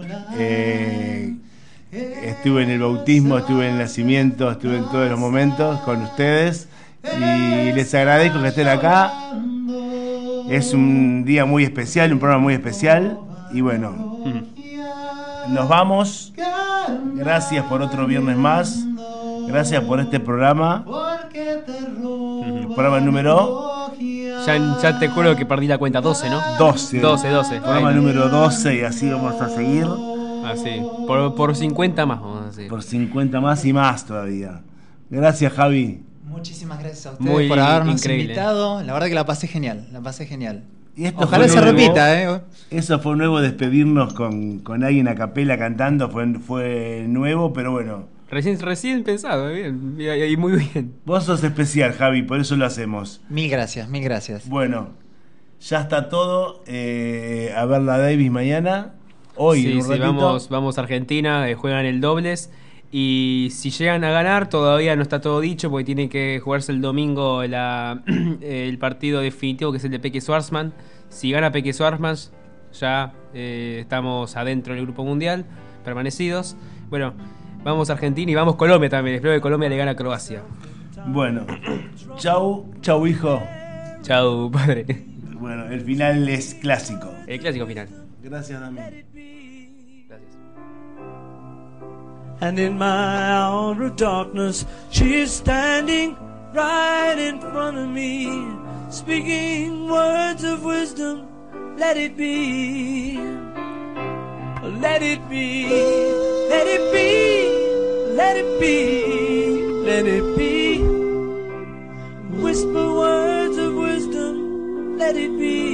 Estuve en el bautismo, estuve en el nacimiento, estuve en todos los momentos con ustedes y les agradezco que estén acá. Es un día muy especial, un programa muy especial y bueno, nos vamos. Gracias por otro viernes más. Gracias por este programa. Programa número... Ya te juro que perdí la cuenta, 12, ¿no? 12. Programa número 12 y así vamos a seguir. Así, por 50 más vamos a decir. Por 50 más y más todavía. Gracias, Javi. Muchísimas gracias a ustedes por habernos invitado. La verdad que la pasé genial, Y esto ojalá se repita, Eso fue nuevo, despedirnos con alguien a capela cantando, fue nuevo, pero bueno. Recién pensado, bien, y muy bien. Vos sos especial, Javi, por eso lo hacemos. Mil gracias. Bueno, ya está todo. A ver la Davis mañana. Hoy, sí, vamos a Argentina, juegan el dobles. Y si llegan a ganar, todavía no está todo dicho, porque tiene que jugarse el domingo el partido definitivo, que es el de Peque Schwarzman. Si gana Peque Schwarzman, ya estamos adentro del grupo mundial, permanecidos. Bueno, vamos a Argentina y vamos a Colombia también. Espero que Colombia le gane a Croacia. Bueno, chau hijo. Chau, padre. Bueno, el final es clásico. El clásico final. Gracias, Damián. And in my hour of darkness, she is standing right in front of me, speaking words of wisdom. Let it be, let it be, let it be, let it be, let it be. Whisper words of wisdom, let it be.